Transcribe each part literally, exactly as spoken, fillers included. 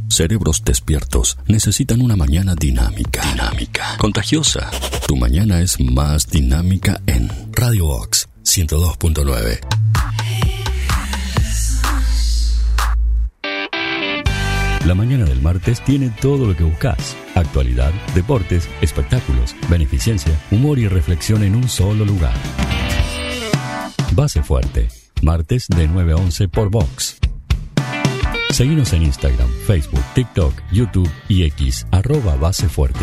Cerebros despiertos necesitan una mañana dinámica, dinámica, contagiosa. Tu mañana es más dinámica en Radio Vox ciento dos punto nueve. La mañana del martes tiene todo lo que buscas. Actualidad, deportes, espectáculos, beneficencia, humor y reflexión en un solo lugar. Base Fuerte, martes de nueve a once por Vox. Seguinos en Instagram, Facebook, TikTok, YouTube y X, arroba Base Fuerte.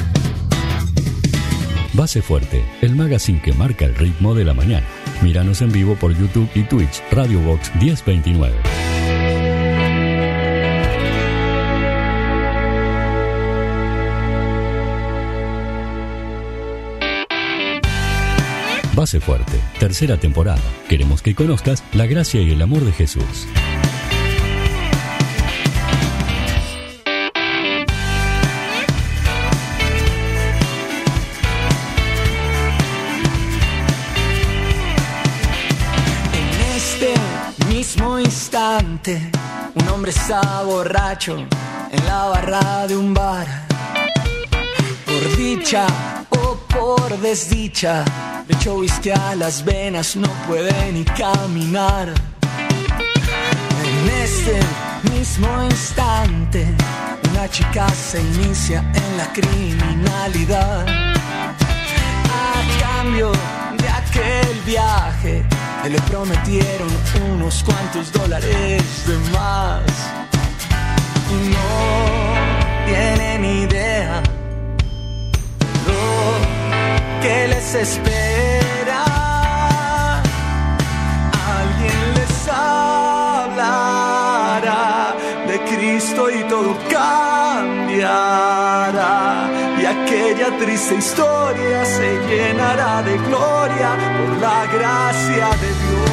Base Fuerte, el magazine que marca el ritmo de la mañana. Míranos en vivo por YouTube y Twitch, Radio Vox diez veintinueve. Base Fuerte, tercera temporada. Queremos que conozcas la gracia y el amor de Jesús. En este mismo instante, un hombre está borracho en la barra de un bar. Por dicha o por desdicha, le echó whisky a las venas, no puede ni caminar. En este mismo instante, una chica se inicia en la criminalidad. A cambio de aquel viaje, le prometieron unos cuantos dólares de más. Y no tiene ni idea que les espera. Alguien les hablará de Cristo y todo cambiará, y aquella triste historia se llenará de gloria por la gracia de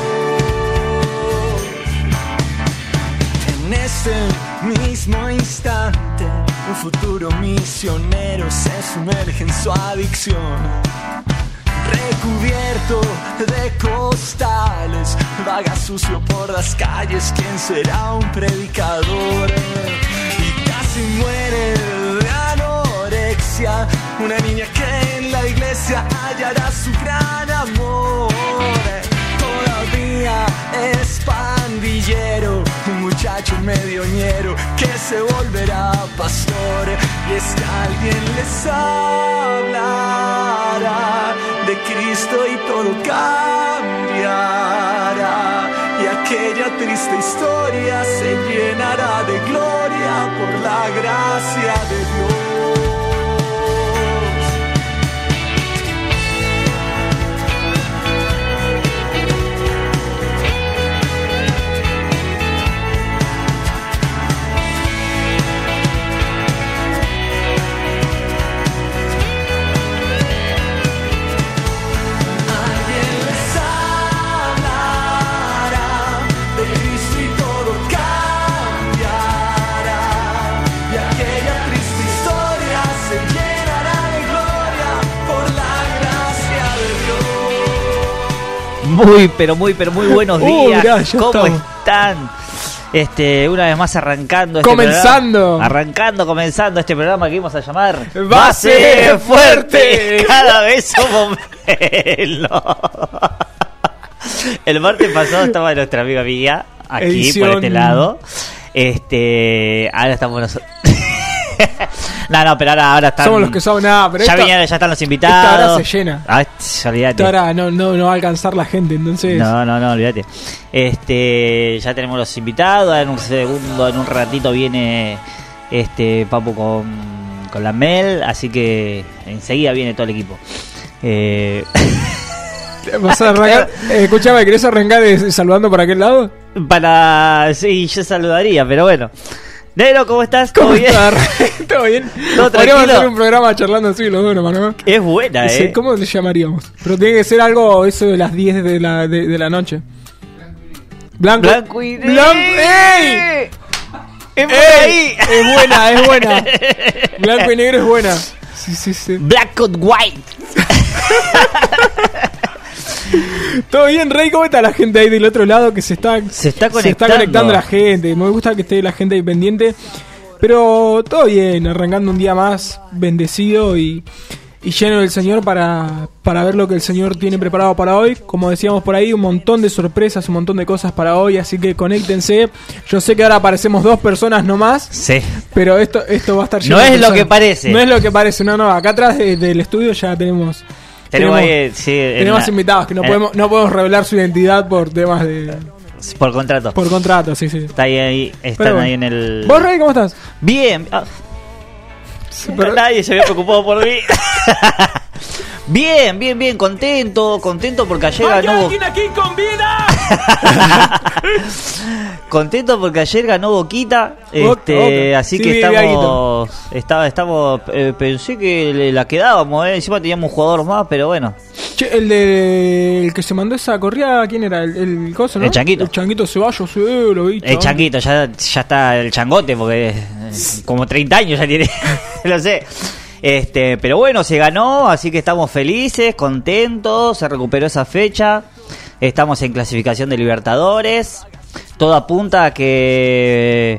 Dios. En ese mismo instante, un futuro misionero se sumerge en su adicción. Recubierto de costales, vaga sucio por las calles. ¿Quién será un predicador? Y casi muere de anorexia, una niña que en la iglesia hallará su gran amor. Todavía es pandillero, un muchacho medioñero que se volverá pastor. Y es que alguien les hablará de Cristo y todo cambiará, y aquella triste historia se llenará de gloria por la gracia de Dios. Muy, pero muy, pero muy buenos días. Uh, mirá, ¿Cómo estamos. están? Este, una vez más arrancando este Comenzando. programa, Arrancando, comenzando este programa que vamos a llamar Base Fuerte. Cada vez somos menos. El martes pasado estaba nuestra amiga Mía aquí Edición. por este lado. Este, ahora estamos nosotros. No, no, pero ahora, ahora están. Somos los que somos nada, pero ya esta, vinieron, ya están los invitados. esta hora se llena. Ah, olvídate. Esta hora no, no, no va a alcanzar la gente, entonces. No, no, no, olvídate. Este, ya tenemos los invitados. En un segundo, en un ratito viene este Papu con, con la Mel, así que enseguida viene todo el equipo. Eh... ¿Vas a arrancar? Eh, escuchame, ¿querés arrancar de, saludando por aquel lado? Para. Sí, yo saludaría, pero bueno. Nero, ¿cómo estás? ¿Todo ¿Cómo bien? estás? ¿Todo bien? ¿Todo Podríamos tranquilo? hacer un programa charlando así los dos, ¿no? Es buena, Ese, eh. ¿Cómo le llamaríamos? Pero tiene que ser algo eso de las diez de la, de, de la noche. Blanco. Blanco y negro. Blanco. ¡Ey! Es por ¡Ey! ahí. Es buena, es buena. Blanco y negro es buena. Sí, sí, sí. Black and White. ¿Todo bien, Rey? ¿Cómo está la gente ahí del otro lado que se está, Se está se está conectando. conectando la gente? Me gusta que esté la gente ahí pendiente. Pero todo bien, arrancando un día más, bendecido y, y lleno del Señor para, para ver lo que el Señor tiene preparado para hoy. Como decíamos por ahí, un montón de sorpresas, un montón de cosas para hoy, así que conéctense. Yo sé que ahora aparecemos dos personas nomás, Sí. pero esto, esto va a estar lleno No de es lo personas. que parece. No es lo que parece, no, no, acá atrás de- del estudio ya tenemos... Tenemos, ahí, sí, en tenemos la- invitados que no en- podemos no podemos revelar su identidad por temas de... Por contrato. por contrato, sí, sí. Está ahí, ahí- están Pero bueno. ahí en el... ¿Vos, Rey, cómo estás? Bien. Ah, Pero- nadie se había preocupado por mí. Bien, bien, bien, contento, contento porque ayer ganó. aquí con vida? Contento porque ayer ganó Boquita, Boca, este, Boca. así Sí, que vi, vi estamos, estaba, estamos, eh, pensé que le- la quedábamos, eh, encima teníamos un jugador más, pero bueno, Che, el de el que se mandó esa corrida, ¿quién era? El, el coso, ¿no? El Changuito. El Changuito Ceballos, sí, lo vi. el chabón. changuito, ya, ya está el changote, porque eh, como treinta años ya tiene, lo sé. Este, pero bueno, se ganó, así que estamos felices, contentos, se recuperó esa fecha, estamos en clasificación de Libertadores, todo apunta a que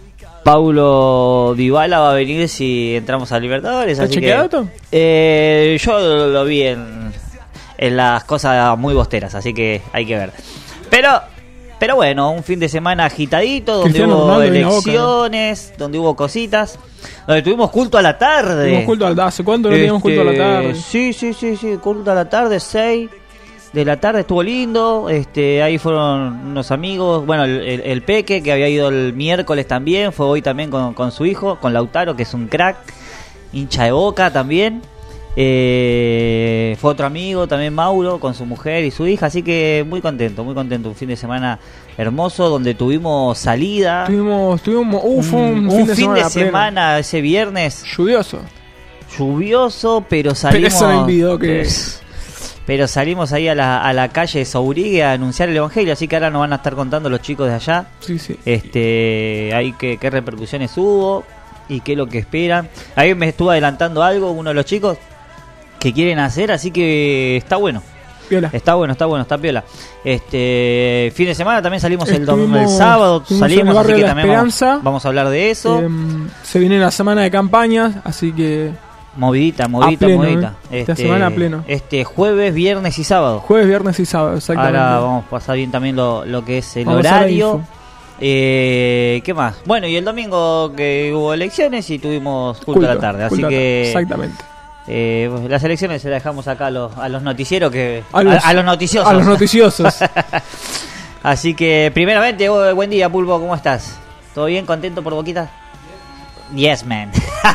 Paulo Dybala va a venir si entramos a Libertadores. ¿Está así chequeado que, esto? eh, yo lo, lo vi en, en las cosas muy bosteras, así que hay que ver. Pero, pero bueno, un fin de semana agitadito, donde Cristiano hubo Ronaldo viene a Boca, elecciones, donde hubo cositas, donde tuvimos culto a la tarde. Tuvimos culto a la- ¿Hace cuánto no teníamos culto a la Este, tarde? Sí, sí, sí, sí, culto a la tarde, seis de la tarde, estuvo lindo. Este, ahí fueron unos amigos, bueno, el, el- el Peque, que había ido el miércoles también, fue hoy también con, con su hijo, con Lautaro, que es un crack, hincha de Boca también. Eh, fue otro amigo, también Mauro, con su mujer y su hija, así que muy contento, muy contento. Un fin de semana hermoso, donde tuvimos salida. Tuvimos, tuvimos, uh, fue un, un fin de fin semana, de semana ese viernes pleno. Lluvioso. lluvioso, pero salimos. eso no impidió que- Pero salimos ahí a la, a la calle de Saurigue a anunciar el evangelio, así que ahora nos van a estar contando los chicos de allá. Sí, sí. Este, ahí qué, qué repercusiones hubo y qué es lo que esperan. Ahí me estuvo adelantando algo uno de los chicos que quieren hacer, así que está bueno. Viola. Está bueno, está bueno, está piola. Este, fin de semana también salimos el, dom- el Estuvimos- sábado, estuvimos en el salimos, así barrio que de La también vamos, Esperanza. vamos a hablar de eso. Em, se viene la semana de campañas, así que Movidita, movidita, A pleno, movidita. eh. Esta semana a pleno. Este jueves, viernes y sábado. jueves, viernes y sábado, exactamente. Ahora vamos a pasar bien también lo, lo que es el Vamos a la horario. info. Eh, ¿Qué más? Bueno, y el domingo que hubo elecciones y tuvimos culto, a la tarde. Así culto a la que tarde, exactamente. eh, pues, las elecciones se las dejamos acá a los, a los noticieros, que A los- a, a los noticiosos. A los noticiosos. Así que, primeramente, bu- buen día, Pulpo, ¿cómo estás? ¿Todo bien? ¿Contento por Boquita? Yes, man.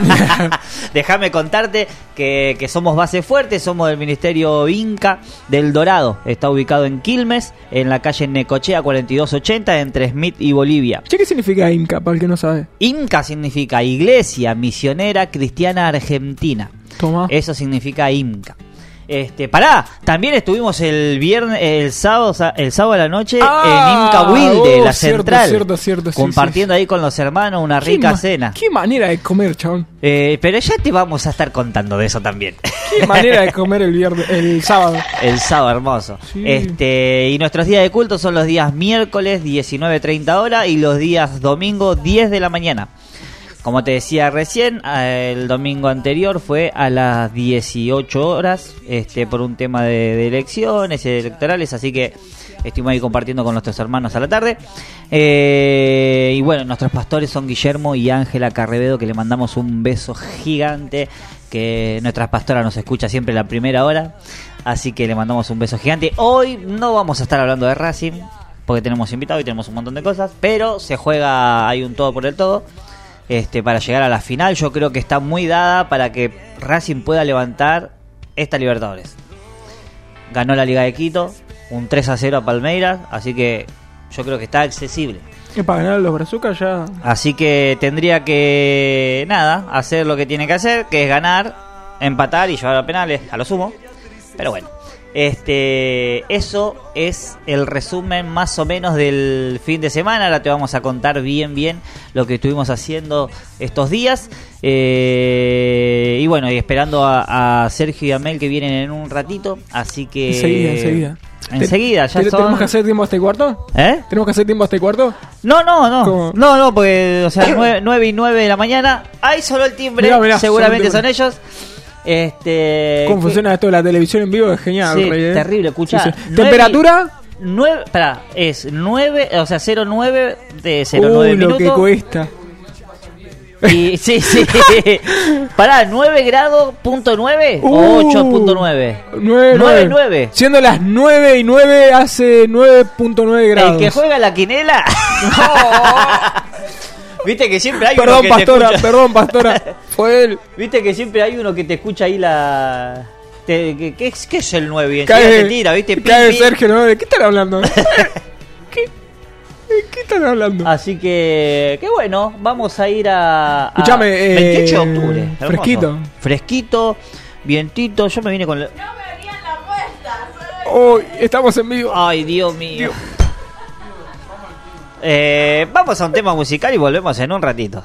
Déjame contarte que, que somos base fuerte, somos del Ministerio Inca del Dorado. Está ubicado en Quilmes, en la calle Necochea cuarenta y dos ochenta, entre Smith y Bolivia. Che, ¿qué significa Inca, para el que no sabe? Inca significa Iglesia Misionera Cristiana Argentina. Toma. Eso significa Inca. Este, pará, también estuvimos el viernes, el sábado, el sábado a la noche Ah, en Inca Wilde, oh, la cierto, central, cierto, cierto, sí, compartiendo ahí con los hermanos una Qué rica ma- cena. Qué manera de comer, chabón. Eh, pero ya te vamos a estar contando de eso también. Qué manera de comer el viernes, el sábado. El sábado hermoso. Sí. Este, y nuestros días de culto son los días miércoles diecinueve treinta horas y los días domingo diez de la mañana. Como te decía recién, eh, el domingo anterior fue a las dieciocho horas, este, por un tema de, de elecciones electorales, así que estuvimos ahí compartiendo con nuestros hermanos a la tarde. Eh, y bueno, nuestros pastores son Guillermo y Ángela Carrevedo, que le mandamos un beso gigante, que nuestra pastora nos escucha siempre la primera hora, así que le mandamos un beso gigante. Hoy no vamos a estar hablando de Racing, porque tenemos invitados y tenemos un montón de cosas, pero se juega, hay un todo por el todo. Este, para llegar a la final, yo creo que está muy dada para que Racing pueda levantar esta Libertadores. Ganó la Liga de Quito, un tres a cero a Palmeiras, así que yo creo que está accesible. Que para ganar los brazucas ya. Así que tendría que, nada, hacer lo que tiene que hacer, que es ganar, empatar y llevar a penales, a lo sumo. Pero bueno, este, eso es el resumen más o menos del fin de semana. Ahora te vamos a contar bien, bien lo que estuvimos haciendo estos días. Eh, y bueno, y esperando a, a Sergio y a Mel, que vienen en un ratito. Así que Enseguida, enseguida. enseguida, ya ¿Te- son... ¿Tenemos que hacer tiempo hasta el cuarto? ¿Eh? ¿Tenemos que hacer tiempo hasta el cuarto? No, no, no. ¿Cómo? No, no, porque, o sea, nueve, nueve y nueve de la mañana. Ahí solo el timbre. Mirá, mirá, seguramente solo son el timbre. ellos. Este. ¿Cómo que- funciona esto de la televisión en vivo? Es genial, Sí, Rey, ¿eh? terrible, escuchá. Sí, sí. Nueve- ¿Temperatura? nueve, pará, es nueve, o sea, cero nueve de cero nueve Uy, lo minutos. que cuesta. Y, sí, sí. Pará, nueve grados punto nueve o Uh, ocho punto nueve. nueve, nueve, nueve. nueve. Siendo las nueve y nueve hace nueve punto nueve grados. El que juega la quinela. Viste que siempre hay Perdón, uno que pastora, te escucha. perdón, pastora. Fue él. Viste que siempre hay uno que te escucha ahí la. Te, que, ¿qué, es, ¿Qué es el nueve? Y enseguida Cae, te tira, ¿viste? Pim, cae pim. Sergio, ¿no? ¿De qué están hablando? ¿Qué, ¿De qué están hablando? Así que, qué bueno, vamos a ir a. a Escuchame, eh, veintiocho de octubre. hermoso. fresquito. Fresquito, vientito. Yo me vine con. la- Hoy estamos en vivo. Ay, Dios mío. Eh, vamos a un tema musical y volvemos en un ratito.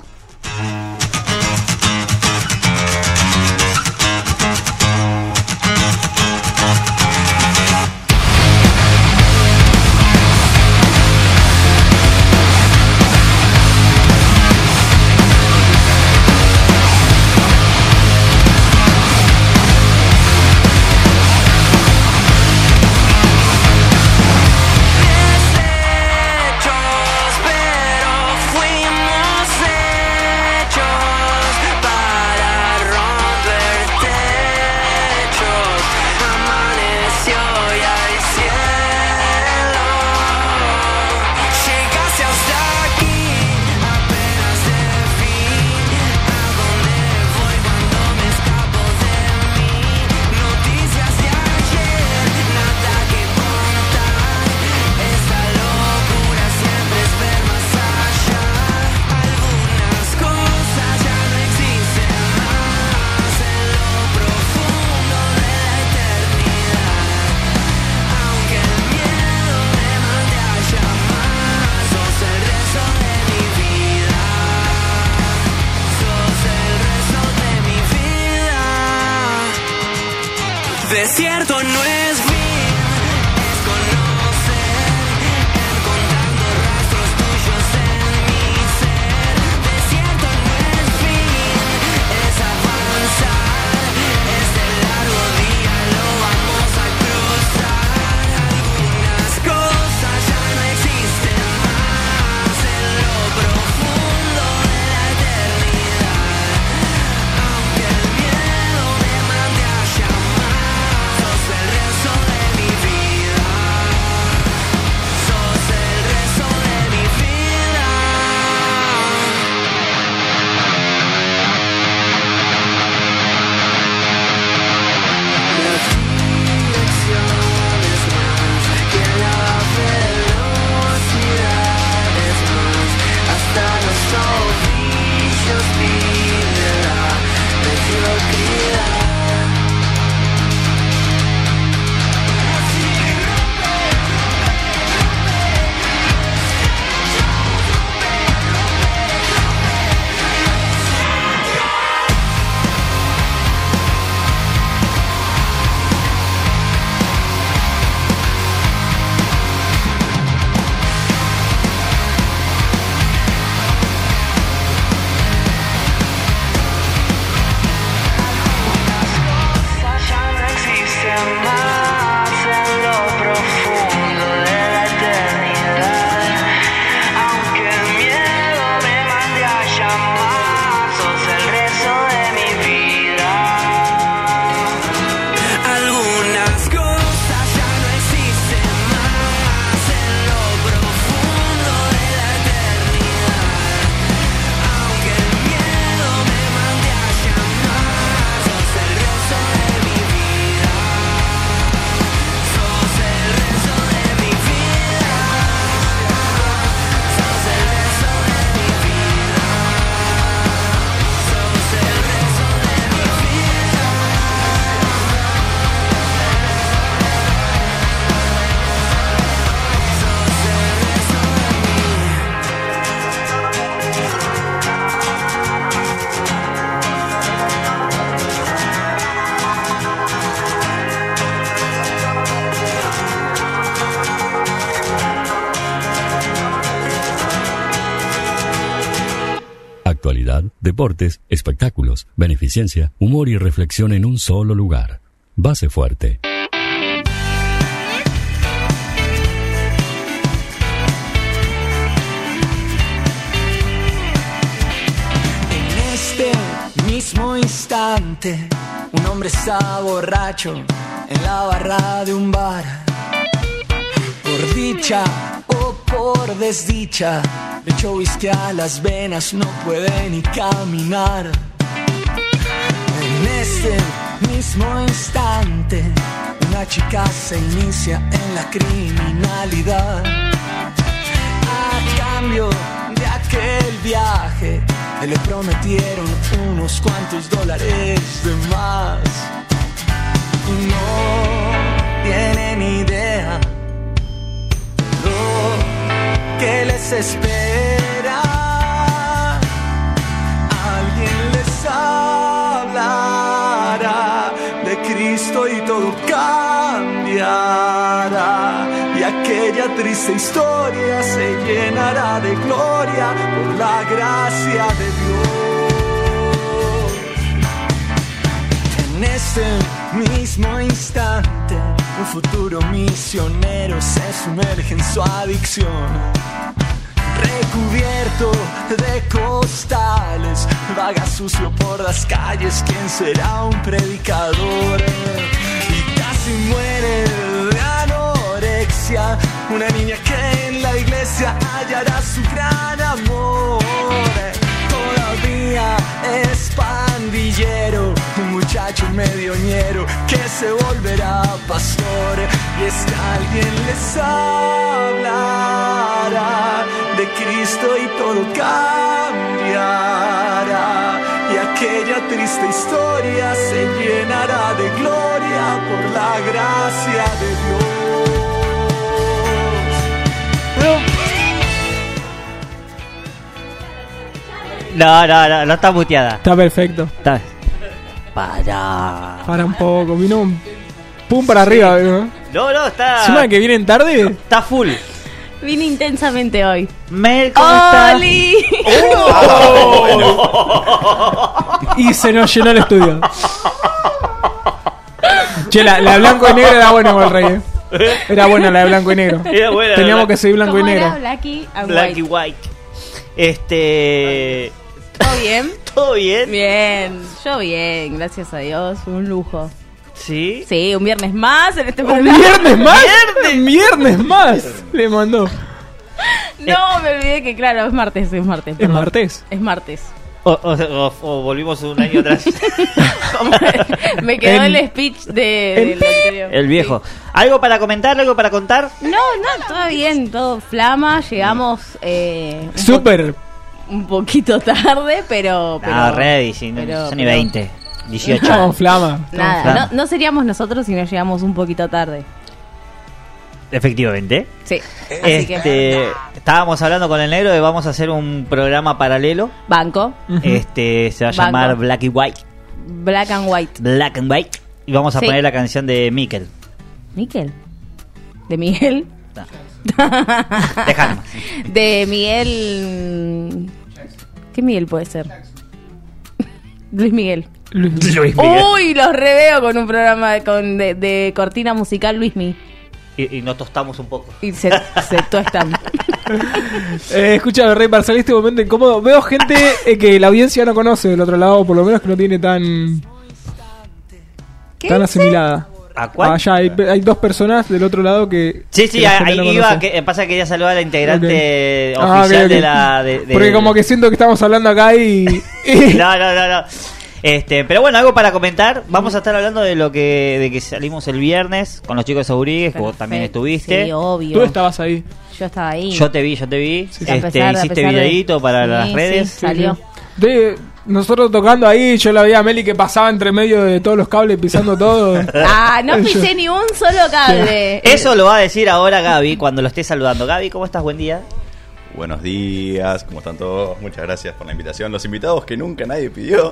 Pero fuimos hechos para romper techos. Amaneció y al cielo llegaste hasta aquí, apenas de fin. ¿A dónde voy cuando me escapo de mí? Noticias de ayer, nada que contar. Esta locura siempre es ver más allá. Algunas cosas ya no existen más en lo profundo de la eternidad. Aunque el miedo me mande a llamar, sos el resto de mi vida. Sos el resto de mi vida. Desierto no es fin, es conocer, encontrando rastros tuyos en mi ser. Desierto no es fin, es avanzar, este largo día lo vamos a cruzar. Algunas cosas ya no existen más en lo profundo de la eternidad. Aunque el miedo me mande a llamar, sos actualidad, deportes, espectáculos, beneficencia, humor y reflexión en un solo lugar. Base Fuerte. En este mismo instante, un hombre está borracho en la barra de un bar. Por dicha o por desdicha, le echó whisky a las venas, no puede ni caminar. En este mismo instante, una chica se inicia en la criminalidad. A cambio de aquel viaje, le prometieron unos cuantos dólares de más. No tiene ni idea lo que les espera. Alguien les hablará de Cristo y todo cambiará, y aquella triste historia se llenará de gloria por la gracia de Dios. En este mismo instante, un futuro misionero se sumerge en su adicción. Recubierto de costales, vaga sucio por las calles. ¿Quién será un predicador? Y casi muere de anorexia, una niña que en la iglesia hallará su gran amor. Todavía es pandillero, un muchacho medioñero que se volverá pastor. Y es que alguien les hablará de Cristo y todo cambiará, y aquella triste historia se llenará de gloria por la gracia de Dios. No, no, no, no está muteada. Está perfecto. Está... Para. Para un poco. Vino un pum para arriba, ¿no? No, no, está. Encima de que vienen tarde. Está full. Vine intensamente hoy. Mel, ¿cómo estás? ¡Oli! Y se nos llenó el estudio. Che, la, la blanco y negro era buena igual, Rey. ¿eh? Era buena la de blanco y negro. Era buena, Teníamos la- que seguir blanco y ¿Cómo negro. era? Blacky and Black white. y white. Este. ¿Todo bien? ¿Todo bien? Bien, yo bien, gracias a Dios, fue un lujo. Sí. Sí, un viernes más en este ¿Un programa. viernes más? ¿Un viernes más? Le mandó. No, me olvidé que claro, es martes, es martes. ¿Es perdón. martes? Es martes. O, o- o- o volvimos un año atrás. Me quedó En- el speech de, del anterior. El viejo. ¿Algo para comentar? ¿Algo para contar? Sí. No, no, todo bien, todo flama. Llegamos eh, un, Súper. po- un poquito tarde, pero. pero Ah, ready, sí, no, pero- son y pero- veinte. dieciocho. Estamos flama. estamos Nada, flama. no, no seríamos nosotros si no llegamos un poquito tarde. Efectivamente. Sí. Así Este, que. estábamos hablando con el negro de vamos a hacer un programa paralelo. Banco, Ujú. Este se va a Banco. llamar Black y White. Black and White. Black and White. Y vamos a Sí. poner la canción de Mikel. ¿Miquel? ¿De Miguel? No. Dejá nomás. De Miguel. ¿Qué Miguel puede ser? Luis Miguel. Luis- Luis Miguel. Uy, los reveo con un programa de, con, de, de cortina musical Luis Miguel. Y, y nos tostamos un poco. Y se, se tuestan. Eh, escúchame, Rey, para salir este momento incómodo, veo gente eh, que la audiencia no conoce del otro lado, por lo menos que no tiene tan ¿Qué tan dice? asimilada. ¿A cuál? Allá hay, hay dos personas del otro lado que. Sí, sí, que la ahí gente no iba. conoce. Que, pasa que quería saludar a la integrante Ok. Ah, oficial ok, ok. de la. De, de- Porque como que siento que estamos hablando acá y. y- No, no, no, no. Este, pero bueno, algo para comentar. Vamos a estar hablando de lo que de que salimos el viernes con los chicos de Sauríguez, que vos también Perfecto. estuviste. Sí, obvio. Tú estabas ahí. Yo estaba ahí. Yo te vi, yo te vi. Sí, a Este, pesar- a hiciste pesar de- videíto para Sí, las sí, redes. salió. De, nosotros tocando ahí, yo la veía a Meli que pasaba entre medio de todos los cables pisando todo. Ah, no pisé ni un solo cable. Eso lo va a decir ahora Gaby cuando lo esté saludando. Gaby, ¿cómo estás? Buen día. Buenos días, ¿cómo están todos? Muchas gracias por la invitación. Los invitados que nunca nadie pidió.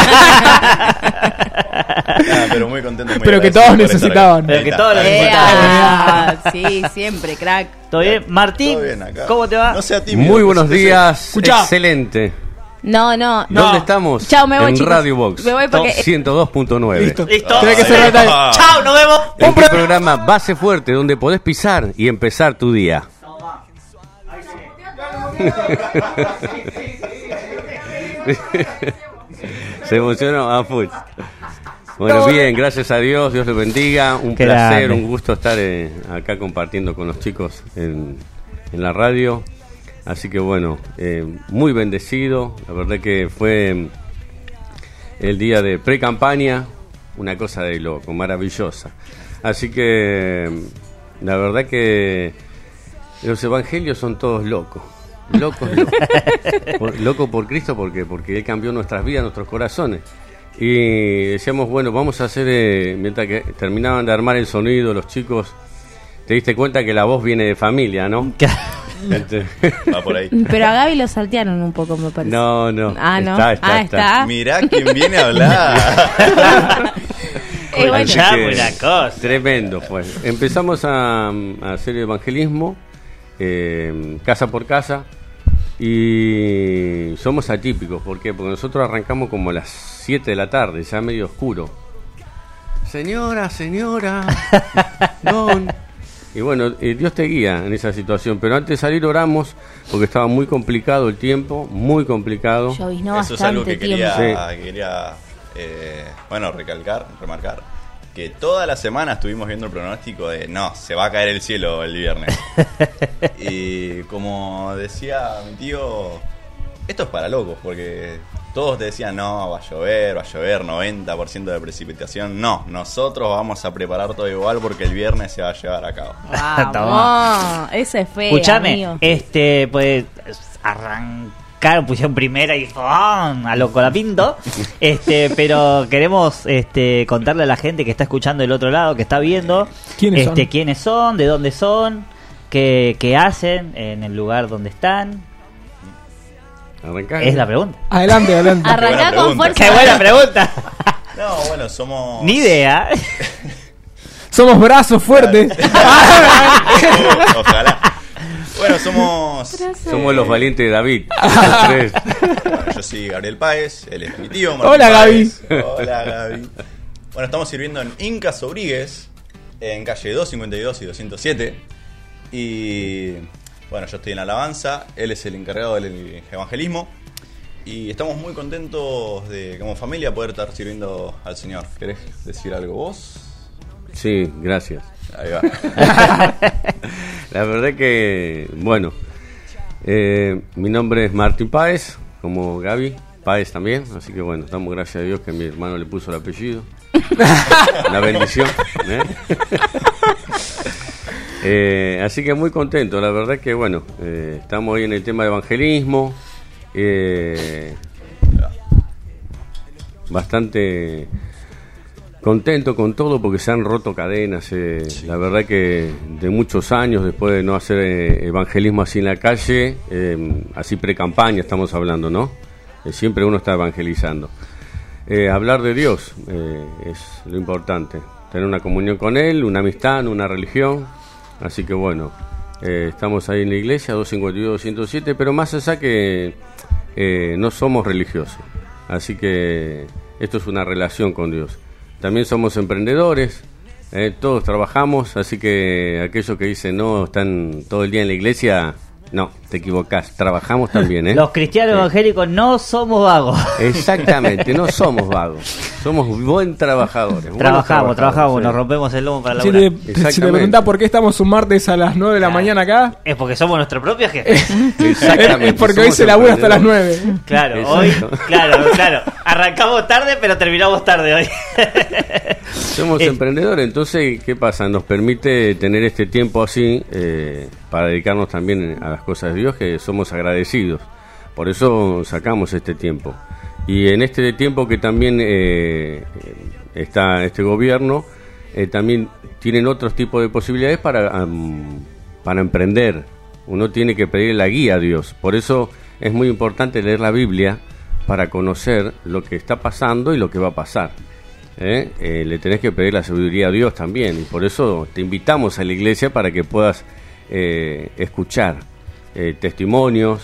Ah, pero muy contento. muy Pero que agradecido todos por estar necesitaban. acá. Pero Ahí que está, todos lo ahí está. necesitaban. Ea, sí, siempre, crack. ¿Todo bien? Martín, Todo bien acá. ¿cómo te va? No sea tímido. Muy que buenos se- días, Escuchá. excelente. No, no. No. ¿Dónde estamos? Chao, me voy, en chicos. Radio Box. Me voy porque- ciento dos punto nueve. Listo. Listo. Tenés que cerrar ahí. ¡Chao! ¡Nos vemos! Este programa Base Fuerte, donde podés pisar y empezar tu día. Se emocionó a full. Bueno, bien, gracias a Dios, Dios les bendiga. Un Qué placer, grande. un gusto estar eh, acá compartiendo con los chicos en, en la radio. Así que bueno, eh, muy bendecido. La verdad que fue el día de pre-campaña, una cosa de loco, maravillosa. Así que la verdad que los evangelios son todos locos. Locos, locos. Por, loco por Cristo, porque porque Él cambió nuestras vidas, nuestros corazones. Y decíamos, bueno, vamos a hacer, eh, mientras que terminaban de armar el sonido, los chicos, te diste cuenta que la voz viene de familia, ¿no? Este, Va por ahí. Pero a Gaby lo saltearon un poco, me parece. no, no. Ah, no. Está, está, ah, está. está. Mirá quién viene a hablar. Eh, bueno. Así Ya, que, una cosa. Tremendo fue. Empezamos a, a hacer evangelismo, eh, casa por casa, y somos atípicos. ¿Por qué? Porque nosotros arrancamos como a las siete de la tarde, ya medio oscuro. Señora, señora, don. Y bueno, eh, Dios te guía en esa situación. Pero antes de salir oramos, porque estaba muy complicado el tiempo, muy complicado. Lloviznó Eso es algo bastante que tiempo. quería, Sí. quería eh, bueno, recalcar, remarcar. Que toda la semana estuvimos viendo el pronóstico de no, se va a caer el cielo el viernes. Y como decía mi tío, esto es para locos, porque todos te decían no, va a llover, va a llover, noventa por ciento de precipitación. No, nosotros vamos a preparar todo igual porque el viernes se va a llevar a cabo. Vamos, ese fue. Escuchame, amigo. este, pues arrancaron, pusieron primera y ¡fum! A lo colapinto. Este, pero queremos este contarle a la gente que está escuchando del otro lado, que está viendo, ¿Quiénes este, son? quiénes son, de dónde son, qué, qué hacen en el lugar donde están. Arrancá. Es la pregunta. Adelante, adelante. Buena Arrancá con pregunta. fuerza. ¡Qué buena pregunta! No, bueno, somos... Ni idea. Somos brazos fuertes. Ojalá. Bueno, somos... Somos los valientes de David. Los tres. Bueno, yo soy Gabriel Páez, él es mi tío. Martín Hola, Páez. Hola, Gaby. Bueno, estamos sirviendo en Inca Sobrigues, en calle doscientos cincuenta y dos y doscientos siete. Y bueno, yo estoy en alabanza, él es el encargado del evangelismo. Y estamos muy contentos de, como familia, poder estar sirviendo al Señor. ¿Querés decir algo vos? Sí, gracias. Ahí va. La verdad que, bueno, eh, mi nombre es Martín Páez, como Gaby, Páez también, así que bueno, damos gracias a Dios que mi hermano le puso el apellido. Una bendición. ¿eh? Eh, así que muy contento, la verdad que bueno, eh, estamos hoy en el tema de evangelismo, eh, bastante contento con todo porque se han roto cadenas, eh, la verdad que de muchos años después de no hacer eh, evangelismo así en la calle, eh, así pre-campaña estamos hablando, ¿no? Eh, siempre uno está evangelizando. Eh, hablar de Dios eh, es lo importante, tener una comunión con Él, una amistad, una religión, así que bueno, eh, estamos ahí en la iglesia, doscientos cincuenta y dos, doscientos siete, pero más allá que eh, no somos religiosos, así que esto es una relación con Dios. También somos emprendedores, eh, todos trabajamos, así que aquellos que dicen no, están todo el día en la iglesia, no, te equivocás, trabajamos también, ¿eh? Los cristianos Sí. evangélicos no somos vagos. Exactamente, no somos vagos, somos buen trabajadores. buenos Trabajamos, trabajadores, trabajamos, sí. nos rompemos el lomo para Si laburar. te, si te Exactamente. preguntás por qué estamos un martes a las nueve de la Claro. mañana acá, Es porque somos nuestros propios jefes. Exactamente, es porque hoy somos se labura hasta las emprendedores. nueve. Claro, Exacto. hoy, claro, claro. Arrancamos tarde, pero terminamos tarde hoy. Somos Eh, emprendedores, entonces, ¿qué pasa? Nos permite tener este tiempo así eh, para dedicarnos también a las cosas de Dios, que somos agradecidos. Por eso sacamos este tiempo. Y en este tiempo que también eh, está este gobierno, eh, también tienen otros tipos de posibilidades para, um, para emprender. Uno tiene que pedir la guía a Dios. Por eso es muy importante leer la Biblia para conocer lo que está pasando y lo que va a pasar. ¿Eh? Eh, le tenés que pedir la sabiduría a Dios también, y por eso te invitamos a la iglesia para que puedas eh, escuchar eh, testimonios,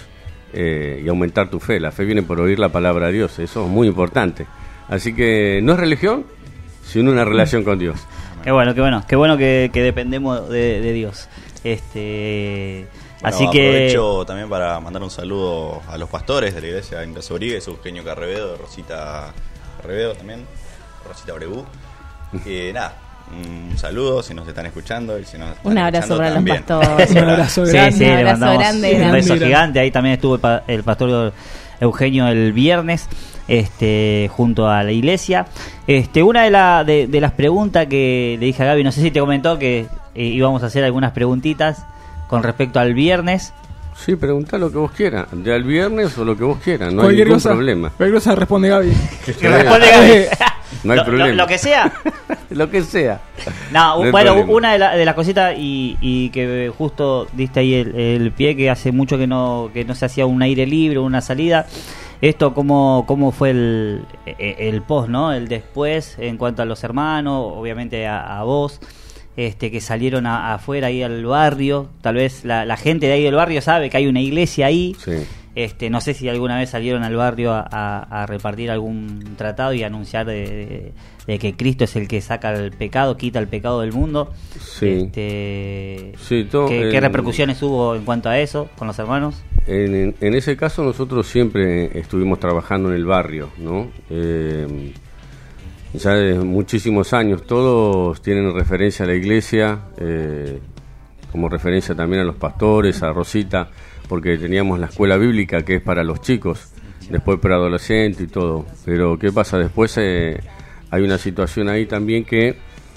eh, y aumentar tu fe. La fe viene por oír la palabra de Dios, eso es muy importante. Así que no es religión, sino una relación con Dios. Qué bueno, qué bueno, qué bueno que, que dependemos de, de Dios. Este, Bueno, así que aprovecho también para mandar un saludo a los pastores de la iglesia en Casobríguez, Eugenio Carrevedo, Rosita Carrevedo también, Rosita Bregú. Que nada, un saludo si nos están escuchando y si nos están Un abrazo escuchando para también. los pastores. Un abrazo sí, grande. sí, Un le abrazo mandamos grande, un grande. beso gigante. Ahí también estuvo el, pa- el pastor Eugenio el viernes, este, junto a la iglesia. Este, una de, la, de, de las preguntas que le dije a Gaby, no sé si te comentó que eh, íbamos a hacer algunas preguntitas con respecto al viernes. Sí, preguntá lo que vos quieras, de al viernes o lo que vos quieras, no hay Cualquier ningún cosa, problema. cualquier cosa responde Gaby. Que responde Gaby. No hay Lo- problema. Lo, lo que sea. Lo que sea. No, No hay bueno, problema. una de, la- de las cositas y, y que justo diste ahí el, el pie, que hace mucho que no que no se hacía un aire libre, una salida. Esto, ¿cómo, cómo fue el, el post, ¿no? El después en cuanto a los hermanos, obviamente a, a vos, este, que salieron a- afuera ahí al barrio. Tal vez la, la gente de ahí del barrio sabe que hay una iglesia ahí. Sí. Este, no sé si alguna vez salieron al barrio a, a- a repartir algún tratado y anunciar de, de- de que Cristo es el que saca el pecado, quita el pecado del mundo. Sí. Este, Sí, todo, ¿qué, eh, qué repercusiones hubo en cuanto a eso con los hermanos? En, en- en ese caso nosotros siempre estuvimos trabajando en el barrio, ¿no? Eh, ya de muchísimos años, todos tienen referencia a la iglesia, eh, como referencia también a los pastores, a Rosita, porque teníamos la escuela bíblica que es para los chicos, después para adolescentes y todo. Pero ¿qué pasa? Después eh, hay una situación ahí también que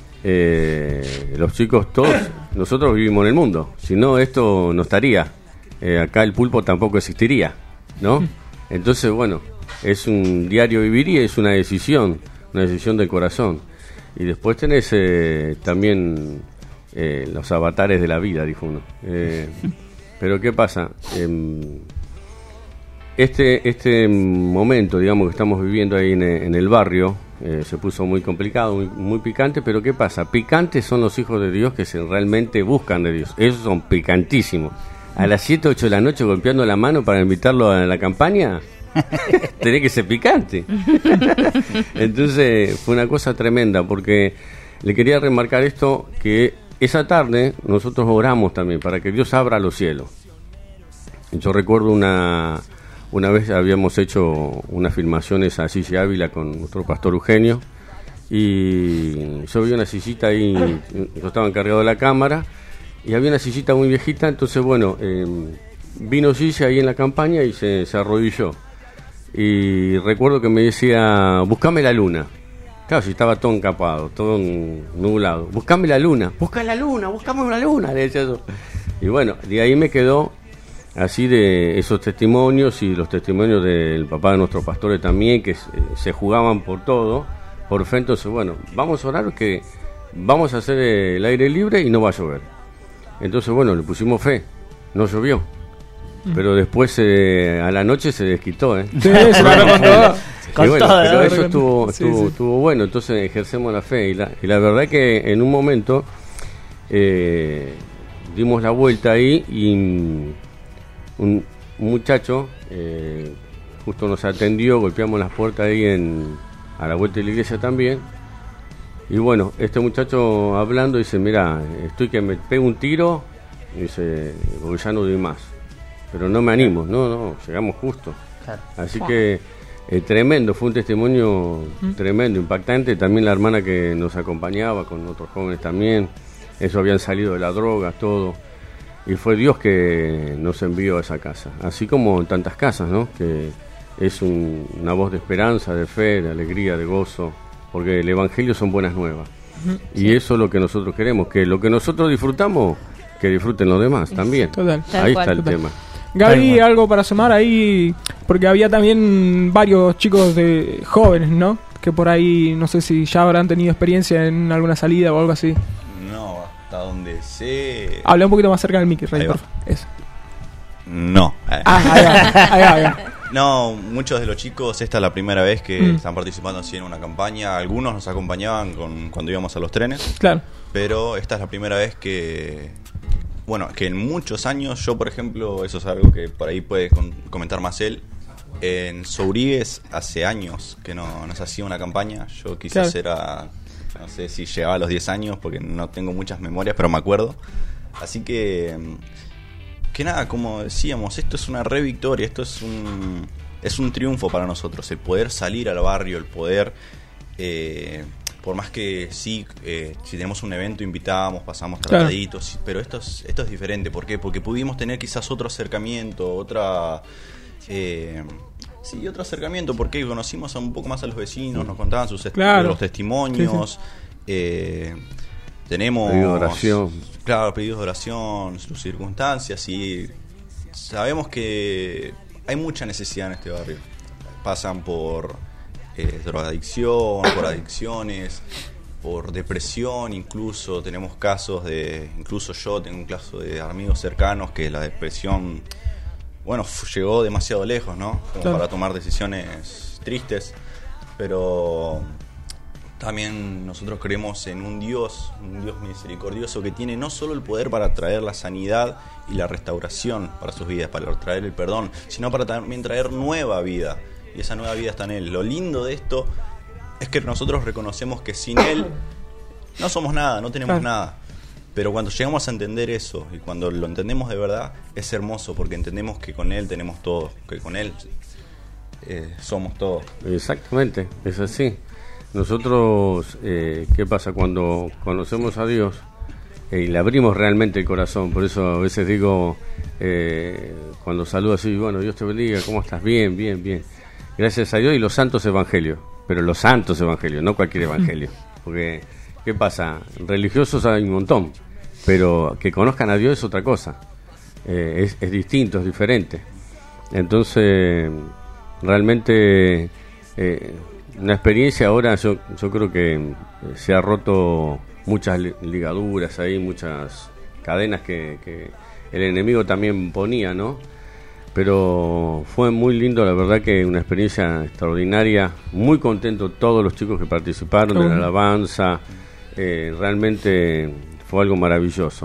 eh, los chicos todos, nosotros vivimos en el mundo, si no esto no estaría. Eh, acá el pulpo tampoco existiría, ¿no? Entonces, bueno, es un diario vivir y es una decisión, una decisión del corazón. Y después tenés eh, también eh, los avatares de la vida, dijo uno. Eh, pero ¿qué pasa? Em, este este momento, digamos, que estamos viviendo ahí en, en el barrio, eh, se puso muy complicado, muy, muy picante, pero ¿qué pasa? Picantes son los hijos de Dios que se realmente buscan de Dios. Esos son picantísimos. A las siete, ocho de la noche golpeando la mano para invitarlo a la campaña, tenés que ser picante. Entonces fue una cosa tremenda, porque le quería remarcar esto, que esa tarde nosotros oramos también para que Dios abra los cielos. Yo recuerdo una una vez habíamos hecho unas filmaciones a Sisi Ávila con nuestro pastor Eugenio, y yo vi una sillita ahí, yo estaba encargado de la cámara, y había una sillita muy viejita, entonces bueno, eh, vino Sisi ahí en la campaña y se, se arrodilló. Y recuerdo que me decía, buscame la luna. Claro, si estaba todo encapado, todo nublado. Buscame la luna, busca la luna, buscame una luna, le decía yo. Y bueno, de ahí me quedó así de esos testimonios y los testimonios del papá de nuestros pastores también, que se, se jugaban por todo, por fe. Entonces, bueno, vamos a orar que vamos a hacer el aire libre y no va a llover. Entonces, bueno, le pusimos fe, no llovió. Pero después eh, a la noche se desquitó, ¿eh? Sí, se la con todo. Y Con bueno, todo, pero ¿no? eso estuvo, Sí, estuvo, sí. estuvo bueno, entonces ejercemos la fe. Y la, y la verdad que en un momento eh, dimos la vuelta ahí y un, un muchacho eh, justo nos atendió, golpeamos las puertas ahí en, a la vuelta de la iglesia también. Y bueno, este muchacho hablando dice, mira, estoy que me pego un tiro, dice, porque ya no doy más. Pero no me animo, no, no, llegamos justo. Claro. Así que eh, tremendo, fue un testimonio tremendo, impactante. También la hermana que nos acompañaba con otros jóvenes también, ellos habían salido de la droga, todo. Y fue Dios que nos envió a esa casa. Así como en tantas casas, ¿no? Que es un- una voz de esperanza, de fe, de alegría, de gozo. Porque el Evangelio son buenas nuevas. Y eso es lo que nosotros queremos, que lo que nosotros disfrutamos, que disfruten los demás también. Total. Tal Ahí cual. está el Total. tema. Gaby, Tal cual. algo para sumar ahí, porque había también varios chicos de jóvenes, ¿no? Que por ahí, no sé si ya habrán tenido experiencia en alguna salida o algo así. No, hasta donde sé. Habla un poquito más cerca del mic, Rey, Ahí va. por favor. Eso. No. Eh. Ah, ahí va, ahí va, ahí va. No, muchos de los chicos, esta es la primera vez que Mm. están participando así en una campaña. Algunos nos acompañaban con, cuando íbamos a los trenes, Claro. pero esta es la primera vez que, bueno, que en muchos años, yo por ejemplo, eso es algo que por ahí puede con- comentar más él, en Sourigues hace años que no, no se hacía una campaña, yo quizás Claro. era, no sé si llegaba a los diez años porque no tengo muchas memorias, pero me acuerdo, así que, que nada, como decíamos, esto es una re victoria, esto es un, es un triunfo para nosotros, el poder salir al barrio, el poder... Eh, por más que sí, eh, si tenemos un evento invitamos, pasamos Claro. trataditos, pero esto es, esto es diferente. ¿Por qué? Porque pudimos tener quizás otro acercamiento, otra... Eh, sí, otro acercamiento, porque conocimos a un poco más a los vecinos, nos contaban sus est- Claro. los testimonios, eh, tenemos... Pedido de oración. Claro, pedidos de oración, sus circunstancias, y sabemos que hay mucha necesidad en este barrio. Pasan por... Eh, drogadicción, por adicciones, por depresión, incluso tenemos casos de, incluso yo tengo un caso de amigos cercanos que la depresión, bueno, f- llegó demasiado lejos, ¿no? Como Claro. para tomar decisiones tristes, pero también nosotros creemos en un Dios, un Dios misericordioso que tiene no solo el poder para traer la sanidad y la restauración para sus vidas, para traer el perdón, sino para también traer nueva vida. Y esa nueva vida está en Él. Lo lindo de esto es que nosotros reconocemos que sin Él no somos nada, no tenemos Claro. nada. Pero cuando llegamos a entender eso y cuando lo entendemos de verdad, es hermoso porque entendemos que con Él tenemos todo, que con Él eh, somos todo. Exactamente, es así. Nosotros, eh, ¿qué pasa? Cuando conocemos a Dios eh, y le abrimos realmente el corazón, por eso a veces digo, eh, cuando saludo así, bueno, Dios te bendiga, ¿cómo estás? Bien, bien, bien. Gracias a Dios y los santos evangelios, pero los santos evangelios, no cualquier evangelio. Porque, ¿qué pasa? Religiosos hay un montón, pero que conozcan a Dios es otra cosa. Eh, es, es distinto, es diferente. Entonces, realmente, eh, una experiencia ahora, yo, yo creo que eh, se ha roto muchas li- ligaduras ahí, muchas cadenas que, que el enemigo también ponía, ¿no? Pero fue muy lindo, la verdad que una experiencia extraordinaria, muy contento todos los chicos que participaron de la alabanza, eh, realmente fue algo maravilloso.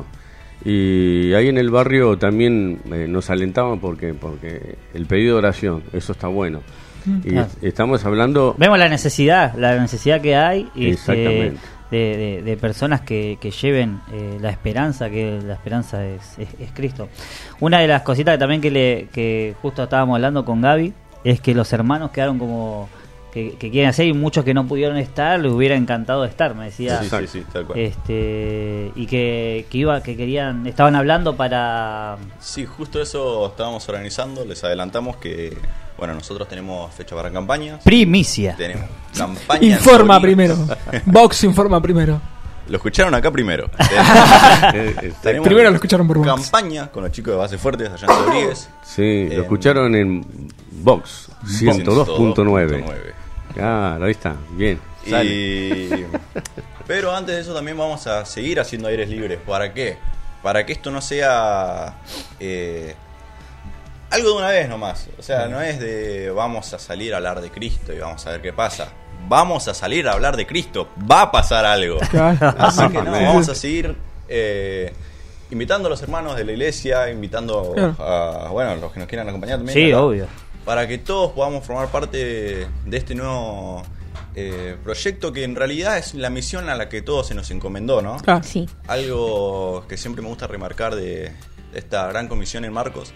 Y ahí en el barrio también eh, nos alentaban porque porque el pedido de oración, eso está bueno. Y Ah. est- estamos hablando... Vemos la necesidad, la necesidad que hay este, Exactamente. de, de- de personas que, que lleven eh, la esperanza, que la esperanza es, es, es Cristo. Una de las cositas que también que, le, que justo estábamos hablando con Gaby es que los hermanos quedaron como que, que quieren hacer y muchos que no pudieron estar les hubiera encantado estar, me decía. Sí, sí, sí, tal cual. Este y que, que iba que querían estaban hablando para Sí, justo eso estábamos organizando, les adelantamos que, bueno, nosotros tenemos fecha para campañas. primicia. Tenemos campaña. Informa en primero. Vox informa primero. Lo escucharon acá primero. Eh, eh, Tenemos Primero lo escucharon por Vox. campaña con los chicos de Base Fuertes allá en Rodríguez. Sí, En- lo escucharon en Vox ciento dos punto nueve. Claro, ahí está, bien. Sale. Y... Pero antes de eso también vamos a seguir haciendo aires libres. ¿Para qué? Para que esto no sea eh, algo de una vez nomás. O sea, no es de vamos a salir a hablar de Cristo y vamos a ver qué pasa. Vamos a salir a hablar de Cristo. Va a pasar algo. Claro. Así que no, Sí, sí. vamos a seguir eh, invitando a los hermanos de la iglesia, invitando Claro. a, bueno, a los que nos quieran acompañar también. Sí, acá, obvio. para que todos podamos formar parte de este nuevo eh, proyecto que en realidad es la misión a la que todos se nos encomendó, ¿no? Claro. Sí. Algo que siempre me gusta remarcar de, de esta gran comisión en Marcos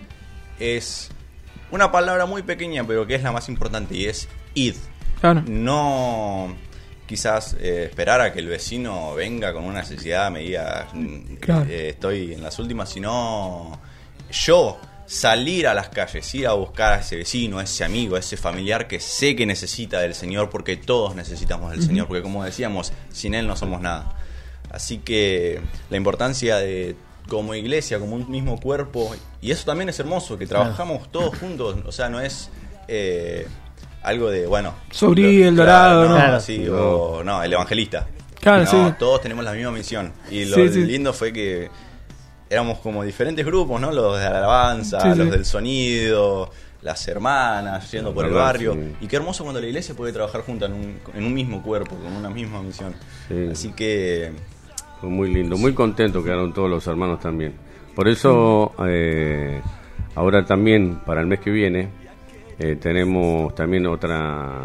es una palabra muy pequeña pero que es la más importante y es id. Claro. No quizás eh, esperar a que el vecino venga con una necesidad, me diga mm, Claro. eh, estoy en las últimas, sino yo salir a las calles, ir a buscar a ese vecino, a ese amigo, a ese familiar que sé que necesita del Señor, porque todos necesitamos del Señor, porque como decíamos, sin Él no somos nada. Así que la importancia de como iglesia, como un mismo cuerpo, y eso también es hermoso, que trabajamos todos juntos, o sea, no es eh, algo de, bueno... Sobrí, lo- El Dorado, claro, ¿no? Claro. sí, o, no, el evangelista. Claro, No, sí. todos tenemos la misma misión. Y lo Sí, sí. lindo fue que éramos como diferentes grupos, ¿no? Los de la alabanza, Sí, sí. los del sonido, las hermanas yendo por el verdad, barrio. sí. Y qué hermoso cuando la iglesia puede trabajar junta en un, en un mismo cuerpo, con una misma misión. Sí. Así que Fue muy lindo, muy contento quedaron todos los hermanos también. Por eso, eh, ahora también, para el mes que viene, eh, tenemos también otra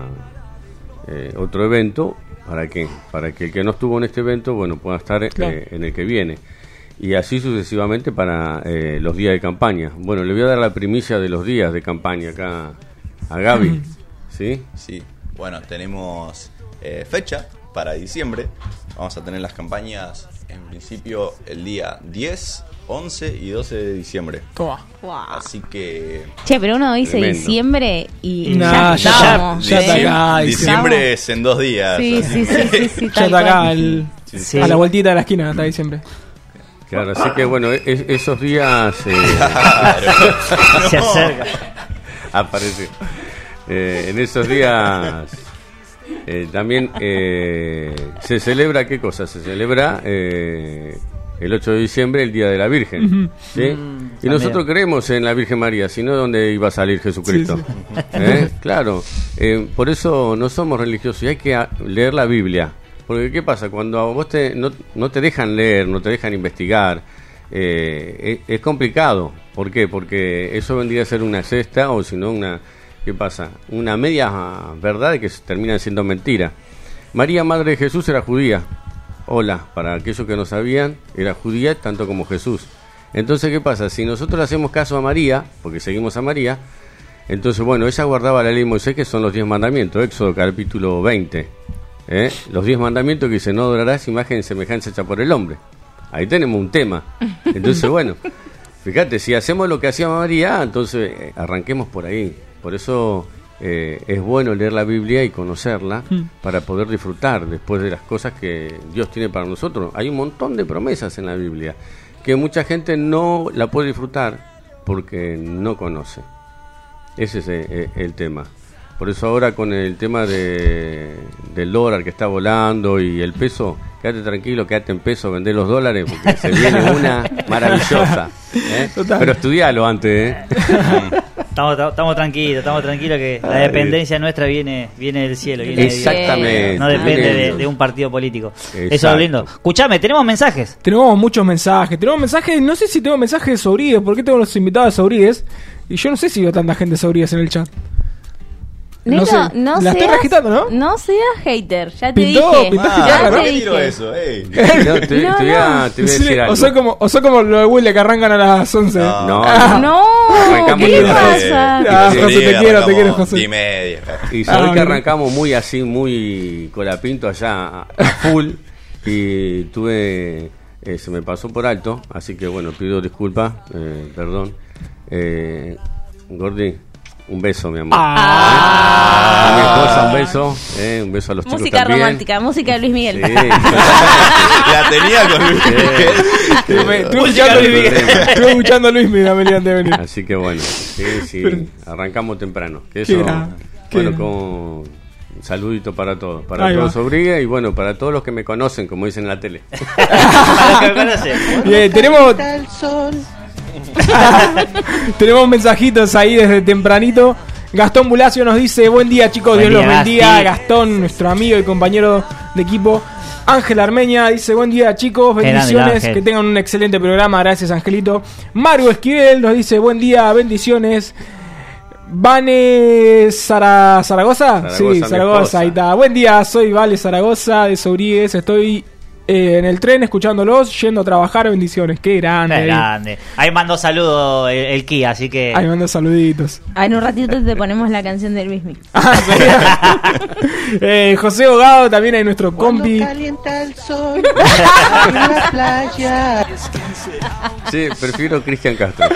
eh, otro evento. ¿Para qué? Para que el que no estuvo en este evento, bueno, pueda estar eh, Claro. en el que viene. Y así sucesivamente para eh, los días de campaña. Bueno, le voy a dar la primicia de los días de campaña acá a Gaby. ¿Sí? Sí, bueno, tenemos eh, fecha para diciembre. Vamos a tener las campañas en principio el día diez, once y doce de diciembre. Toma. Wow. Así que Che, pero uno dice Tremendo. diciembre y Nah, ya, ya- estamos, ya ¿eh? está acá. Ay, diciembre es en dos días. Sí, así sí, que- sí, sí, sí, Ya tal está acá, cual. el- Sí, sí. a la vueltita de la esquina, está diciembre. Claro, así que bueno, es- esos días eh, Claro. Se acerca. aparece. Eh, en esos días eh, también eh, se celebra, ¿qué cosa? Se celebra eh, el ocho de diciembre, el Día de la Virgen. ¿Sí? Y también. nosotros creemos en la Virgen María, si no, ¿dónde iba a salir Jesucristo? Sí, ¿Eh? Claro, eh, por eso no somos religiosos y hay que a- leer la Biblia. Porque ¿qué pasa? Cuando a vos te, no, no te dejan leer, no te dejan investigar, eh, es, es complicado. ¿Por qué? Porque eso vendría a ser una cesta o si no una... ¿Qué pasa? Una media verdad que se termina siendo mentira. María, madre de Jesús, era judía. Hola, para aquellos que no sabían, era judía tanto como Jesús. Entonces, ¿qué pasa? Si nosotros le hacemos caso a María, porque seguimos a María, entonces, bueno, ella guardaba la ley de Moisés, que son los diez mandamientos, Éxodo capítulo veinte. ¿eh? Los diez mandamientos que dice, no adorarás imagen y semejanza hecha por el hombre. Ahí tenemos un tema. Entonces, bueno, fíjate, si hacemos lo que hacía María, entonces eh, arranquemos por ahí. Por eso eh, es bueno leer la Biblia y conocerla para poder disfrutar después de las cosas que Dios tiene para nosotros. Hay un montón de promesas en la Biblia que mucha gente no la puede disfrutar porque no conoce. Ese es eh, el tema. Por eso ahora con el tema de, del dólar que está volando y el peso, quédate tranquilo, quédate en peso, vendé los dólares porque se viene una maravillosa. ¿eh? Total. Pero estudialo antes, ¿eh? Estamos, estamos tranquilos, estamos tranquilos que la Ay, dependencia nuestra viene viene del cielo. Viene de Dios. Exactamente. No depende Viene de, Dios. de un partido político. Eso es Exacto. lo lindo. Escuchame, tenemos mensajes. Tenemos muchos mensajes. Tenemos mensajes, no sé si tengo mensajes de Sobríes, porque tengo los invitados de Sobríes. Y yo no sé si veo tanta gente de Sobríes en el chat. Nero, No sé, no la estoy seas- agitando, ¿no? No seas hater, ya te Pintó, dije. pintó Ah, ya ¿no? ¿por te qué tiró dije. eso? Ey. No, te, No, te voy a, no. te voy a decir Sí, algo. o soy como, o soy como lo de Willy que arrancan a las once. No. No, Ah. No, Arrancamos ¿qué le temprano. pasa? Ah, Sí, José, te quiero, te arrancamos quiero, José. diez y media. Y sabés Ah, que bien. arrancamos muy así, muy colapinto allá a a full. Y tuve. eh, se me pasó por alto. Así que bueno, pido disculpas. Eh, perdón. Eh, Gordi, un beso, mi amor. Ah. A mi esposa, un beso. eh, un beso a los chicos Música también. romántica, música de Luis Miguel. Sí. La tenía con Luis Miguel. Estuve estuve Música escuchando, de Luis- Miguel. estuve escuchando a Luis Miguel antes de venir. Así que bueno, sí, sí, Pero- arrancamos temprano. Que Qué eso, gra- qué bueno, gra- con un saludito para todos, para Ahí todos va. Sobría y bueno, para todos los que me conocen, como dicen en la tele. Para los que me conocen. Bien, tenemos. tenemos mensajitos ahí desde tempranito. Gastón Bulacio nos dice: buen día, chicos, Buen Dios día, los bendiga. Gasti. Gastón, nuestro amigo y compañero de equipo. Ángel Armeña dice: buen día, chicos, Qué grande el bendiciones, Ángel. que tengan un excelente programa. Gracias, Angelito. Mario Esquivel nos dice: buen día, bendiciones. Vane Zara- Zaragoza, Zaragoza, sí, mi Zaragoza, esposa. ahí está. Buen día, soy Vale Zaragoza de Sobríes. Estoy eh, en el tren escuchándolos, yendo a trabajar. Bendiciones, qué grande. Qué ahí. grande. Ahí mandó saludos el, el Kia, así que. Ahí manda saluditos. Ah, en un ratito te ponemos la canción de Luis Miguel. Ah, sí. eh, José Hogado también hay nuestro compi. Calienta el sol en la playa. Sí, prefiero Cristian Castro.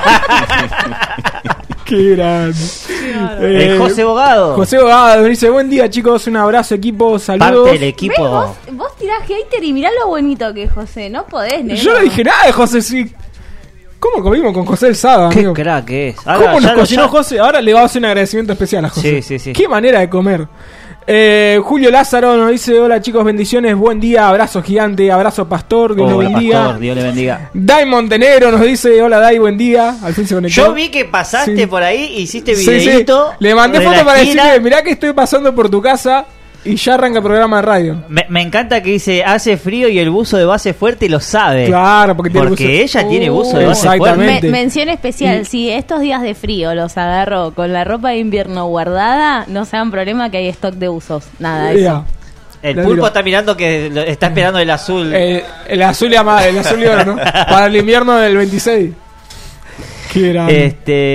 Qué grande. El Eh, José Bogado. José Hogado dice: buen día, chicos, un abrazo, equipo, saludos. Parte del ¿Ves? equipo. Vos, vos tirás hater y mirá lo bonito que es José. No podés, Nero. Yo no dije nada de José, sí. ¿Cómo comimos con José el sábado, Qué amigo? crack que es. ¿Cómo Ahora, nos ya lo- cocinó ya- José? Ahora le vamos a hacer un agradecimiento especial a José. Sí, sí, sí. Qué manera de comer. Eh, Julio Lázaro nos dice: hola, chicos, bendiciones, buen día, abrazo gigante, abrazo pastor, Dios lo Hola, bendiga. pastor, Dios le bendiga. Dai Montenegro nos dice: hola, Dai, buen día. Al fin se conectó. Yo vi que pasaste Sí. por ahí, hiciste Sí, sí. videíto. Le mandé de foto la para esquina. decirle: mirá que estoy pasando por tu casa. y ya arranca el programa de radio. Me, me encanta que dice, hace frío y el buzo de base fuerte y lo sabe. Claro, porque tiene Porque buzo- ella tiene buzo Uh, de base exactamente. fuerte. Me- mención especial, Y- si estos días de frío los agarro con la ropa de invierno guardada, no se hagan problema que hay stock de usos. Nada, eso. Ya. El Lo pulpo digo. está mirando que lo- está esperando el azul. Eh, el azul y ama- el azul y oro, ¿no? Para el invierno del veintiséis. Qué grande.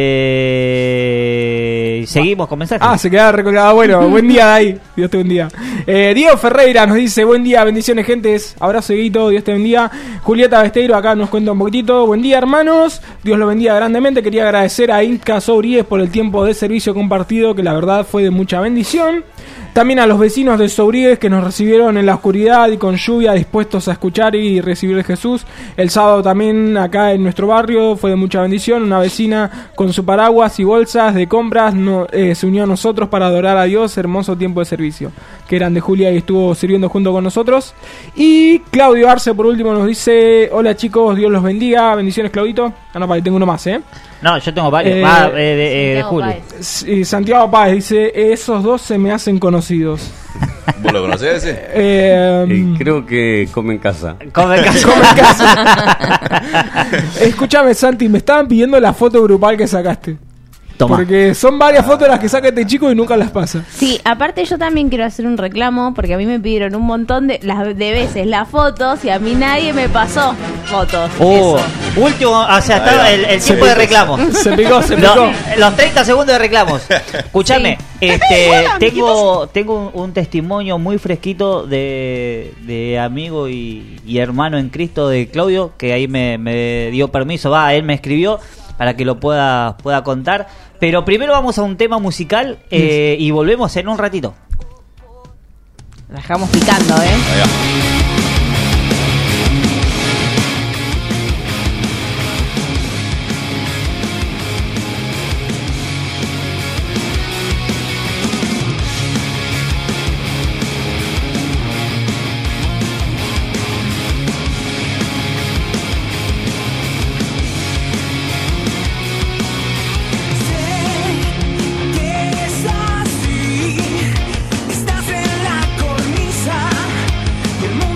Este. Seguimos con mensajes. Ah, se quedaba recolgado. Bueno, buen día de ahí. Dios te bendiga. Eh, Diego Ferreira nos dice: buen día, bendiciones, gentes. Abrazo, Dieguito. Dios te bendiga. Julieta Besteiro acá nos cuenta un poquitito. Buen día, hermanos. Dios los bendiga grandemente. Quería agradecer a Inca Sobríes por el tiempo de servicio compartido, que la verdad fue de mucha bendición. También a los vecinos de Sobríes que nos recibieron en la oscuridad y con lluvia, dispuestos a escuchar y recibir de Jesús. El sábado también acá en nuestro barrio fue de mucha bendición. Una vecina con su paraguas y bolsas de compras no, eh, se unió a nosotros para adorar a Dios. Hermoso tiempo de servicio. Que eran de Julia y estuvo sirviendo junto con nosotros. Y Claudio Arce por último nos dice: hola chicos, Dios los bendiga. Bendiciones, Claudito. Ah, no, vale, tengo uno más, ¿eh? No, yo tengo varios. Eh, Ah, eh, de, eh, de Santiago Julio. Páez. Sí, Santiago Páez dice: esos dos se me hacen conocidos. ¿Vos lo conocés ese? Eh, Eh, creo que come en casa. Come casa. Come en casa. Escúchame, Santi, me estaban pidiendo la foto grupal que sacaste. Toma. Porque son varias fotos las que saca este chico y nunca las pasa. Sí, aparte yo también quiero hacer un reclamo porque a mí me pidieron un montón de, las, de veces las fotos y a mí nadie me pasó fotos. Oh, Eso. último, o sea, estaba el, el tiempo de reclamos. Se picó, se Lo- picó. los treinta segundos de reclamos. Escúchame, Sí. este, Igual, ¿qué tengo, tengo un, un testimonio muy fresquito de, de amigo y, y hermano en Cristo de Claudio, que ahí me, me dio permiso, va, él me escribió para que lo pueda, pueda contar. Pero primero vamos a un tema musical eh, y volvemos en un ratito. La dejamos picando, ¿eh? Ahí va. Que es así, estás en la cornisa y el mundo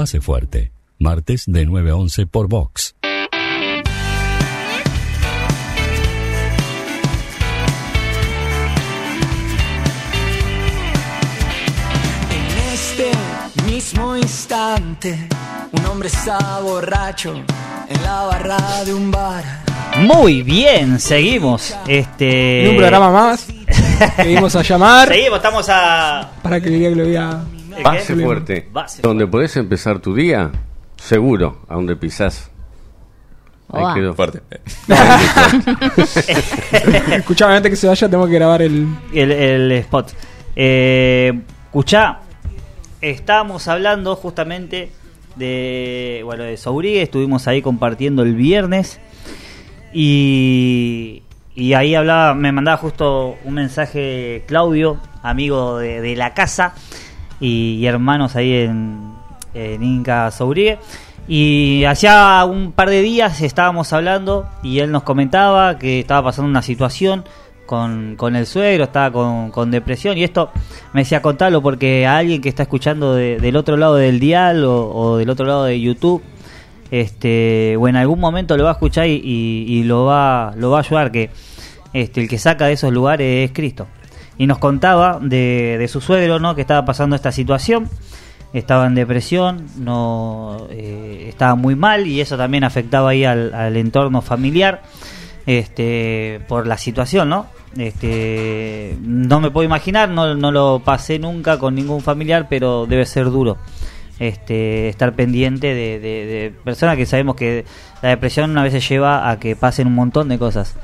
Base Fuerte, martes de nueve a once por Vox. En este mismo instante, un hombre está borracho en la barra de un bar. Muy bien, seguimos. Este... En un programa más, seguimos a llamar Seguimos, estamos a... para que diga que lo había... ¿Qué? Base Fuerte, Base donde podés empezar tu día, seguro, a donde pisás. Ahí Oa. quedó. Fuerte. Escuchame, antes que se vaya tengo que grabar el... el, el spot. Eh, escuchá, estábamos hablando justamente de, bueno, de Saurí, estuvimos ahí compartiendo el viernes y, y ahí hablaba, me mandaba justo un mensaje Claudio, amigo de, de la casa y, y hermanos ahí en, en Inca Saurí. Y hacía un par de días estábamos hablando y él nos comentaba que estaba pasando una situación con, con el suegro, estaba con, con depresión, y esto me decía contarlo porque a alguien que está escuchando de, del otro lado del dial o, o del otro lado de YouTube, este, o en algún momento lo va a escuchar y, y, y lo va lo va a ayudar, que este, el que saca de esos lugares es Cristo. Y nos contaba de, de su suegro, ¿no?, que estaba pasando esta situación. Estaba en depresión, no eh, estaba muy mal, y eso también afectaba ahí al, al entorno familiar, este, por la situación, ¿no? Este, no me puedo imaginar, no, no lo pasé nunca con ningún familiar, pero debe ser duro, este, estar pendiente de, de, de personas que sabemos que la depresión a veces lleva a que pasen un montón de cosas.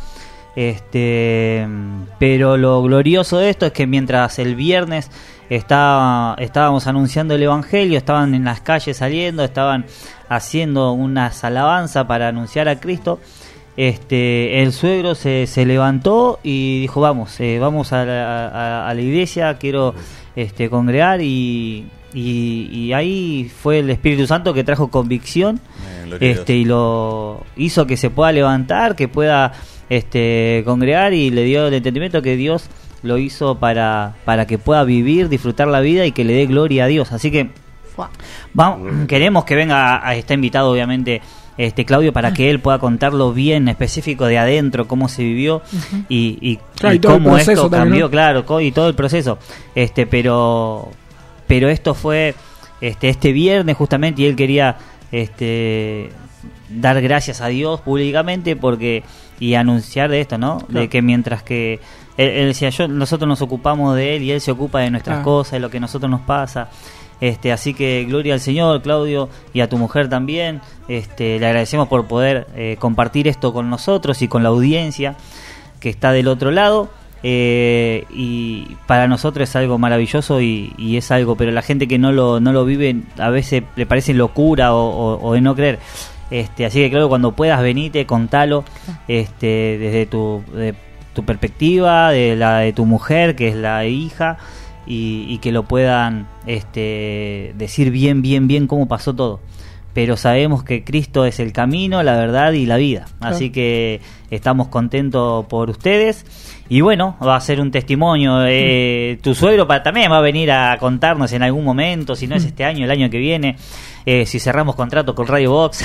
Este, pero lo glorioso de esto es que mientras el viernes estaba, estábamos anunciando el evangelio, estaban en las calles saliendo, estaban haciendo unas alabanzas para anunciar a Cristo, este, el suegro se, se levantó y dijo: vamos, eh, vamos a la, a, a la iglesia, quiero este, congregar, y, y, y ahí fue el Espíritu Santo que trajo convicción, Eh, este, y lo hizo que se pueda levantar, que pueda este congregar, y le dio el entendimiento que Dios lo hizo para, para que pueda vivir, disfrutar la vida y que le dé gloria a Dios. Así que Fuá. vamos, queremos que venga, a, está invitado obviamente este Claudio para que él pueda contarlo bien específico de adentro, cómo se vivió y, y, Claro, y y todo el cómo proceso esto también, cambió, ¿no? claro, co- y todo el proceso. Este, pero pero esto fue este este viernes justamente, y él quería este dar gracias a Dios públicamente porque y anunciar de esto, ¿no? Claro. De que mientras que él, él decía, yo nosotros nos ocupamos de él y él se ocupa de nuestras Ah. cosas, de lo que a nosotros nos pasa. Este, así que gloria al Señor, Claudio, y a tu mujer también. Este, le agradecemos por poder eh, compartir esto con nosotros y con la audiencia que está del otro lado. Eh, y para nosotros es algo maravilloso y, y es algo, pero la gente que no lo no lo vive a veces le parece locura o, o, o de no creer. Este, así que claro, cuando puedas venite, contalo, este, desde tu, de tu perspectiva, de la de tu mujer, que es la hija, y, y que lo puedan este, decir bien, bien, bien cómo pasó todo. Pero sabemos que Cristo es el camino, la verdad y la vida. Así que estamos contentos por ustedes. Y bueno, va a ser un testimonio. Eh, tu suegro pa- también va a venir a contarnos en algún momento, si no es este año, el año que viene, eh, si cerramos contrato con Radio Box.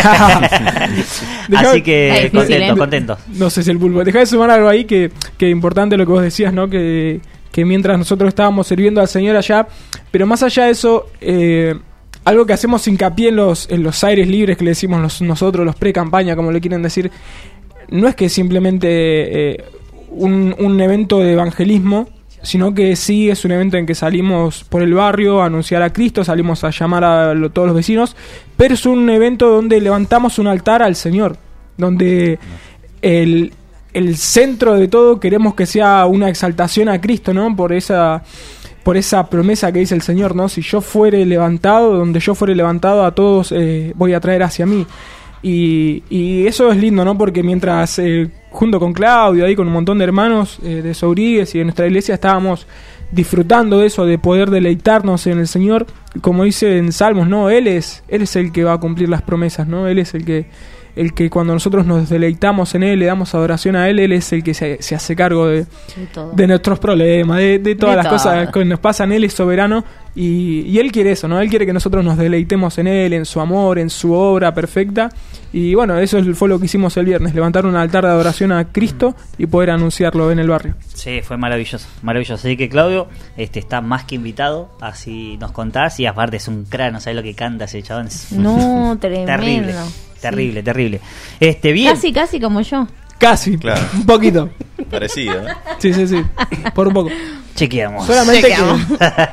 Así que Está difícil, contentos, ¿eh? contentos. No sé si el pulpo. Dejá de sumar algo ahí que, que importante lo que vos decías, ¿no? Que, que mientras nosotros estábamos sirviendo al Señor allá, pero más allá de eso, eh, algo que hacemos hincapié en los, en los aires libres que le decimos los- nosotros, los pre-campaña, como le quieren decir, no es que simplemente eh, un, un evento de evangelismo, sino que sí es un evento en que salimos por el barrio a anunciar a Cristo, salimos a llamar a lo- todos los vecinos, pero es un evento donde levantamos un altar al Señor, donde el, el centro de todo queremos que sea una exaltación a Cristo, ¿no? Por esa, por esa promesa que dice el Señor, ¿no? Si yo fuere levantado, donde yo fuere levantado, a todos eh, voy a traer hacia mí. Y, y eso es lindo, ¿no? Porque mientras, eh, junto con Claudio, ahí con un montón de hermanos eh, de Sobrigues y de nuestra iglesia, estábamos disfrutando de eso, de poder deleitarnos en el Señor, como dice en Salmos, ¿no? Él es, Él es el que va a cumplir las promesas, ¿no? Él es el que el que cuando nosotros nos deleitamos en Él, le damos adoración a Él, Él es el que se, se hace cargo de, De todo. de nuestros problemas, de, de todas De las todo. cosas que nos pasan. Él es soberano y, y Él quiere eso, ¿no? Él quiere que nosotros nos deleitemos en Él, en su amor, en su obra perfecta. Y bueno, eso fue lo que hicimos el viernes, levantar un altar de adoración a Cristo y poder anunciarlo en el barrio. Sí, fue maravilloso, maravilloso. Así que Claudio este está más que invitado, así nos contás. Y aparte es un cráneo, ¿sabes lo que canta ese chabón? Es No, tremendo. terrible, Sí. terrible, terrible. Este, bien. Casi, casi como yo. Casi, Claro. un poquito. Parecido, ¿no? Sí, sí, sí, por un poco. Chequeamos. Solamente que... Chequeamos.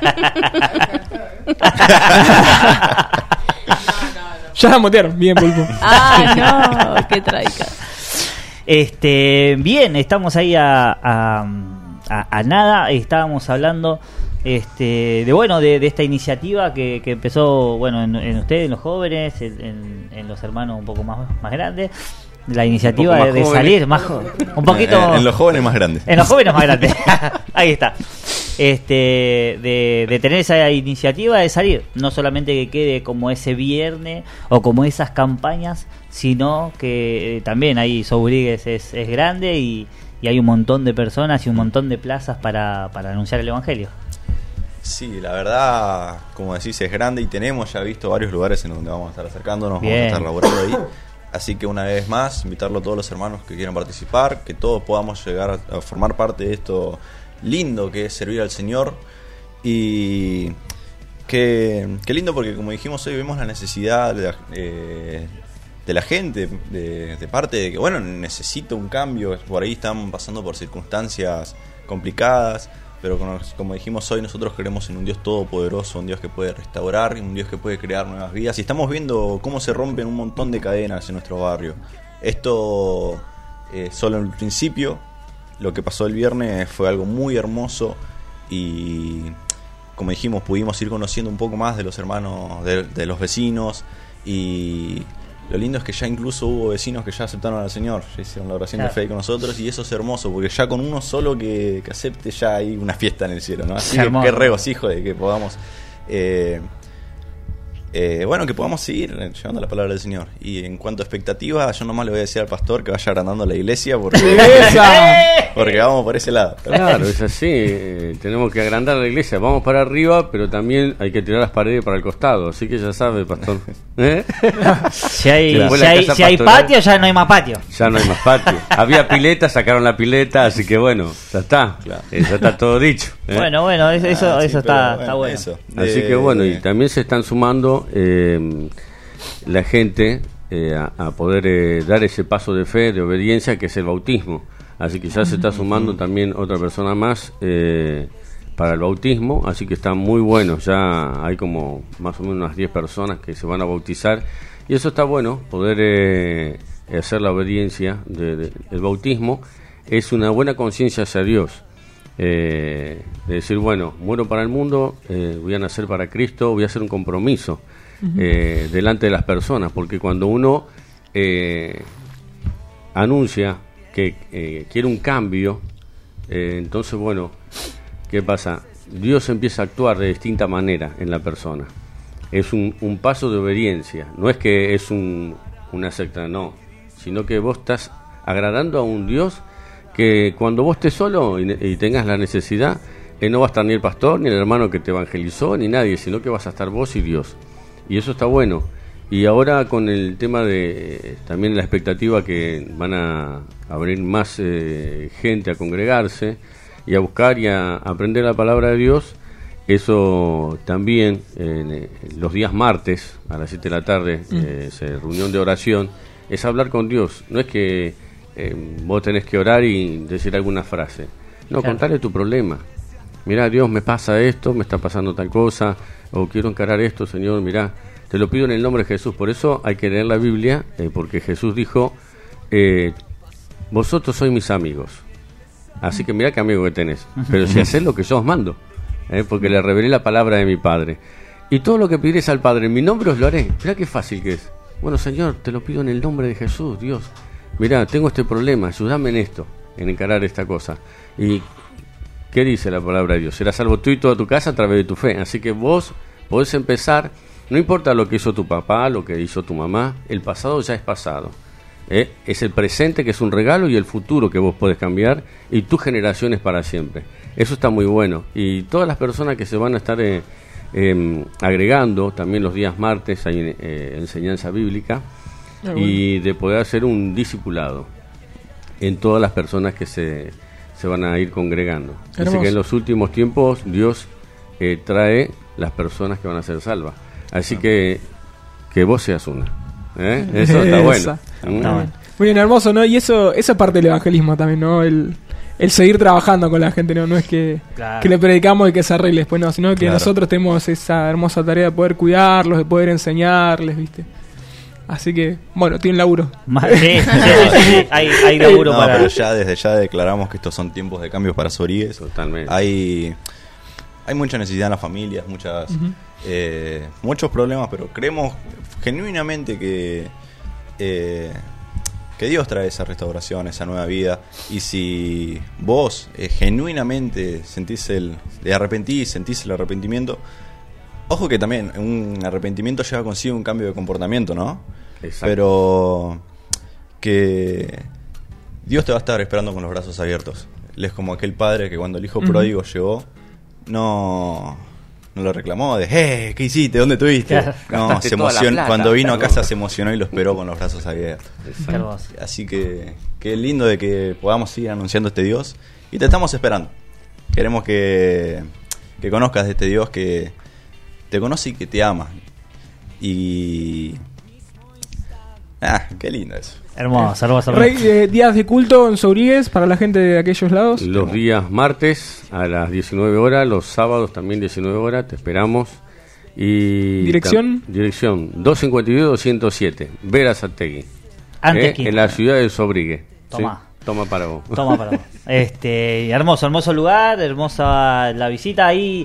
Ya la motearon, bien, Pulpo. Ay, no, qué traica. Este, bien, estamos ahí a, a, a- a nada. Estábamos hablando este, de bueno de, de esta iniciativa que, que empezó bueno en, en ustedes, en los jóvenes, en, en- en los hermanos un poco más, más grandes. La iniciativa Un poco de, más de jóvenes. salir más jo- un poquito En, en los jóvenes más grandes. en los jóvenes más grandes. Ahí está. Este, de, de tener esa iniciativa de salir, no solamente que quede como ese viernes o como esas campañas, sino que eh, también ahí Sobrigues es, es grande y, y hay un montón de personas y un montón de plazas para, para anunciar el evangelio. Sí, la verdad, como decís, es grande y tenemos ya visto varios lugares en donde vamos a estar acercándonos, Bien. vamos a estar laborando ahí. Así que una vez más, invitarlo a todos los hermanos que quieran participar, que todos podamos llegar a, a formar parte de esto lindo que es servir al Señor. Y qué, qué lindo porque, como dijimos hoy, vemos la necesidad de la, eh, de la gente, de, de parte de que, bueno, necesita un cambio. Por ahí están pasando por circunstancias complicadas, pero como, como dijimos hoy, nosotros creemos en un Dios todopoderoso, un Dios que puede restaurar, un Dios que puede crear nuevas vidas. Y estamos viendo cómo se rompen un montón de cadenas en nuestro barrio. Esto eh, solo en el principio. Lo que pasó el viernes fue algo muy hermoso y, como dijimos, pudimos ir conociendo un poco más de los hermanos, de, de los vecinos. Y lo lindo es que ya incluso hubo vecinos que ya aceptaron al Señor, ya hicieron la oración Claro. de fe con nosotros, y eso es hermoso, porque ya con uno solo que, que acepte ya hay una fiesta en el cielo, ¿no? Así Es que hermoso. qué regocijo de que podamos... Eh, eh, bueno, que podamos seguir llevando la palabra del Señor. Y en cuanto a expectativas, yo nomás le voy a decir al pastor que vaya agrandando la iglesia porque, ¡Esa! porque vamos por ese lado. Claro, es así. eh, tenemos que agrandar la iglesia. Vamos para arriba, pero también hay que tirar las paredes para el costado. Así que ya sabe, pastor. ¿Eh? Si hay, Claro. si hay, Casa si hay pastoral. patio, ya no hay más patio. Ya no hay más patio. Había pileta, sacaron la pileta, así que bueno, ya está. Claro. Eh, ya está todo dicho. ¿eh? Bueno, bueno, eso, eso, Ah, sí, eso pero está, está bueno. eso. Así De- que bueno, y también se están sumando eh, la gente eh, a, a poder eh, dar ese paso de fe, de obediencia, que es el bautismo. Así que ya se está sumando también otra persona más eh, para el bautismo, así que está muy bueno. Ya hay como más o menos unas diez personas que se van a bautizar y eso está bueno, poder eh, hacer la obediencia de- de- del bautismo. Es una buena conciencia hacia Dios. Eh, de decir, bueno, muero para el mundo, eh, voy a nacer para Cristo, voy a hacer un compromiso eh, delante de las personas, porque cuando uno eh, anuncia que eh, quiere un cambio, eh, entonces, bueno, ¿qué pasa? Dios empieza a actuar de distinta manera en la persona. Es un, un paso de obediencia, no es que es un, una secta, no, sino que vos estás agradando a un Dios que cuando vos estés solo y, y tengas la necesidad, eh, no va a estar ni el pastor, ni el hermano que te evangelizó, ni nadie, sino que vas a estar vos y Dios. Y eso está bueno. Y ahora con el tema de eh, también la expectativa que van a abrir más eh, gente a congregarse y a buscar y a aprender la palabra de Dios, eso también eh, los días martes a las siete de la tarde, eh, se- reunión de oración, es hablar con Dios. No es que eh, vos tenés que orar y decir alguna frase. No, Claro. contarle tu problema. Mirá, Dios, me pasa esto, me está pasando tal cosa, o quiero encarar esto, Señor, mirá, te lo pido en el nombre de Jesús. Por eso hay que leer la Biblia, eh, porque Jesús dijo, eh, vosotros sois mis amigos. Así que mirá qué amigo que tenés. Pero si hacés lo que yo os mando, eh, porque le revelé la palabra de mi Padre. Y todo lo que pidierais al Padre en mi nombre os lo haré. Mirá qué fácil que es. Bueno, Señor, te lo pido en el nombre de Jesús, Dios. Mirá, tengo este problema, ayúdame en esto, en encarar esta cosa. Y ¿qué dice la palabra de Dios? Serás salvo tú y toda tu casa a través de tu fe. Así que vos podés empezar, no importa lo que hizo tu papá, lo que hizo tu mamá, el pasado ya es pasado. ¿eh? Es el presente que es un regalo y el futuro que vos podés cambiar y tus generaciones para siempre. Eso está muy bueno. Y todas las personas que se van a estar eh, eh, agregando, también los días martes hay eh, enseñanza bíblica, ah, y bueno, de poder hacer un discipulado en todas las personas que se, se van a ir congregando. Hermoso. Así que en los últimos tiempos Dios eh, trae las personas que van a ser salvas. Así ah. que que vos seas una. ¿eh? Eso está bueno. Está bueno. Muy bien, hermoso, ¿no? Y eso, esa parte del evangelismo también, ¿no? El, el seguir trabajando con la gente, ¿no? No es que, claro, que le predicamos y que se arregle después, no, sino que claro, nosotros tenemos esa hermosa tarea de poder cuidarlos, de poder enseñarles, ¿viste? Así que, bueno, tienen laburo. Sí, sí, sí, sí. Hay, hay laburo no, para... pero ya desde ya declaramos que estos son tiempos de cambios para Soríguez. Totalmente. Hay, hay mucha necesidad en las familias, muchas... Uh-huh. Eh, muchos problemas, pero creemos genuinamente que eh, que Dios trae esa restauración, esa nueva vida. Y si vos eh, genuinamente sentís el de arrepentís, sentís el arrepentimiento, ojo que también un arrepentimiento lleva consigo un cambio de comportamiento, ¿no? Exacto. Pero que Dios te va a estar esperando con los brazos abiertos. Él es como aquel padre que cuando el hijo uh-huh. pródigo llegó, no no lo reclamó de ¡eh! ¿Qué hiciste? ¿Dónde estuviste? Claro. No, se emocionó. Plata, cuando vino a casa se emocionó y lo esperó con los brazos abiertos. Exacto. Así que qué lindo de que podamos seguir anunciando este Dios y te estamos esperando. Queremos que, que conozcas de este Dios que te conoce y que te ama. Y... ah, qué lindo eso. Hermoso, hermoso. Rey, eh, días de culto en Soríguez para la gente de aquellos lados. Los días martes a las diecinueve horas, los sábados también diecinueve horas, te esperamos. Y ¿Dirección? Ta- dirección doscientos cincuenta y dos doscientos siete, Berazategui, eh, en la ciudad de Sobrigues. Toma. ¿Sí? Toma para vos. Toma para vos. Este, hermoso, hermoso lugar, hermosa la visita ahí.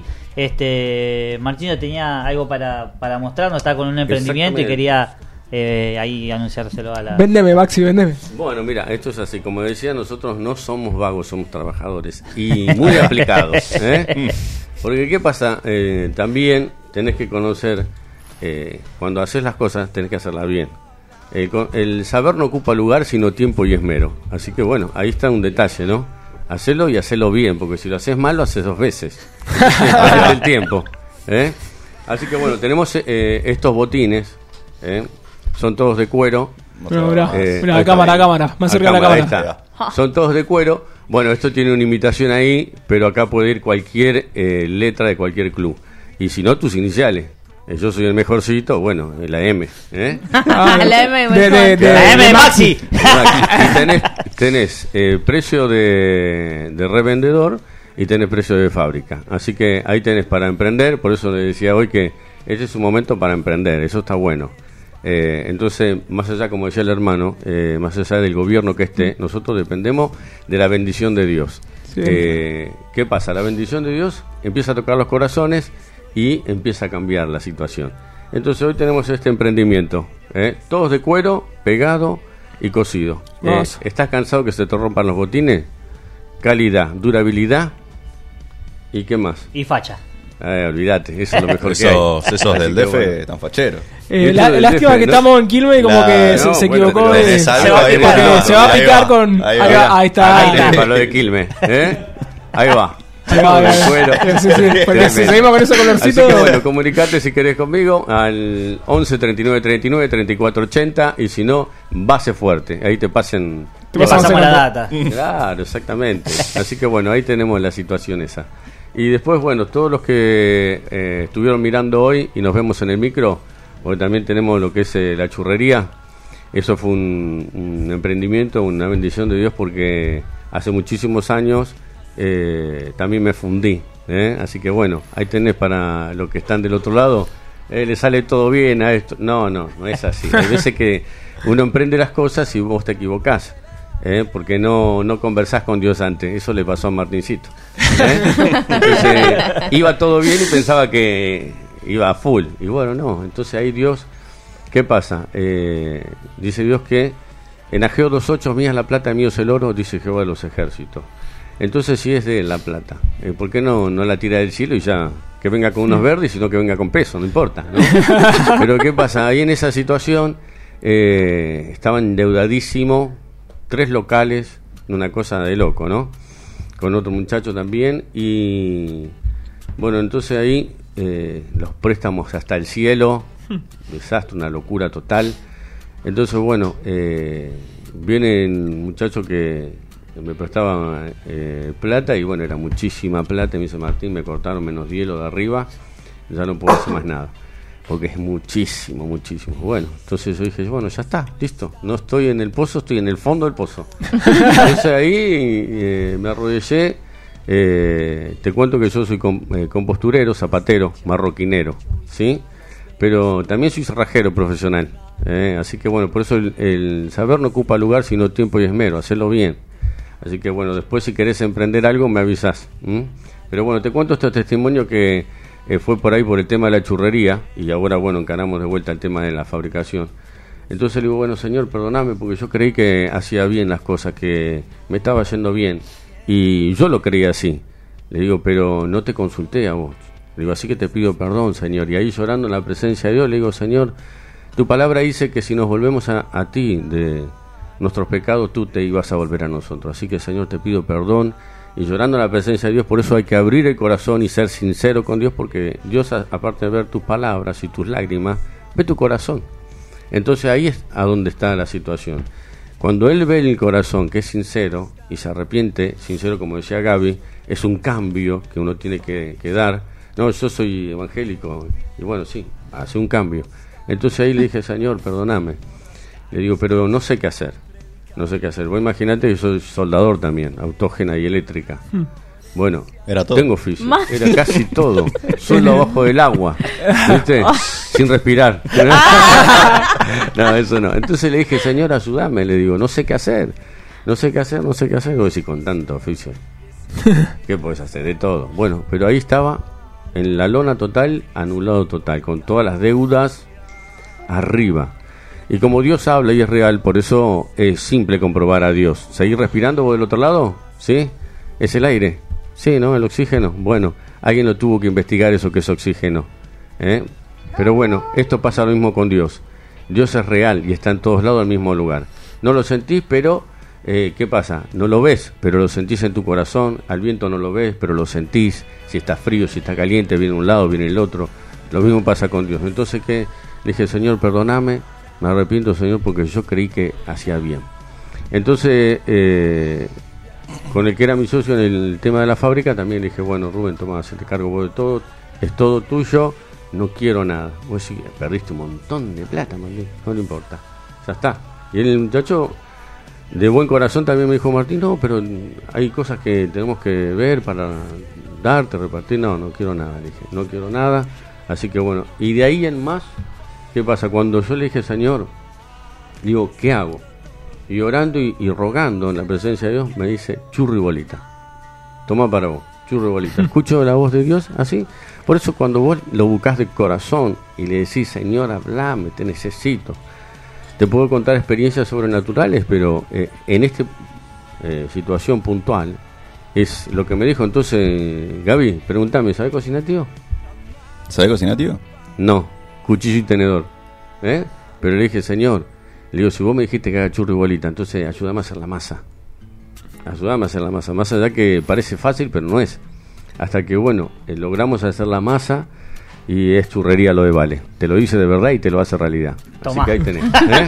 Este, Martino tenía algo para, para mostrarnos, está con un emprendimiento y quería eh, ahí anunciárselo a la... Véndeme, Maxi, véndeme. Bueno, mira, esto es así, como decía, nosotros no somos vagos, somos trabajadores y muy aplicados, ¿eh? Porque ¿qué pasa? Eh, también tenés que conocer, eh, cuando haces las cosas tenés que hacerlas bien. El, el saber no ocupa lugar sino tiempo y esmero. Así que bueno, ahí está un detalle, ¿no? Hacelo y hacelo bien, porque si lo haces mal lo haces dos veces. Hacete el tiempo, ¿eh? Así que bueno, tenemos eh, estos botines, ¿eh? Son todos de cuero. Pero mirá, eh, mirá, la cámara, cámara, más cerca de la cámara. Está. Son todos de cuero. Bueno, esto tiene una imitación ahí, pero acá puede ir cualquier eh, letra de cualquier club. Y si no, tus iniciales. Eh, yo soy el mejorcito, bueno, eh, la M. ¿eh? Ah, la M de, de, de, la M de Maxi. Y tenés, tenés eh, precio de, de revendedor y tenés precio de fábrica. Así que ahí tenés para emprender. Por eso le decía hoy que este es un momento para emprender. Eso está bueno. Eh, entonces, más allá, como decía el hermano, eh, más allá del gobierno que esté, nosotros dependemos de la bendición de Dios. Sí. Eh, ¿Qué pasa? La bendición de Dios empieza a tocar los corazones y empieza a cambiar la situación. Entonces hoy tenemos este emprendimiento, ¿eh? Todos de cuero, pegado y cosido. Eh, ¿Estás cansado que se te rompan los botines? Calidad, durabilidad y ¿qué más? Y facha. Eh, olvídate, eso es lo mejor que esos, hay. Esos del D F bueno, tan facheros. Eh, la, lástima D F, que ¿no? Estamos en Quilmes y como la, que se, no, se bueno, equivocó. De, se, se, va, ahí va, va, se va a picar va, con... Ahí, ahí, va. ahí está. Ahí está. Para lo de Quilmes, ¿eh? Ahí va. Se va, sí, sí, porque si seguimos con ese colorcito. Así que bueno, comunicate si querés conmigo al once treinta y nueve treinta y nueve treinta y cuatro ochenta y si no, base fuerte. Ahí te pasen. Te pasamos la data. Claro, exactamente. Así que bueno, ahí tenemos la situación esa. Y después, bueno, todos los que eh, estuvieron mirando hoy y nos vemos en el micro, porque también tenemos lo que es eh, la churrería. Eso fue un, un emprendimiento, una bendición de Dios, porque hace muchísimos años eh, también me fundí. ¿eh? Así que bueno, ahí tenés para los que están del otro lado. Eh, le sale todo bien a esto. No, no, no es así. Hay veces que uno emprende las cosas y vos te equivocás. ¿Eh? Porque no, no conversás con Dios antes. Eso le pasó a Martincito. ¿eh? Entonces iba todo bien y pensaba que iba a full. Y bueno, no. Entonces ahí Dios, ¿qué pasa? Eh, dice Dios que en Ageo dos ocho, mía es la plata, mío es el oro, dice Jehová de los ejércitos. Entonces si es de la plata, eh, ¿por qué no, no la tira del cielo y ya que venga con unos verdes, sino que venga con peso? No importa, ¿no? Pero ¿qué pasa? Ahí en esa situación eh, estaba endeudadísimo, tres locales, una cosa de loco, ¿no? Con otro muchacho también, y bueno, entonces ahí eh, los préstamos hasta el cielo, desastre, una locura total. Entonces, bueno, eh, viene un muchacho que me prestaba eh, plata, y bueno, era muchísima plata, y me dice: Martín, me cortaron menos hielo de arriba, ya no puedo hacer más nada, porque es muchísimo, muchísimo. Bueno, entonces yo dije, bueno, ya está, listo, no estoy en el pozo, estoy en el fondo del pozo. Entonces ahí eh, me arrodillé. Eh, te cuento que yo soy com- eh, composturero, zapatero, marroquinero, ¿sí? Pero también soy cerrajero profesional, eh, así que bueno, por eso el, el saber no ocupa lugar sino tiempo y esmero, hacerlo bien. Así que bueno, después si querés emprender algo me avisás. ¿m? Pero bueno, te cuento este testimonio que eh, fue por ahí por el tema de la churrería, y ahora bueno, encaramos de vuelta el tema de la fabricación. Entonces le digo, bueno, señor, perdoname, porque yo creí que hacía bien las cosas, que me estaba yendo bien, y yo lo creía así. Le digo, pero no te consulté a vos. Le digo, así que te pido perdón, señor. Y ahí llorando en la presencia de Dios, le digo, Señor, tu palabra dice que si nos volvemos a, a ti de nuestros pecados, tú te ibas a volver a nosotros. Así que, Señor, te pido perdón. Y llorando en la presencia de Dios, por eso hay que abrir el corazón y ser sincero con Dios, porque Dios, a- aparte de ver tus palabras y tus lágrimas, ve tu corazón. Entonces ahí es a donde está la situación. Cuando Él ve el corazón que es sincero y se arrepiente, sincero como decía Gaby, es un cambio que uno tiene que, que dar. No, yo soy evangélico, y bueno, sí, hace un cambio. Entonces ahí le dije, Señor, perdóname. Le digo, pero no sé qué hacer, no sé qué hacer. Vos imaginate que soy soldador también, autógena y eléctrica. Bueno, Era todo. tengo oficio, Más. era casi todo, solo abajo del agua, ¿viste? Sin respirar. No, eso no. Entonces le dije, Señor, ayúdame, le digo, no sé qué hacer, no sé qué hacer, no sé qué hacer. Voy a decir, con tanto oficio, ¿qué podés hacer? De todo. Bueno, pero ahí estaba, en la lona total, anulado total, con todas las deudas arriba. Y como Dios habla y es real, por eso es simple comprobar a Dios. ¿Seguir respirando vos del otro lado? ¿Sí? ¿Es el aire? Sí, ¿no? ¿El oxígeno? Bueno, alguien lo tuvo que investigar, eso que es oxígeno, ¿eh? Pero bueno, esto pasa lo mismo con Dios. Dios es real y está en todos lados al mismo lugar. No lo sentís, pero eh, ¿qué pasa? No lo ves, pero lo sentís en tu corazón. Al viento no lo ves, pero lo sentís. Si está frío, si está caliente, viene un lado, viene el otro. Lo mismo pasa con Dios. Entonces, ¿qué? Le dije, Señor, perdóname, me arrepiento, Señor, porque yo creí que hacía bien. Entonces, eh, con el que era mi socio en el tema de la fábrica, también le dije, bueno, Rubén, toma, se te cargo vos de todo, es todo tuyo, no quiero nada. Vos sí, perdiste un montón de plata, Martín, no le importa, ya está. Y el muchacho, de buen corazón, también me dijo, Martín, no, pero hay cosas que tenemos que ver para darte, repartir. No, no quiero nada, le dije, no quiero nada. Así que bueno, y de ahí en más, ¿qué pasa? Cuando yo le dije, Señor, digo, ¿qué hago? Y orando y, y rogando en la presencia de Dios, me dice, churro y bolita. Toma para vos, churro y bolita. Escucho la voz de Dios así. Por eso cuando vos lo buscás de corazón y le decís, Señor, hablame, te necesito. Te puedo contar experiencias sobrenaturales, pero eh, en esta eh, situación puntual es lo que me dijo. Entonces, Gaby, pregúntame, ¿sabés cocinar, tío? ¿Sabés cocinar, tío? No, cuchillo y tenedor, ¿eh? Pero le dije, Señor, le digo, si vos me dijiste que haga churro y bolita, entonces ayúdame a hacer la masa. Ayúdame a hacer la masa. Más allá que parece fácil, pero no es. Hasta que, bueno, eh, logramos hacer la masa y es churrería lo de Vale. Te lo dice de verdad y te lo hace realidad. Tomá. Así que ahí tenés. ¿eh?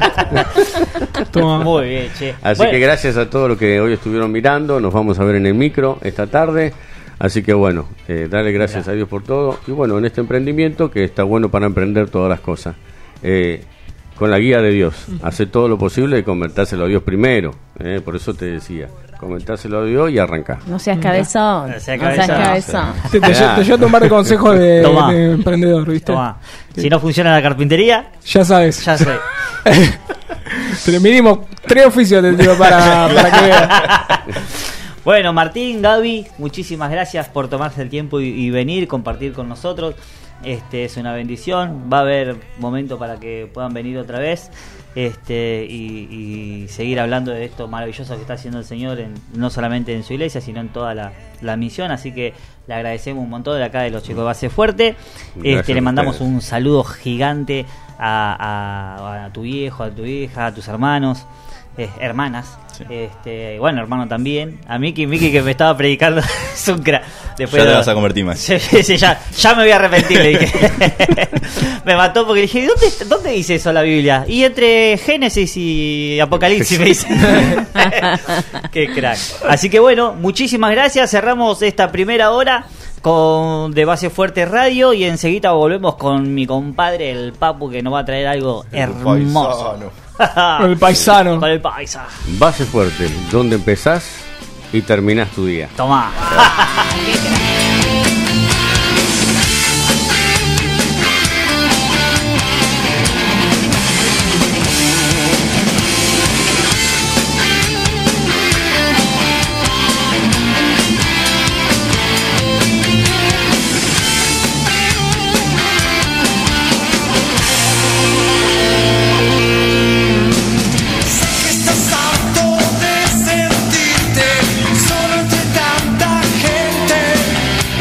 Toma. Muy bien, che. Así Bueno, que gracias a todos los que hoy estuvieron mirando. Nos vamos a ver en el micro esta tarde. Así que bueno, eh, dale gracias Mirá. a Dios por todo. Y bueno, en este emprendimiento que está bueno para emprender todas las cosas. Eh, con la guía de Dios. Hacer todo lo posible de convertárselo a Dios primero. eh, por eso te decía, comentárselo a Dios y arrancar. No seas cabezón. No No seas seas cabezón. cabezón. Te, te, lle- te llevo a tomar de consejo de, Tomá. de emprendedor, ¿viste? toma. Si no funciona la carpintería, Ya sabes. ya sé. Pero mínimo tres oficios te digo para, para que veas. Bueno, Martín, Gaby, muchísimas gracias por tomarse el tiempo y, y venir, compartir con nosotros. Este, es una bendición. Va a haber momento para que puedan venir otra vez. Este, y, y seguir hablando de esto maravilloso que está haciendo el Señor, en, no solamente en su iglesia, sino en toda la, la misión. Así que le agradecemos un montón de acá de los chicos de Base Fuerte. Este, le mandamos un saludo gigante a, a, a tu viejo, a tu hija, a tus hermanos, eh, hermanas. Sí. Este, bueno, hermano también. A Miki, Miki que me estaba predicando es un crack. Después ya te lo, vas a convertir más. Sí, sí, ya, ya me voy a arrepentir, le dije. Me mató porque le dije, ¿dónde, ¿dónde dice eso la Biblia? Y entre Génesis y Apocalipsis me dice. Qué crack. Así que bueno, muchísimas gracias. Cerramos esta primera hora con de Base Fuerte Radio y enseguida volvemos con mi compadre el Papu, que nos va a traer algo el hermoso. Con el paisano. Con el paisa. Base Fuerte, donde empezás y terminás tu día. Tomá. Estás harto de sentirte solo entre tanta gente.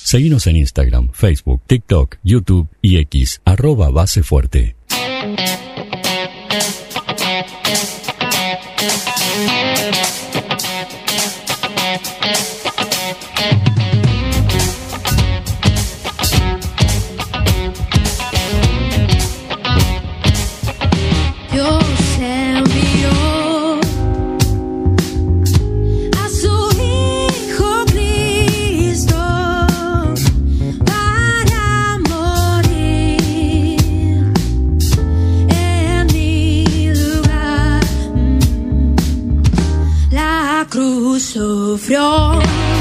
Seguinos en Instagram, Facebook, TikTok, YouTube y X, arroba Base Fuerte. Dios envió a su Hijo Cristo para morir en mi lugar. La cruz sufrió.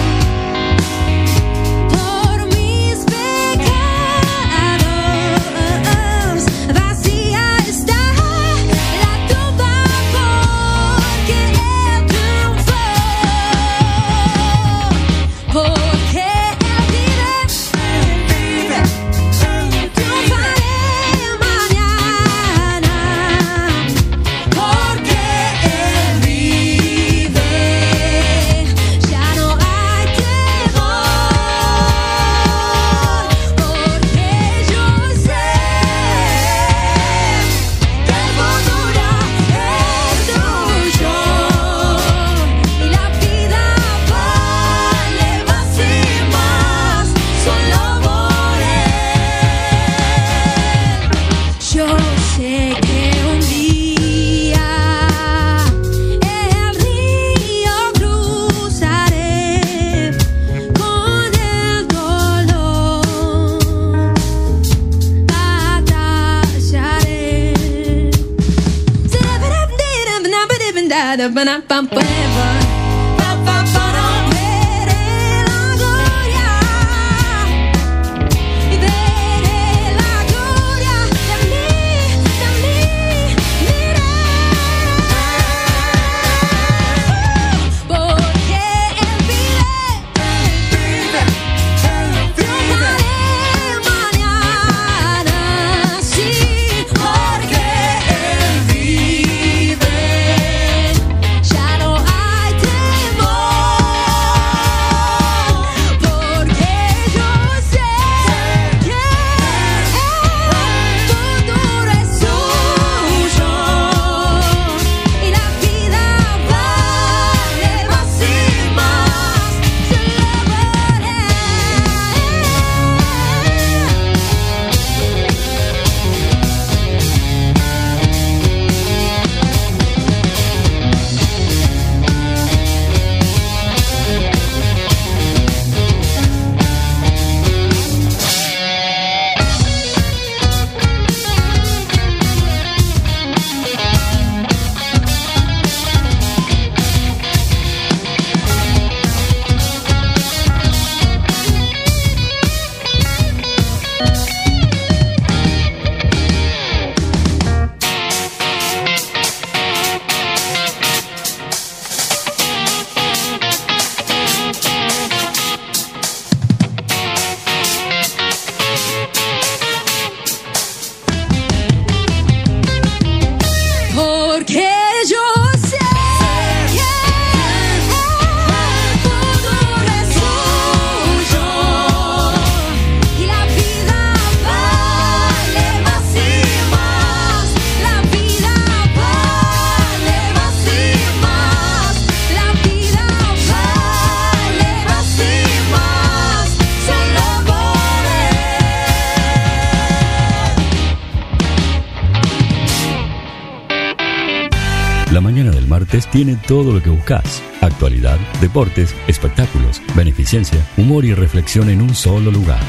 La mañana del martes tiene todo lo que buscas. Actualidad, deportes, espectáculos, beneficencia, humor y reflexión en un solo lugar.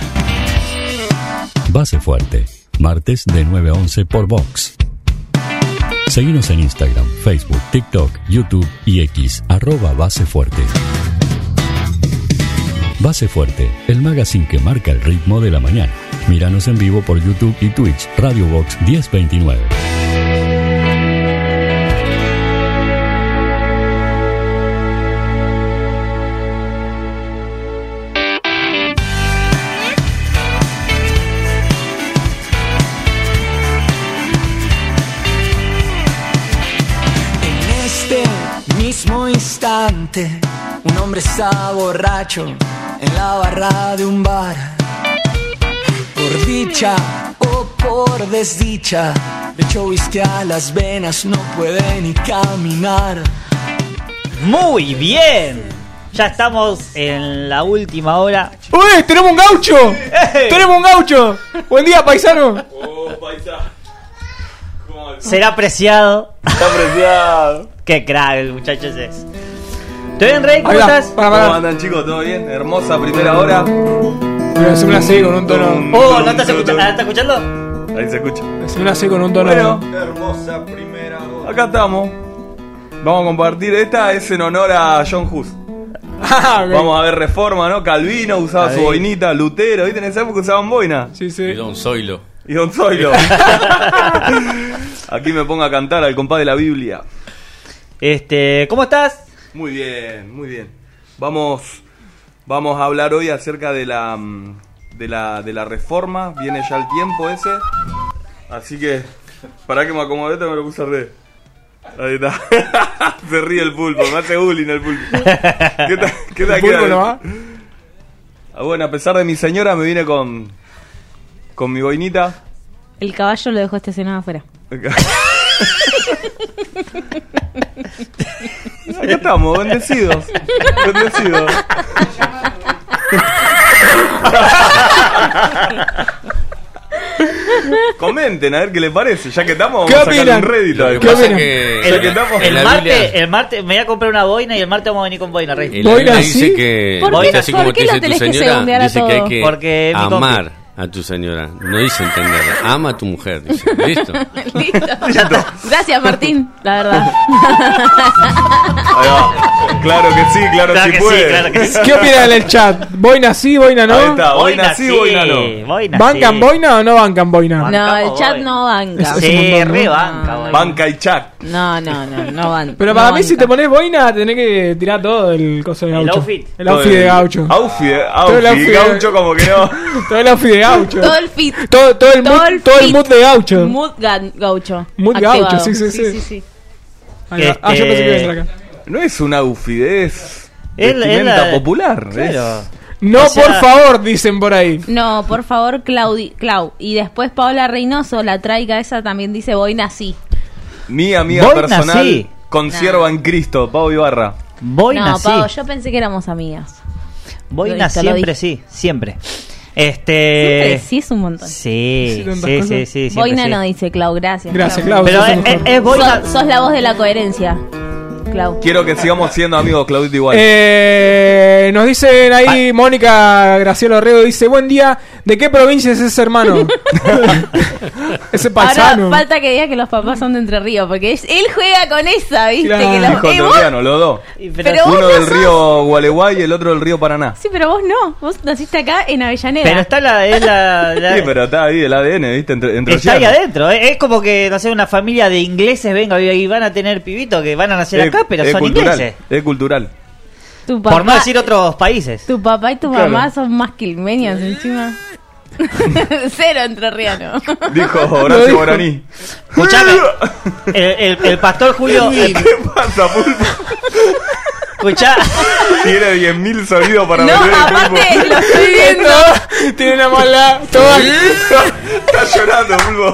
Base Fuerte, martes de nueve a once por Vox. Seguinos en Instagram, Facebook, TikTok, YouTube y X, arroba Base Fuerte. Base Fuerte, el magazine que marca el ritmo de la mañana. Míranos en vivo por YouTube y Twitch, Radio Vox diez veintinueve. Mismo instante, un hombre está borracho en la barra de un bar. Por dicha o por desdicha, le echo whisky a las venas, no puede ni caminar. Muy bien. Ya estamos en la última hora. ¡Uy! ¡Tenemos un gaucho! ¡Eh! ¡Tenemos un gaucho! ¡Buen día, paisano! Oh, paisa. Será apreciado. Está apreciado. Qué crack el muchacho ese es. ¿Todo bien, Rey? ¿Cómo Ahí va, estás? para, ¿Cómo para. andan, chicos? ¿Todo bien? Hermosa primera hora. Haceme una C con un tono. Oh, ¿no estás escuchando? ¿Estás escuchando? Ahí se escucha. Haceme una C con un tono. Bueno, Hermosa primera hora. acá estamos. Vamos a compartir. Esta es en honor a John Hus. Ah, ok. Vamos a ver Reforma, ¿no? Calvino usaba Ahí. su boinita, Lutero, ¿viste? En esa época usaban boina. Sí, sí. Eh, Y Don Zoilo. Y Don Zoilo. Aquí me pongo a cantar al compás de la Biblia. Este, ¿cómo estás? Muy bien, muy bien. Vamos, vamos a hablar hoy acerca de la, mm, de la, de la Reforma. Viene ya el tiempo ese. Así que, para que me acomode, me lo puse a re. Ahí está. Se ríe el pulpo, me hace bullying el pulpo. ¿Qué tal? ¿Qué tal ¿El pulpo queda? no va? Ah, bueno, a pesar de mi señora, me vine con, con mi boinita. El caballo lo dejó estacionado afuera. Acá estamos, bendecidos. Bendecidos. Comenten a ver qué les parece. Ya que estamos, vamos ¿Qué a sacar opinan? un rédito. Lo que ¿Qué pasa es opinan? que Ya El, que estamos en el la martes, Biblia- el martes me voy a comprar una boina y el martes vamos a venir con boina, Rey. En la ¿Boina Biblia dice así? que, ¿Por qué- dice así por como qué te lo dice tu tenés que señora, segundear a dice que hay todo? que Porque mi amar a tu señora. No dice entenderla. Ama a tu mujer, dice. ¿Listo? Listo. Gracias, Martín, la verdad. Ahí va. Claro que sí, claro, Claro sí que sí, puede. claro que sí. ¿Qué opinan en el chat? ¿Boina sí, boina no? Ahí está, boina sí, boina no. Boina ¿Bancan sí. boina o no bancan boina? Ban- No, el Bancamos chat boina. no banca. Es un Sí, montón, ¿no? re banca, boina. Banca y chat. No, no, no, no banca. Pero para no mí, si banca. te pones boina, tenés que tirar todo el coso de El gaucho. outfit. El outfit de gaucho. Outfit, Todo el outfit, outfit. gaucho como que no. Todo el outfit de gaucho. Todo el fit. Todo, todo el, Todo mood, el todo el fit. mood de gaucho. Mood gan- gaucho. Mood Activado. gaucho, sí, sí, sí. sí, sí. Ahí va. Ah, yo pensé que iba a entrar acá. No es un outfit, es Es la- vestimenta es la- popular. Claro. es- No, O sea- por favor, dicen por ahí. No, por favor, Claudi, Clau. Y después Paola Reynoso, la traiga esa, también dice boina sí. Mi amiga Boina, personal, sí. conserva en Cristo, Pau Ibarra. Boina no, sí. Pau, yo pensé que éramos amigas. Boina Listo, lo siempre dije. sí, siempre. Este. Siempre sí es un montón. Sí, Sí, tantas sí, cosas. sí, sí, siempre Boina sí. no dice Clau, gracias. Gracias, Clau. Pero sos es, el mejor. es- es boina. Sos, sos la voz de la coherencia, Clau. Quiero que sigamos siendo amigos, Claudito, igual. Eh, nos dicen ahí, Mónica Graciela Orrego dice, buen día, ¿de qué provincia es ese hermano? Ese paisano. Ahora falta que diga que los papás son de Entre Ríos, porque es- él juega con esa, ¿viste? Claro. Que los- Hijo eh, vos- entrerriano, los dos. Y Pero vos Uno no del sos- río Gualeguay y el otro del río Paraná. Sí, pero vos no. Vos naciste acá en Avellaneda. Pero está la. Es la, la- Sí, pero está ahí el A D N, ¿viste? Entre, entre está ahí adentro. eh. Es como que, no sé, una familia de ingleses venga y van a tener pibitos que van a nacer acá, pero son cultural, ingleses. es cultural. Tu papá, Por no decir otros países. Tu papá y tu Claro. mamá son más quilmeños encima. Cero entrerriano. Dijo Lo Horacio dijo. Guaraní. Escuchame, el, el, el pastor Julio. el- ¿Qué pasa, pulpo? escuchá, Tiene diez mil sonidos para No, vender el aparte pulpo. lo estoy viendo. Tiene una mala. Toda... Está llorando, pulpo.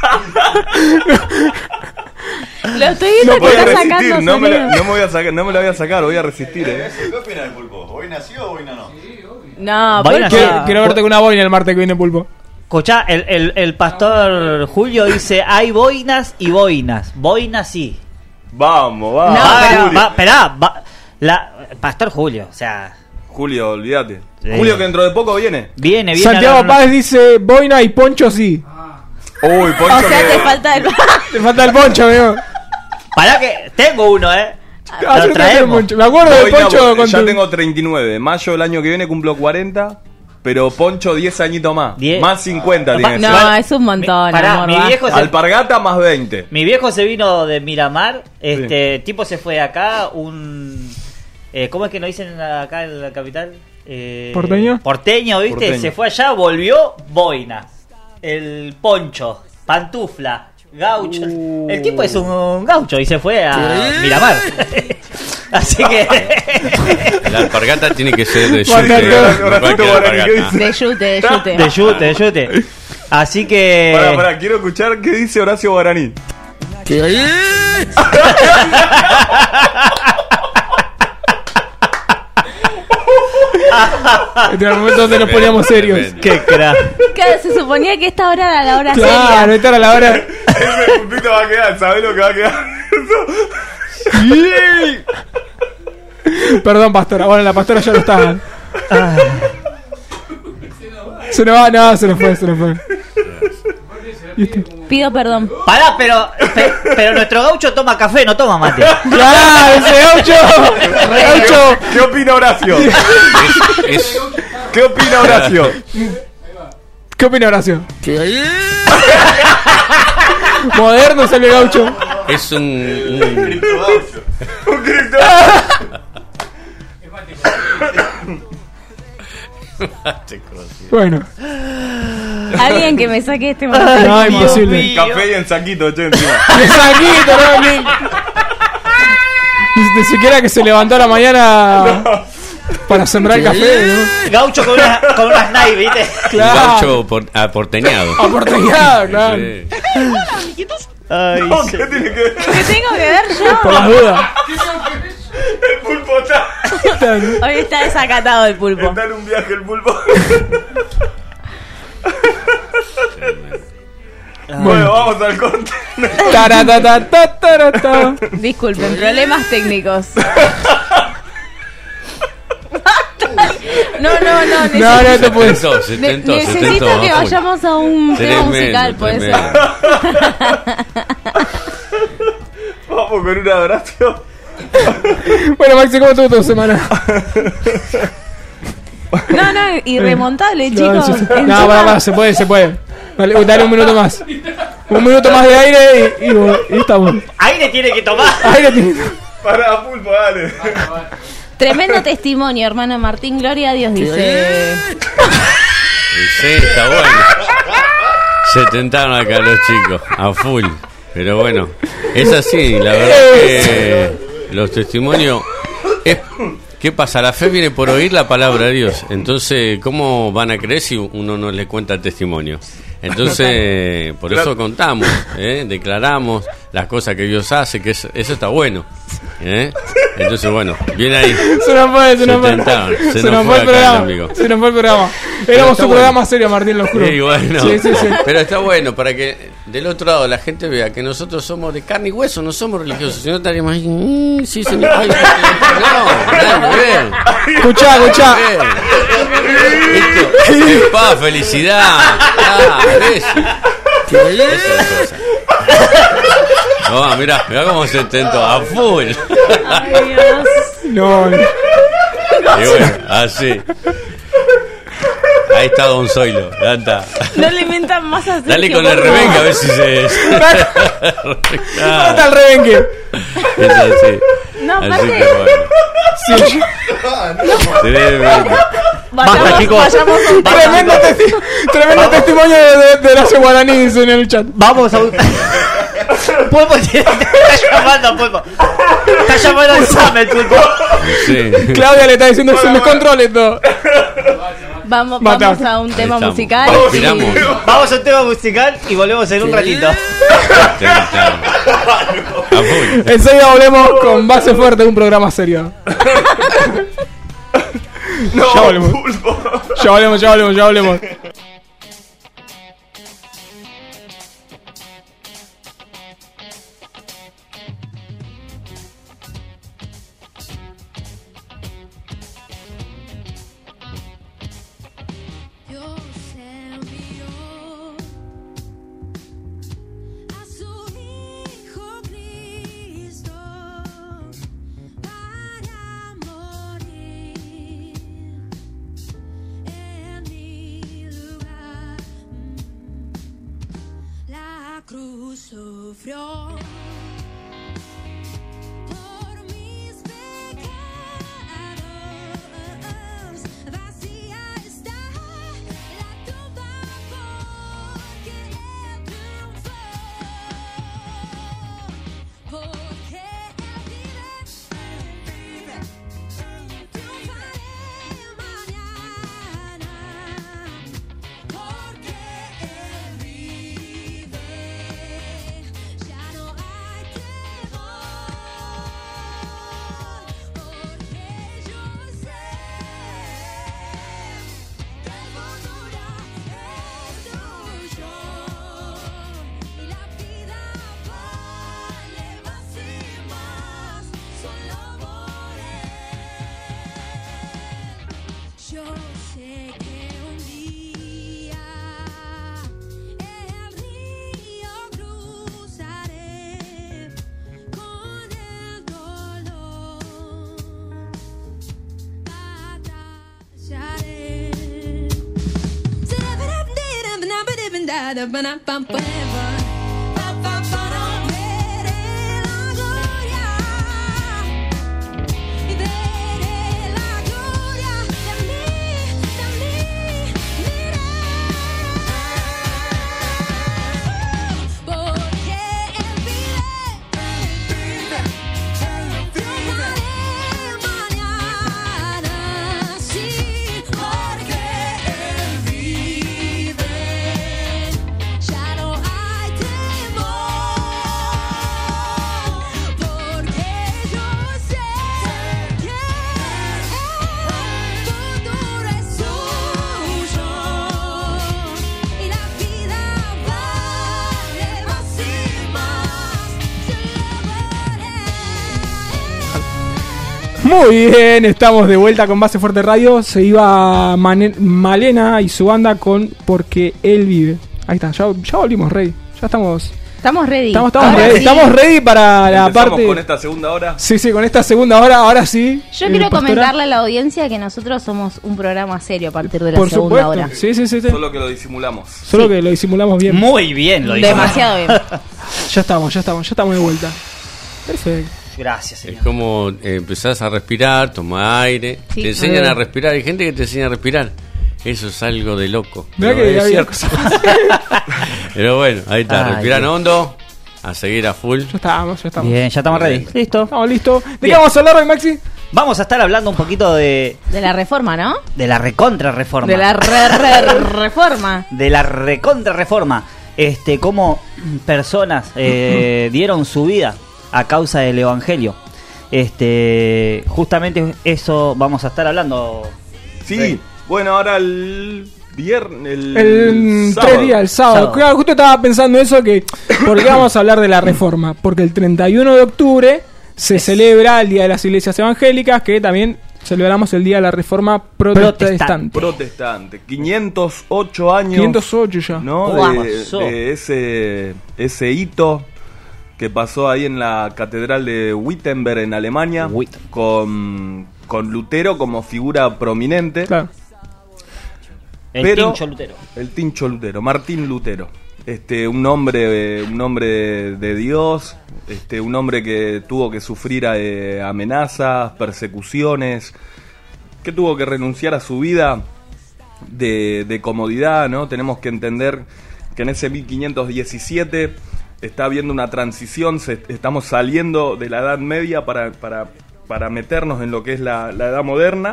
Lo estoy viendo Voy que a está resistir, sacando no me, la, sonido. no me voy a sacar, no me la voy a sacar, voy a resistir, eh. ¿Qué opina del pulpo? ¿Boina sí o boina no? No, Boina ¿por qué? Quiero, quiero verte con una boina el martes que viene, Pulpo. escuchá, el, el, el pastor Julio dice: hay boinas y boinas. Boinas sí. Vamos, vamos. No, Va, pero- va, esperá, va- la, pastor Julio, o sea, Julio, olvídate. Sí. Julio que dentro de poco viene. viene, viene. Santiago a dar una- Páez dice boina y poncho sí. Uy, Poncho. O sea, que- te falta el... Te falta el poncho, amigo. Pará que tengo uno, eh. Ah, yo no Lo tengo traemos. poncho. Me acuerdo del Boina, poncho con ya tu- tengo treinta y nueve. Mayo del año que viene cumplo cuarenta. Pero Poncho diez añitos más. Diez. Más cincuenta tiene que No, ser. Igual- es un montón, Mi, pará, amor, mi va. viejo se, Alpargata más veinte. mi viejo se vino de Miramar. Este tipo se fue acá. Un. Eh, ¿Cómo es que nos dicen acá en la capital? Eh, ¿Porteño? Porteño, ¿viste? Porteño. Se fue allá, volvió. Boina. El poncho. Pantufla. Gaucho. Uh. El tipo es un gaucho y se fue a Miramar. Así que. La alpargata tiene que ser de Bueno, yute. no, no cualquier alpargata. De yute, de yute. De yute, de yute. Así que. Pará, pará, quiero escuchar qué dice Horacio Guaraní. En el momento donde nos poníamos serios. Tremendo. Qué crack. Claro, se suponía que esta hora era la hora Claro, seria. esta era la hora. Ese pulpito va a quedar, ¿sabés lo que va a quedar? Perdón, pastora. Bueno, la pastora ya no estaba. Se nos va, no, se nos fue, se nos fue. Pido perdón. Pará, pero, pe- pero nuestro gaucho toma café, no toma mate. ¡Claro, ese gaucho! ¡Gaucho! ¿Qué opina Horacio? Es, es- ¿Qué opina Horacio? ¿Qué opina Horacio? Moderno sale el gaucho. es un, un- Un grito. Bueno, Alguien que me saque este momento. no, Dios imposible. mío. Café y en saquito, che, encima. ¡Qué saquito, no! Ni, ni siquiera que se levantó a la mañana para sembrar el café, ¿no? Gaucho con una, con una snipe, ¿viste? un Claro. gaucho por- aporteñado. Aporteñado, claro. Sí. Ay, No, sí. ¿qué tiene que ver? ¿Qué tengo que ver Por yo? las dudas. El pulpo está, Hoy está desacatado el pulpo. está en un viaje el pulpo. Bueno, vamos al corte. Taratatatarata. Disculpen, problemas técnicos. No, no, no. No, necesito- no te puedes. Tentó, se ne- tentó, se tentó, necesito que a full. vayamos a un tema Tremendo, musical, por eso. tremendo. Vamos con un Horacio. Bueno, Maxi, ¿cómo estuvo tu semana? No, no, irremontable, chicos. No, sí, sí. Encima- No, para, para, se puede, se puede. Dale, dale un minuto más. Un minuto más de aire y, y, y estamos. Aire tiene que tomar. Aire tiene- Pará, pulpo, dale. Tremendo testimonio, hermano Martín. Gloria a Dios, dice. Sí, está bueno. Se tentaron acá los chicos, a full. Pero bueno, es así, la verdad que los testimonios... Es, ¿qué pasa? La fe viene por oír la palabra de Dios. Entonces, ¿cómo van a creer si uno no les cuenta el testimonio? Entonces, por eso contamos, ¿eh? Declaramos las cosas que Dios hace, que eso, eso está bueno. ¿eh? Entonces, bueno, viene ahí. Se nos fue, se Se nos fue. tentaron, se Se nos nos fue fue el acá el programa. amigo. Se nos fue el programa. Pero Éramos está un bueno. programa serio, Martín, lo juro. Sí, bueno. Sí, sí, sí. Pero está bueno para que del otro lado la gente vea que nosotros somos de carne y hueso, no somos religiosos. Si no estaríamos ahí, "Mm, sí, señor. Ay, no, nada que ver. Escuchá, escuchá. Esto es paz, felicidad. Ah, eso. Esa es la cosa. No, mirá, mirá cómo se intentó a full. Ay, Dios. No, no. Y bueno, así. Ahí está Don Zoilo. Ya está. No le mientan más a Sergio, Dale con por el favor. rebenque a ver si se. ¿Dónde Claro, está el rebenque? es así. No, Así aparte- que bueno. Sí. Tremendo. Vayamos, Basta, chicos. vayamos a un tema. Tremendo, testi- tremendo testimonio de, de, de Horacio Guaraní, dice en el chat. Vamos a un. Pulpo tiene- está llamando, Pulpo. Está llamando al Sam, el Pulpo. Sí. Claudia le está diciendo que se descontrole todo. Vamos, Matamos. vamos a un tema estamos. musical. Respiramos. Vamos a un tema musical y volvemos en un ratito. Tentado. A full. Enseguida volvemos con Base Fuerte, un programa serio. No, Ya volvemos. pulpo. Ya volvemos, ya volvemos, ya volvemos. Dios envió a su Hijo Cristo para morir en mi lugar. La cruz sufrió por mis pecados. Vacía está la tumba porque Él triunfó. Porque Él vive, Él vive, Yo sé que un día el río cruzaré con el dolor, batallaré. Veré la gloria y veré la gloria de mí, de mí, miré. Porque Él vive, triunfaré mañana, sí, porque Él vive, ya no hay temor, porque yo sé que el futuro es suyo y la vida vale más y más, celebraré. Muy bien, estamos de vuelta con Base Fuerte Radio. Se iba Mane- Malena y su banda con Porque Él Vive. Ahí está, ya, ya volvimos, Rey. Ya estamos. Estamos ready. Estamos, estamos Ahora ready. sí. Estamos ready para la Empezamos parte. con esta segunda hora. Sí, sí, con esta segunda hora, ahora sí. Yo Eh, quiero Pastora. comentarle a la audiencia que nosotros somos un programa serio a partir de la Por segunda supuesto. hora. Sí, sí, sí. sí. Solo que lo disimulamos. Solo que lo disimulamos bien. Muy bien lo dijo. Demasiado bien. Ya estamos, ya estamos, ya estamos de vuelta. Perfecto. Gracias, Es señor. como eh, empezás a respirar, tomar aire, Sí. te enseñan Ah. a respirar, hay gente que te enseña a respirar. Eso es algo de loco. Mirá Pero que es había cierto. cosas. Pero bueno, ahí está, Ay, respiran Dios. hondo, a seguir a full. Ya estamos, ya estamos. Bien, ya estamos ready. Listo. Estamos listos. ¿De qué Bien. vamos a hablar hoy, Maxi? Vamos a estar hablando un poquito de, De la reforma, ¿no? de la recontra reforma. De la re, re- reforma. de la recontra reforma. Este, cómo personas eh, dieron su vida a causa del evangelio. Este, justamente eso vamos a estar hablando. Sí, Sí. bueno, ahora el viernes. El, El sábado. tres días, el sábado. Sábado. Claro, justo estaba pensando eso que. ¿Por qué vamos a hablar de la reforma? Porque el treinta y uno de octubre se celebra el Día de las Iglesias Evangélicas, que también celebramos el Día de la Reforma Protestante. Protestante. Protestante. quinientos ocho años. quinientos ocho ya. ¿No? Wow. De, Pasó. de ese, ese hito que pasó ahí en la catedral de Wittenberg en Alemania, Wittenberg. con, con Lutero como figura prominente. Claro. El Pero- Tincho Lutero. El Tincho Lutero, Martín Lutero. Este, un hombre, un hombre de Dios, este, un hombre que tuvo que sufrir eh, amenazas, persecuciones, que tuvo que renunciar a su vida de, de comodidad, ¿no? Tenemos que entender que en ese mil quinientos diecisiete está habiendo una transición, se- estamos saliendo de la Edad Media para, para, para meternos en lo que es la, la Edad Moderna,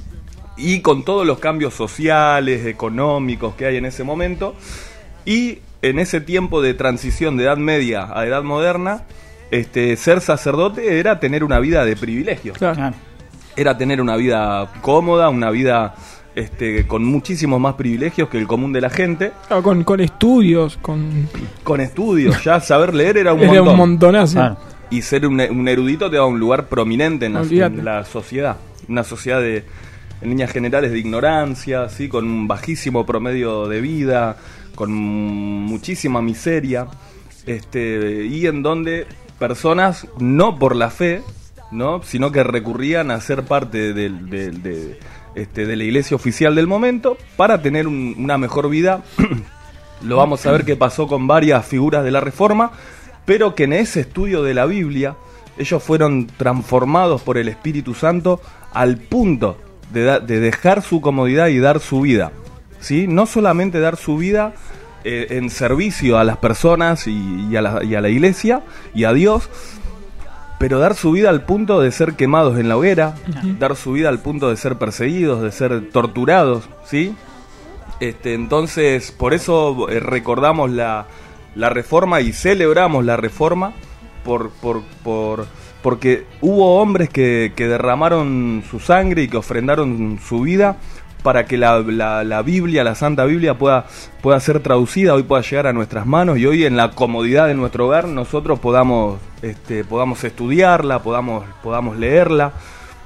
y con todos los cambios sociales, económicos que hay en ese momento, y en ese tiempo de transición de Edad Media a Edad Moderna, este, ser sacerdote era tener una vida de privilegios. Claro. Claro. Era tener una vida cómoda, una vida este, con muchísimos más privilegios que el común de la gente, Claro, con, con estudios, con. con estudios, ya saber leer era un Era montón. un montonazo. Claro. Y ser un, un erudito te da un lugar prominente en la, Olvídate. en la sociedad. Una sociedad de, en líneas generales, de ignorancia, ¿sí? Con un bajísimo promedio de vida, con muchísima miseria, este, y en donde personas, no por la fe, ¿no? Sino que recurrían a ser parte del- del- de, este, de la iglesia oficial del momento para tener un- una mejor vida. Lo vamos a ver qué pasó con varias figuras de la Reforma, pero que en ese estudio de la Biblia ellos fueron transformados por el Espíritu Santo al punto de, da- de dejar su comodidad y dar su vida, ¿sí? No solamente dar su vida eh, en servicio a las personas y, y a la, y a la iglesia y a Dios, pero dar su vida al punto de ser quemados en la hoguera, dar su vida al punto de ser perseguidos, de ser torturados, ¿sí? Este, entonces, por eso eh, recordamos la, la reforma y celebramos la reforma, por, por, por, porque hubo hombres que, que derramaron su sangre y que ofrendaron su vida para que la, la, la Biblia, la Santa Biblia, pueda, pueda ser traducida, hoy pueda llegar a nuestras manos y hoy en la comodidad de nuestro hogar nosotros podamos, este, podamos estudiarla, podamos, podamos leerla.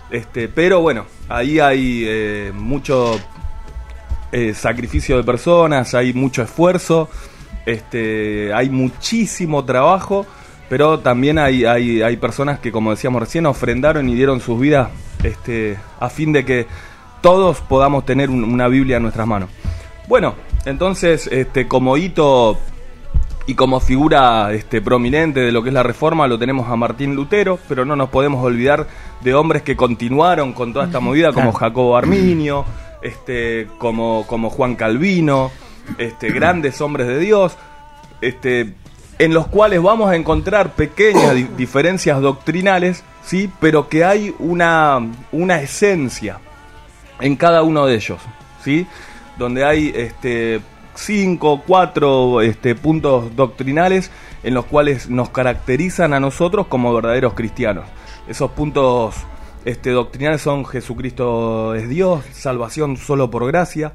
Este, pero bueno, ahí hay eh, mucho eh, sacrificio de personas, hay mucho esfuerzo, este, hay muchísimo trabajo, pero también hay, hay, hay personas que, como decíamos recién, ofrendaron y dieron sus vidas este, a fin de que todos podamos tener un, una Biblia en nuestras manos. Bueno, entonces, este, como hito y como figura este, prominente de lo que es la Reforma, lo tenemos a Martín Lutero, pero no nos podemos olvidar de hombres que continuaron con toda esta movida, como Claro. Jacobo Arminio, este, como, como Juan Calvino, este, grandes hombres de Dios, este, en los cuales vamos a encontrar pequeñas di- diferencias doctrinales, ¿sí? Pero que hay una, una esencia en cada uno de ellos, ¿sí? Donde hay este, cinco, cuatro este, puntos doctrinales en los cuales nos caracterizan a nosotros como verdaderos cristianos. Esos puntos este, doctrinales son: Jesucristo es Dios, salvación solo por gracia,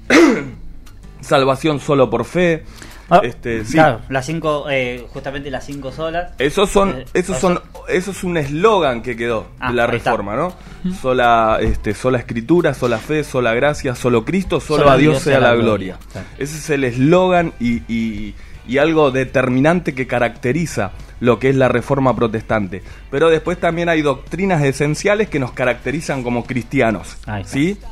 salvación solo por fe. Ah, Este, sí. Claro, las cinco, eh, justamente las cinco solas. Esos son, Eh, esos o son, sea- eso es un eslogan que quedó Ah, de la ahí está. Reforma, ¿no? Sola, este, sola escritura, sola fe, sola gracia, solo Cristo, solo, Solo a Dios sea la gloria. Claro. Ese es el eslogan y, y, y algo determinante que caracteriza lo que es la Reforma protestante. Pero después también hay doctrinas esenciales que nos caracterizan como cristianos, Ahí está. ¿sí?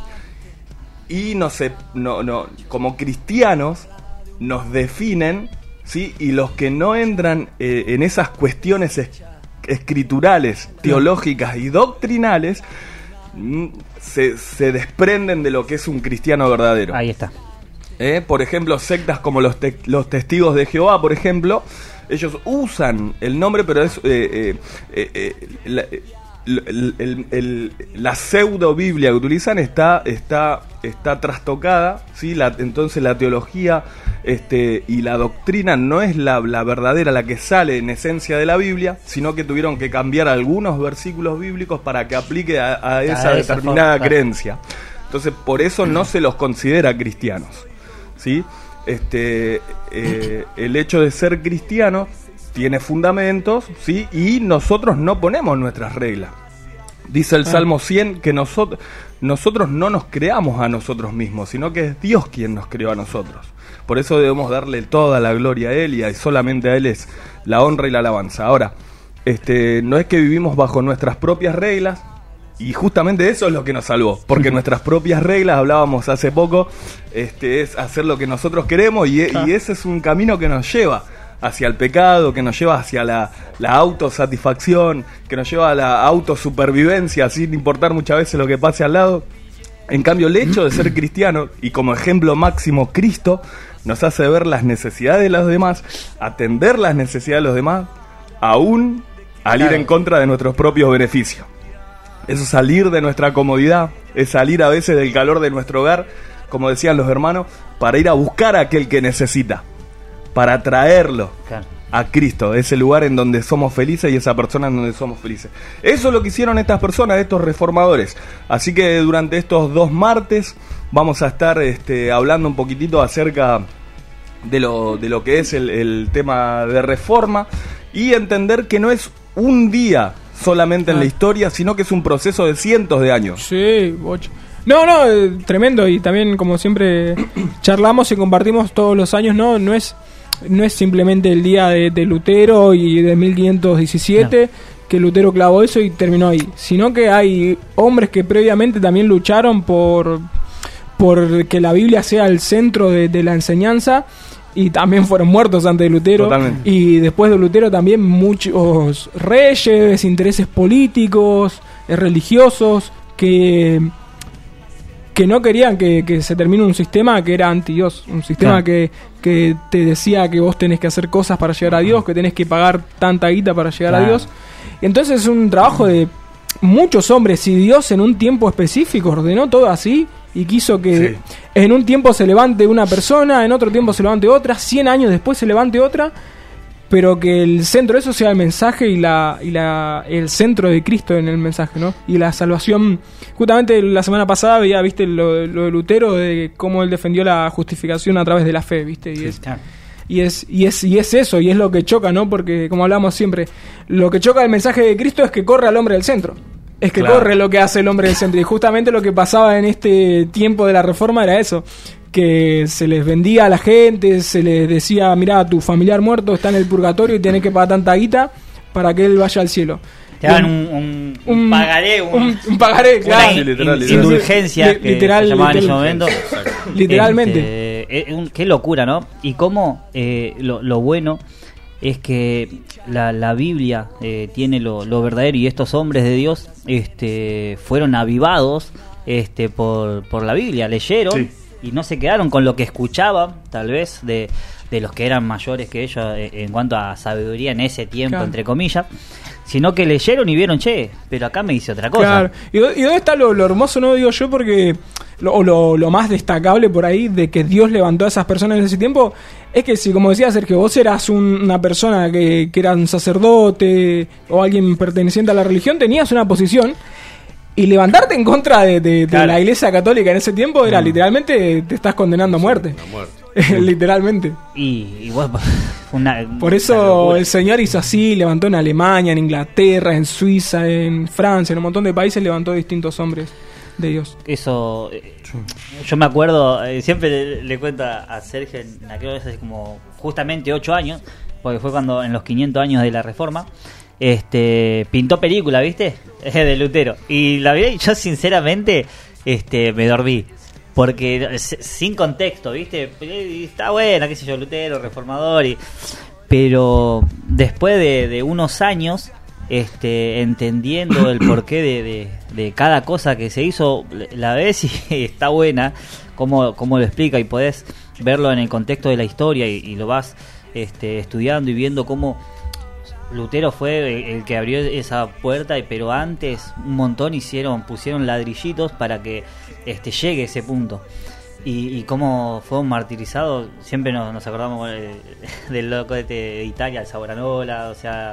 Y no sé, no, no, como cristianos nos definen, ¿sí? Y los que no entran eh, en esas cuestiones es- escriturales, teológicas y doctrinales, mm, se, se desprenden de lo que es un cristiano verdadero. Ahí está. ¿Eh? Por ejemplo, sectas como los, te- los testigos de Jehová, por ejemplo, ellos usan el nombre, pero es eh, eh, eh, eh, la, el- el- el- la pseudo Biblia que utilizan está está está trastocada, ¿sí? La, entonces la teología este, y la doctrina no es la, la verdadera, la que sale en esencia de la Biblia, sino que tuvieron que cambiar algunos versículos bíblicos para que aplique a, a esa A esa determinada forma, claro. creencia. Entonces, por eso no se los considera cristianos, ¿sí? Este, eh, el hecho de ser cristiano tiene fundamentos, ¿sí? Y nosotros no ponemos nuestras reglas. Dice el Salmo cien que nosotros, nosotros no nos creamos a nosotros mismos, sino que es Dios quien nos creó a nosotros. Por eso debemos darle toda la gloria a Él y a- solamente a Él es la honra y la alabanza. Ahora, este, no es que vivimos bajo nuestras propias reglas, y justamente eso es lo que nos salvó, porque nuestras propias reglas, hablábamos hace poco, este, es hacer lo que nosotros queremos y, e- y ese es un camino que nos lleva hacia el pecado, que nos lleva hacia la, la autosatisfacción, que nos lleva a la autosupervivencia, sin importar muchas veces lo que pase al lado. En cambio, el hecho de ser cristiano, y como ejemplo máximo Cristo, nos hace ver las necesidades de los demás, atender las necesidades de los demás, aún al ir en contra de nuestros propios beneficios. Eso es salir de nuestra comodidad, es salir a veces del calor de nuestro hogar, como decían los hermanos, para ir a buscar a aquel que necesita, para traerlo Claro. a Cristo, ese lugar en donde somos felices y esa persona en donde somos felices. Eso es lo que hicieron estas personas, estos reformadores. Así que durante estos dos martes vamos a estar este, hablando un poquitito acerca de lo, de lo que es el, el tema de reforma y entender que no es un día solamente en la historia, sino que es un proceso de cientos de años. Sí, bocha. No, no, eh, tremendo. Y también, como siempre, charlamos y compartimos todos los años, ¿no? No es, no es simplemente el día de, de Lutero y de mil quinientos diecisiete que Lutero clavó eso y terminó ahí. Sino que hay hombres que previamente también lucharon por, por que la Biblia sea el centro de, de la enseñanza. Y también fueron muertos antes de Lutero. Totalmente. Y después de Lutero también muchos reyes, intereses políticos, eh, religiosos, que, que no querían que, que se termine un sistema que era anti-Dios. Un sistema Claro. que, que te decía que vos tenés que hacer cosas para llegar a Dios, que tenés que pagar tanta guita para llegar a Claro. Dios. Y entonces es un trabajo de muchos hombres. Y Dios en un tiempo específico ordenó todo así y quiso que Sí. en un tiempo se levante una persona, en otro tiempo se levante otra, cien años después se levante otra, pero que el centro de eso sea el mensaje y la y la el centro de Cristo en el mensaje, ¿no? Y la salvación. Justamente la semana pasada veía, viste, lo, lo de Lutero, de cómo él defendió la justificación a través de la fe, viste, y es Claro. y es, y es y es eso, y es lo que choca, ¿no? Porque como hablamos siempre, lo que choca del mensaje de Cristo es que corre al hombre del centro. es que Claro. corre lo que hace el hombre del centro. Y justamente lo que pasaba en este tiempo de la reforma era eso, que se les vendía a la gente, se les decía, mirá, tu familiar muerto está en el purgatorio y tenés que pagar tanta guita para que él vaya al cielo. Te dan un, un, un Un- pagaré, un, un- un pagaré, una claro. in- Sí, literal, in- literal. indulgencia, Li- que literal, se llamaba en ese literal. momento. Literalmente. Este, eh, un- qué locura, ¿no? Y cómo eh, lo, lo bueno es que la, la Biblia eh, tiene lo, lo verdadero, y estos hombres de Dios este, fueron avivados este, por, por la Biblia, leyeron Sí. y no se quedaron con lo que escuchaban, tal vez, de, de los que eran mayores que ellos eh, en cuanto a sabiduría en ese tiempo, Claro. entre comillas, sino que leyeron y vieron, che, pero acá me dice otra cosa. Claro. ¿Y, dó- y dónde está lo, lo hermoso, no digo yo? Porque lo, o lo, lo más destacable por ahí de que Dios levantó a esas personas en ese tiempo es que si, como decía Sergio, vos eras un- una persona que, que era un sacerdote o alguien perteneciente a la religión, tenías una posición. Y levantarte en contra de, de- de Claro. la Iglesia Católica en ese tiempo era literalmente te estás condenando a muerte. La muerte. Literalmente. Y, y bueno, fue una, Por una eso locura. el Señor hizo así, levantó en Alemania, en Inglaterra, en Suiza, en Francia, en un montón de países levantó distintos hombres de Dios. Eso, eh, yo me acuerdo, eh, siempre le, le cuento a a Sergio, en aquella vez hace como justamente ocho años, porque fue cuando en los quinientos años de la Reforma, este pintó película, ¿viste? De Lutero. Y la vi y yo sinceramente este me dormí. Porque s- sin contexto, ¿viste? Y está buena, qué sé yo, Lutero, reformador, y pero después de, de unos años este entendiendo el porqué de, de, de cada cosa que se hizo, la ves y está buena cómo, cómo lo explica, y podés verlo en el contexto de la historia, y, y lo vas este, estudiando y viendo cómo Lutero fue el, el que abrió esa puerta, y- pero antes un montón hicieron, pusieron ladrillitos para que este llegue ese punto. Y, y cómo fue un martirizado, siempre nos, nos acordamos eh, del loco este de Italia, el Savonarola, o sea,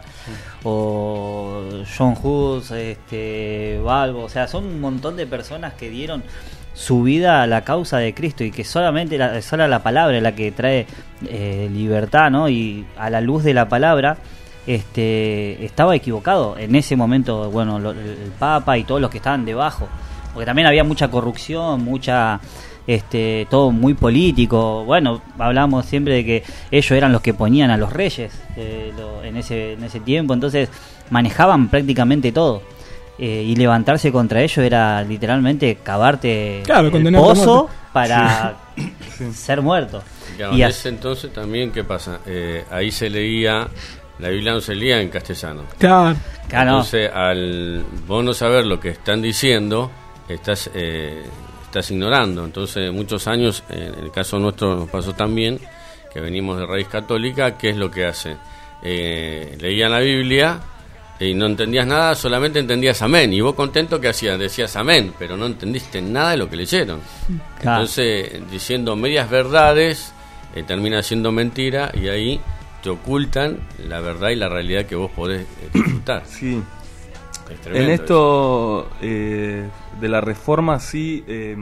o John Hus, este, Balbo, o sea, son un montón de personas que dieron su vida a la causa de Cristo, y que solamente la, sola la palabra es la que trae eh, libertad, ¿no? Y a la luz de la palabra este estaba equivocado en ese momento, bueno, lo- el Papa y todos los que estaban debajo, porque también había mucha corrupción, mucha este todo muy político. Bueno, hablábamos siempre de que ellos eran los que ponían a los reyes eh, lo- en ese en ese tiempo, entonces manejaban prácticamente todo. Eh, y levantarse contra ellos era literalmente cavarte Claro, el condenarte a pozo muerte. para ser muerto. Claro, Y en así- ese entonces también, ¿qué pasa? Eh, ahí se leía, la Biblia no se leía en castellano. Claro. Claro, no. Entonces, al vos no saber lo que están diciendo, estás eh, estás ignorando. Entonces, muchos años, eh, en el caso nuestro nos pasó también, que venimos de raíz católica, ¿qué es lo que hace? Eh, leían la Biblia y no entendías nada, solamente entendías amén. Y vos contento, que hacías, decías amén, pero no entendiste nada de lo que leyeron. Claro. Entonces, diciendo medias verdades, eh, termina siendo mentira, y ahí te ocultan la verdad y la realidad que vos podés eh, disfrutar. Sí. Es tremendo En eso. esto eh, de la reforma, sí, eh,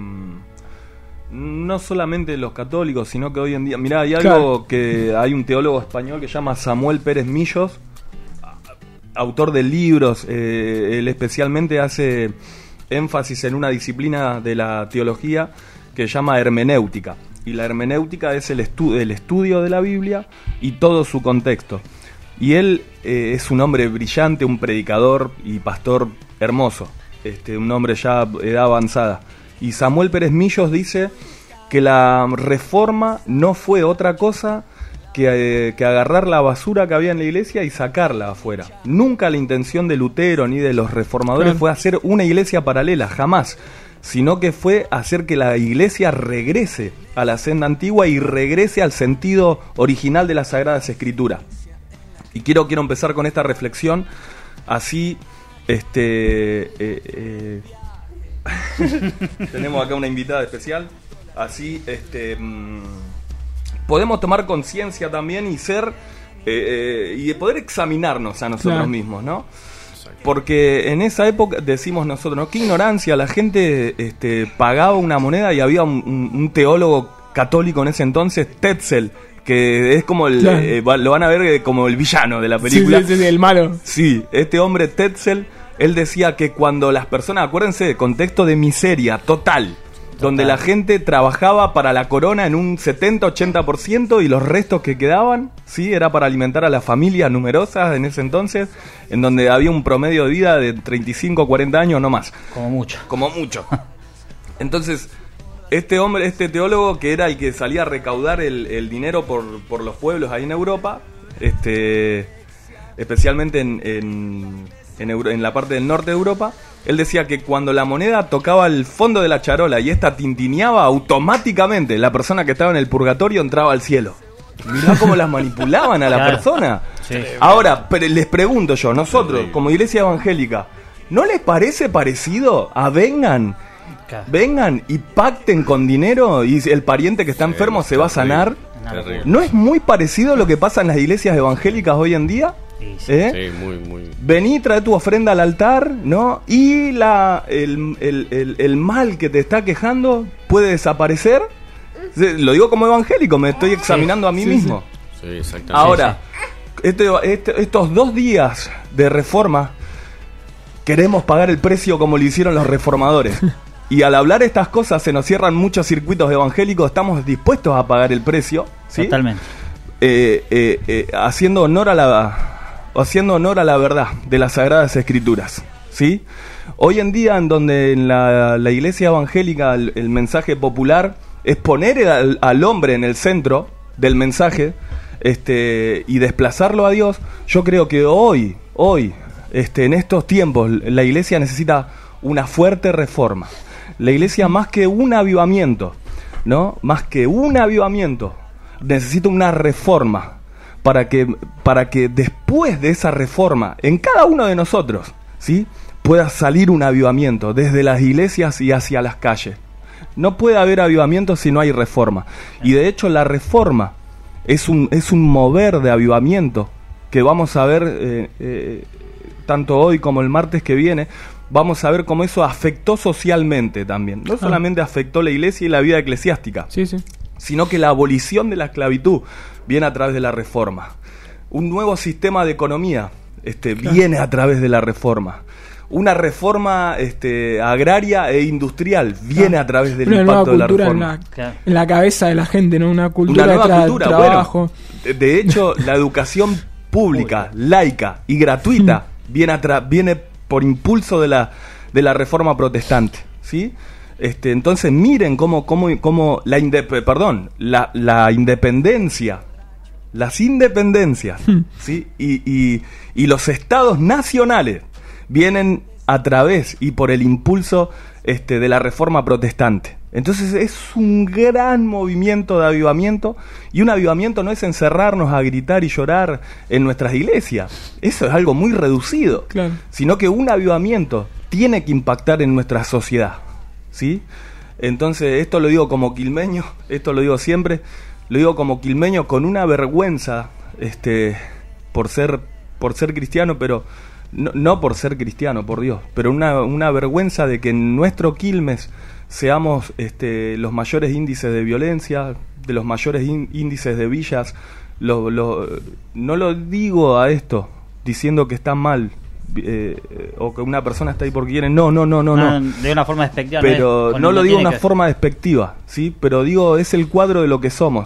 no solamente los católicos, sino que hoy en día, mirá, hay algo Claro. que hay un teólogo español que se llama Samuel Pérez Millos, autor de libros, eh, él especialmente hace énfasis en una disciplina de la teología que se llama hermenéutica. Y la hermenéutica es el, estu- el estudio de la Biblia y todo su contexto. Y él eh, es un hombre brillante, un predicador y pastor hermoso, este, un hombre ya de edad avanzada. Y Samuel Pérez Millos dice que la reforma no fue otra cosa que, eh, que agarrar la basura que había en la iglesia y sacarla afuera. Nunca la intención de Lutero ni de los reformadores Claro. fue hacer una iglesia paralela, jamás, sino que fue hacer que la iglesia regrese a la senda antigua y regrese al sentido original de las Sagradas Escrituras. Y quiero, quiero empezar con esta reflexión, así, este, eh, eh, tenemos acá una invitada especial, así, este, mm, podemos tomar conciencia también y ser, eh, eh, y de poder examinarnos a nosotros Claro. mismos, ¿no? Porque en esa época decimos nosotros, ¿no? Qué ignorancia, la gente este, pagaba una moneda y había un, un- un teólogo católico en ese entonces, Tetzel, que es como el, Claro. eh, va- lo van a ver como el villano de la Sí, película. sí, sí, sí, el malo. Sí, este hombre Tetzel Él decía que cuando las personas, acuérdense, contexto de miseria total, donde la gente trabajaba para la corona en un setenta ochenta por ciento y los restos que quedaban, sí, era para alimentar a las familias numerosas en ese entonces, en donde había un promedio de vida de treinta y cinco cuarenta años, no más. Como mucho. Como mucho. Entonces, este hombre, este teólogo, que era el que salía a recaudar el, el dinero por, por los pueblos ahí en Europa, este, especialmente en, en, en, Euro, en la parte del norte de Europa, él decía que cuando la moneda tocaba el fondo de la charola y esta tintineaba, automáticamente la persona que estaba en el purgatorio entraba al cielo. Mirá cómo las manipulaban a la Claro. persona. Sí. Ahora, pero les pregunto yo, nosotros, como iglesia evangélica, ¿no les parece parecido a vengan, Claro. vengan y pacten con dinero y el pariente que está enfermo se va a sanar? Terrible. ¿No es muy parecido a lo que pasa en las iglesias evangélicas hoy en día? Sí, sí. ¿Eh? Sí, muy, muy. Vení, trae tu ofrenda al altar, ¿no? Y la, el, el, el, el mal que te está quejando puede desaparecer. Se- Lo digo como evangélico, me estoy examinando a mí Sí, mismo. Sí, exactamente. Ahora, este, este- estos dos días de reforma, queremos pagar el precio como lo hicieron los reformadores. Y al hablar estas cosas se nos cierran muchos circuitos evangélicos, estamos dispuestos a pagar el precio, ¿sí? Totalmente. Eh, eh, eh, haciendo honor a la haciendo honor a la verdad de las Sagradas Escrituras, ¿sí? Hoy en día, en donde en la, la iglesia evangélica el, el mensaje popular es poner al, al hombre en el centro del mensaje, este, y desplazarlo a Dios, yo creo que hoy, hoy, este, en estos tiempos, la iglesia necesita una fuerte reforma. La iglesia, más que un avivamiento, ¿no? Más que un avivamiento, necesita una reforma para que, para que después de esa reforma, en cada uno de nosotros, ¿sí?, pueda salir un avivamiento desde las iglesias y hacia las calles. No puede haber avivamiento si no hay reforma. Y de hecho la reforma es un, es un mover de avivamiento que vamos a ver eh, eh, tanto hoy como el martes que viene. Vamos a ver cómo eso afectó socialmente también. No solamente afectó la iglesia y la vida eclesiástica, Sí, sí. sino que la abolición de la esclavitud viene a través de la reforma. Un nuevo sistema de economía este, viene a través de la reforma. Una reforma este, agraria e industrial viene a través del Una nueva impacto de la cultura en reforma. la, Claro. en la cabeza de la gente, ¿no? Una cultura Una nueva de tra- cultura, trabajo. bueno. De- De hecho, la educación pública, laica y gratuita viene, atra- viene por impulso de la, de la reforma protestante, ¿sí? Este, entonces miren cómo, cómo, cómo la, indep- perdón, la, la independencia, las independencias, ¿sí? y, y, y los estados nacionales vienen a través y por el impulso este, de la reforma protestante. Entonces es un gran movimiento de avivamiento, y un avivamiento no es encerrarnos a gritar y llorar en nuestras iglesias, eso es algo muy reducido, Claro. sino que un avivamiento tiene que impactar en nuestra sociedad, ¿sí? Entonces esto lo digo como quilmeño, esto lo digo siempre, lo digo como quilmeño con una vergüenza este, por ser, por ser cristiano, pero no, no por ser cristiano, por Dios, pero una, una vergüenza de que en nuestro Quilmes seamos este, los mayores índices de violencia, de los mayores ín- índices de villas. Lo, lo, no lo digo a esto diciendo que está mal, eh, o que una persona está ahí porque quiere. No, no, no, no, no. De una forma despectiva. Pero es- no lo digo de tiene una que- forma despectiva, ¿sí? Pero digo, es el cuadro de lo que somos.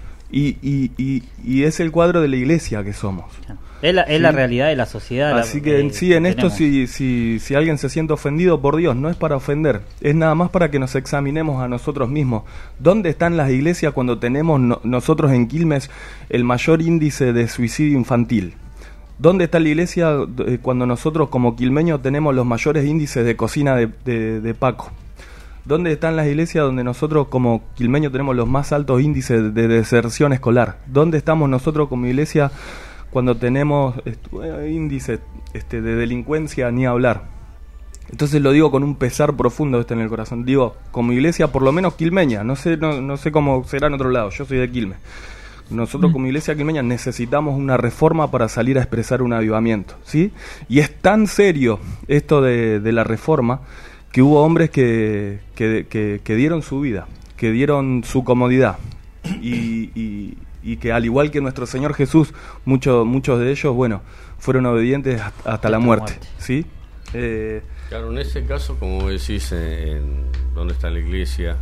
Y, y, y, y es el cuadro de la iglesia que somos. Es la, es Sí. la realidad de la sociedad. la- Así que eh, sí, en esto tenemos. si, si, si alguien se siente ofendido, por Dios, no es para ofender, es nada más para que nos examinemos a nosotros mismos. ¿Dónde están las iglesias cuando tenemos no- nosotros en Quilmes el mayor índice de suicidio infantil? ¿Dónde está la iglesia eh, cuando nosotros como quilmeños tenemos los mayores índices de cocina de, de, de Paco? ¿Dónde están las iglesias donde nosotros como quilmeños tenemos los más altos índices de deserción escolar? ¿Dónde estamos nosotros como iglesia cuando tenemos estu- eh, índices este, de delincuencia, ni hablar? Entonces lo digo con un pesar profundo este en el corazón. Digo, como iglesia por lo menos quilmeña, no sé, no, no sé cómo será en otro lado, yo soy de Quilmes. Nosotros como iglesia quilmeña necesitamos una reforma para salir a expresar un avivamiento, ¿sí? Y es tan serio esto de, de la reforma que hubo hombres que, que, que, que dieron su vida, que dieron su comodidad, y, y, y que al igual que nuestro Señor Jesús, muchos muchos de ellos, bueno, fueron obedientes hasta, hasta la muerte, ¿sí? Eh, Claro, en ese caso, como decís, eh, en dónde está la iglesia,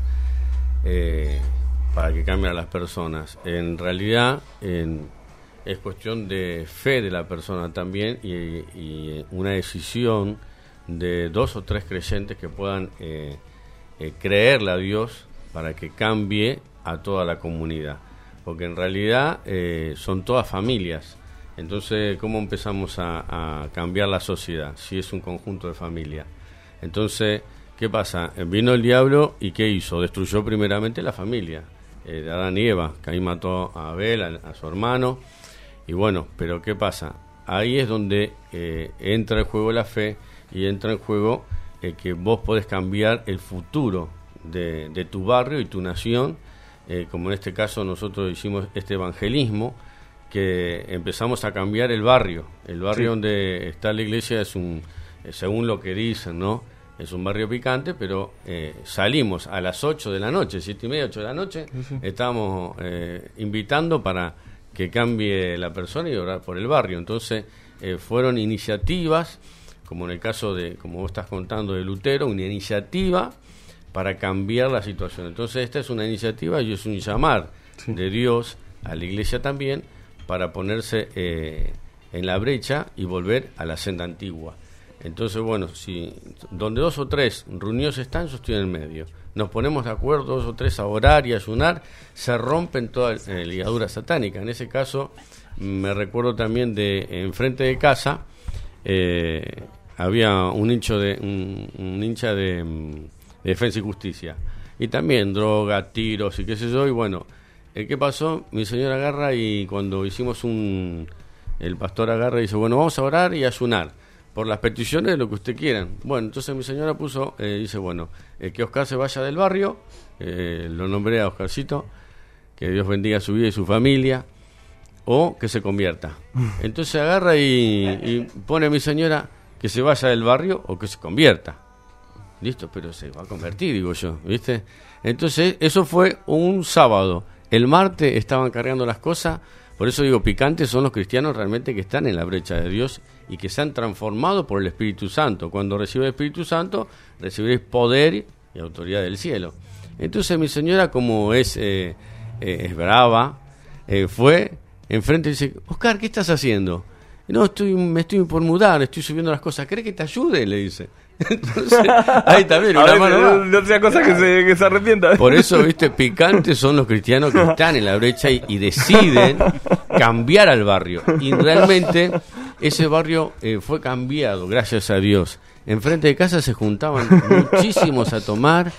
eh, para que cambien a las personas. En realidad, en, es cuestión de fe de la persona también y, y una decisión de dos o tres creyentes que puedan eh, eh, creerle a Dios para que cambie a toda la comunidad. Porque en realidad eh, son todas familias. Entonces, ¿cómo empezamos a, a cambiar la sociedad si es un conjunto de familia? Entonces, ¿qué pasa? Vino el diablo y ¿qué hizo? Destruyó primeramente la familia eh, de Adán y Eva, que ahí mató a Abel, a, a su hermano. Y bueno, pero ¿qué pasa? Ahí es donde eh, entra en juego la fe y entra en juego eh, que vos podés cambiar el futuro de, de tu barrio y tu nación, eh, como en este caso nosotros hicimos este evangelismo, que empezamos a cambiar el barrio. El barrio sí. donde está la iglesia es un, según lo que dicen, ¿no? Es un barrio picante, pero eh, salimos a las ocho de la noche, siete y media, ocho de la noche, sí, sí. estamos eh, invitando para que cambie la persona y orar por el barrio. Entonces, eh, fueron iniciativas, como en el caso de, como vos estás contando, de Lutero, una iniciativa para cambiar la situación. Entonces, esta es una iniciativa y es un llamar sí. de Dios a la iglesia también, para ponerse eh, en la brecha y volver a la senda antigua. Entonces, bueno, si donde dos o tres reunidos están, yo estoy en el medio. Nos ponemos de acuerdo dos o tres a orar y ayunar, se rompen todas las eh, ligaduras satánicas. En ese caso, me recuerdo también de enfrente de casa, eh, había un hincha de un, un hincha de, de Defensa y Justicia. Y también droga, tiros y qué sé yo, y bueno, ¿qué pasó? Mi señora agarra y cuando hicimos un... El pastor agarra y dice, bueno, vamos a orar y ayunar por las peticiones de lo que usted quieran. Bueno, entonces mi señora puso, eh, dice, bueno, eh, que Oscar se vaya del barrio, eh, lo nombré a Oscarcito, que Dios bendiga su vida y su familia, o que se convierta. Entonces agarra y, y pone a mi señora que se vaya del barrio o que se convierta. Listo, pero se va a convertir, digo yo, ¿viste? Entonces eso fue un sábado. El martes estaban cargando las cosas, por eso digo, picantes son los cristianos realmente que están en la brecha de Dios y que se han transformado por el Espíritu Santo. Cuando recibe el Espíritu Santo, recibiréis poder y autoridad del cielo. Entonces mi señora, como es, eh, eh, es brava, eh, fue enfrente y dice, Oscar, ¿qué estás haciendo? No, estoy, me estoy por mudar, estoy subiendo las cosas. ¿Crees que te ayude? Le dice. Entonces, ahí también, una ver, mano no, no sea cosa que se, que se arrepienta. Por eso, viste, picantes son los cristianos que están en la brecha y, y deciden cambiar al barrio. Y realmente ese barrio eh, fue cambiado, gracias a Dios. Enfrente de casa se juntaban muchísimos a tomar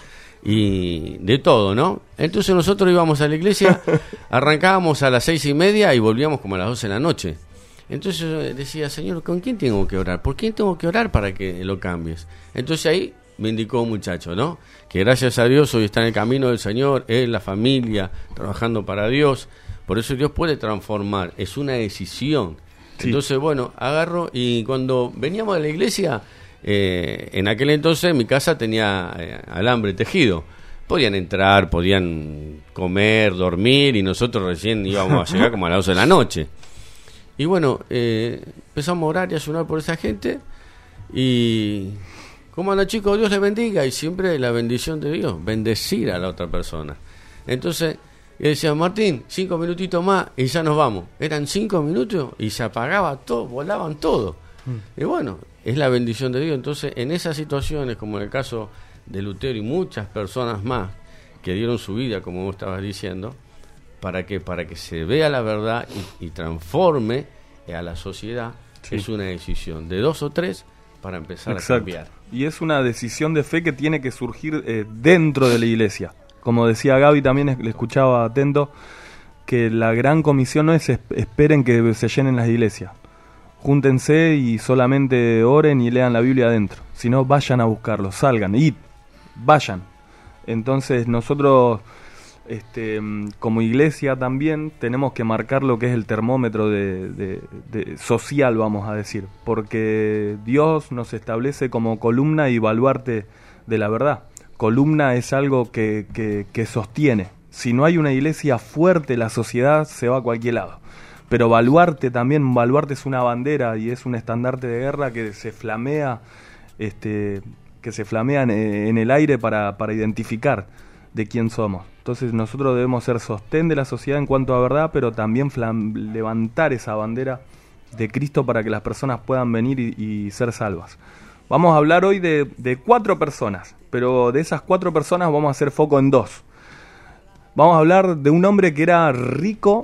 y de todo, ¿no? Entonces nosotros íbamos a la iglesia, arrancábamos a las seis y media y volvíamos como a las doce de la noche. Entonces yo decía, Señor, ¿con quién tengo que orar? ¿Por quién tengo que orar para que lo cambies? Entonces ahí me indicó un muchacho, ¿no? Que gracias a Dios hoy está en el camino del Señor, él, la familia, trabajando para Dios. Por eso Dios puede transformar, es una decisión. Sí. Entonces, bueno, agarro y cuando veníamos de la iglesia, eh, en aquel entonces mi casa tenía eh, alambre tejido. Podían entrar, podían comer, dormir y nosotros recién íbamos a llegar como a las doce de la noche. Y bueno, eh, empezamos a orar y a ayunar por esa gente. Y como anda, chicos, Dios les bendiga. Y siempre la bendición de Dios, bendecir a la otra persona. Entonces, y decía, Martín, cinco minutitos más y ya nos vamos. Eran cinco minutos y se apagaba todo, volaban todo. Mm. Y bueno, es la bendición de Dios. Entonces, en esas situaciones, como en el caso de Lutero y muchas personas más que dieron su vida, como vos estabas diciendo, ¿para qué? Para que se vea la verdad y, y transforme a la sociedad. Sí. Es una decisión de dos o tres para empezar Exacto. a cambiar. Y es una decisión de fe que tiene que surgir eh, dentro de la iglesia. Como decía Gaby, también le escuchaba atento, que la gran comisión no es esperen que se llenen las iglesias. Júntense y solamente oren y lean la Biblia adentro. Sino vayan a buscarlo, salgan, id, vayan. Entonces nosotros... Este, como iglesia también tenemos que marcar lo que es el termómetro de, de, de social, vamos a decir, porque Dios nos establece como columna y baluarte de la verdad. Columna es algo que, que, que sostiene. Si no hay una iglesia fuerte, la sociedad se va a cualquier lado. Pero baluarte también, baluarte es una bandera y es un estandarte de guerra que se flamea este, que se flamean eh, en el aire para, para identificar de quién somos. Entonces nosotros debemos ser sostén de la sociedad en cuanto a verdad, pero también flam- levantar esa bandera de Cristo para que las personas puedan venir y, y ser salvas. Vamos a hablar hoy de, de cuatro personas, pero de esas cuatro personas vamos a hacer foco en dos. Vamos a hablar de un hombre que era rico,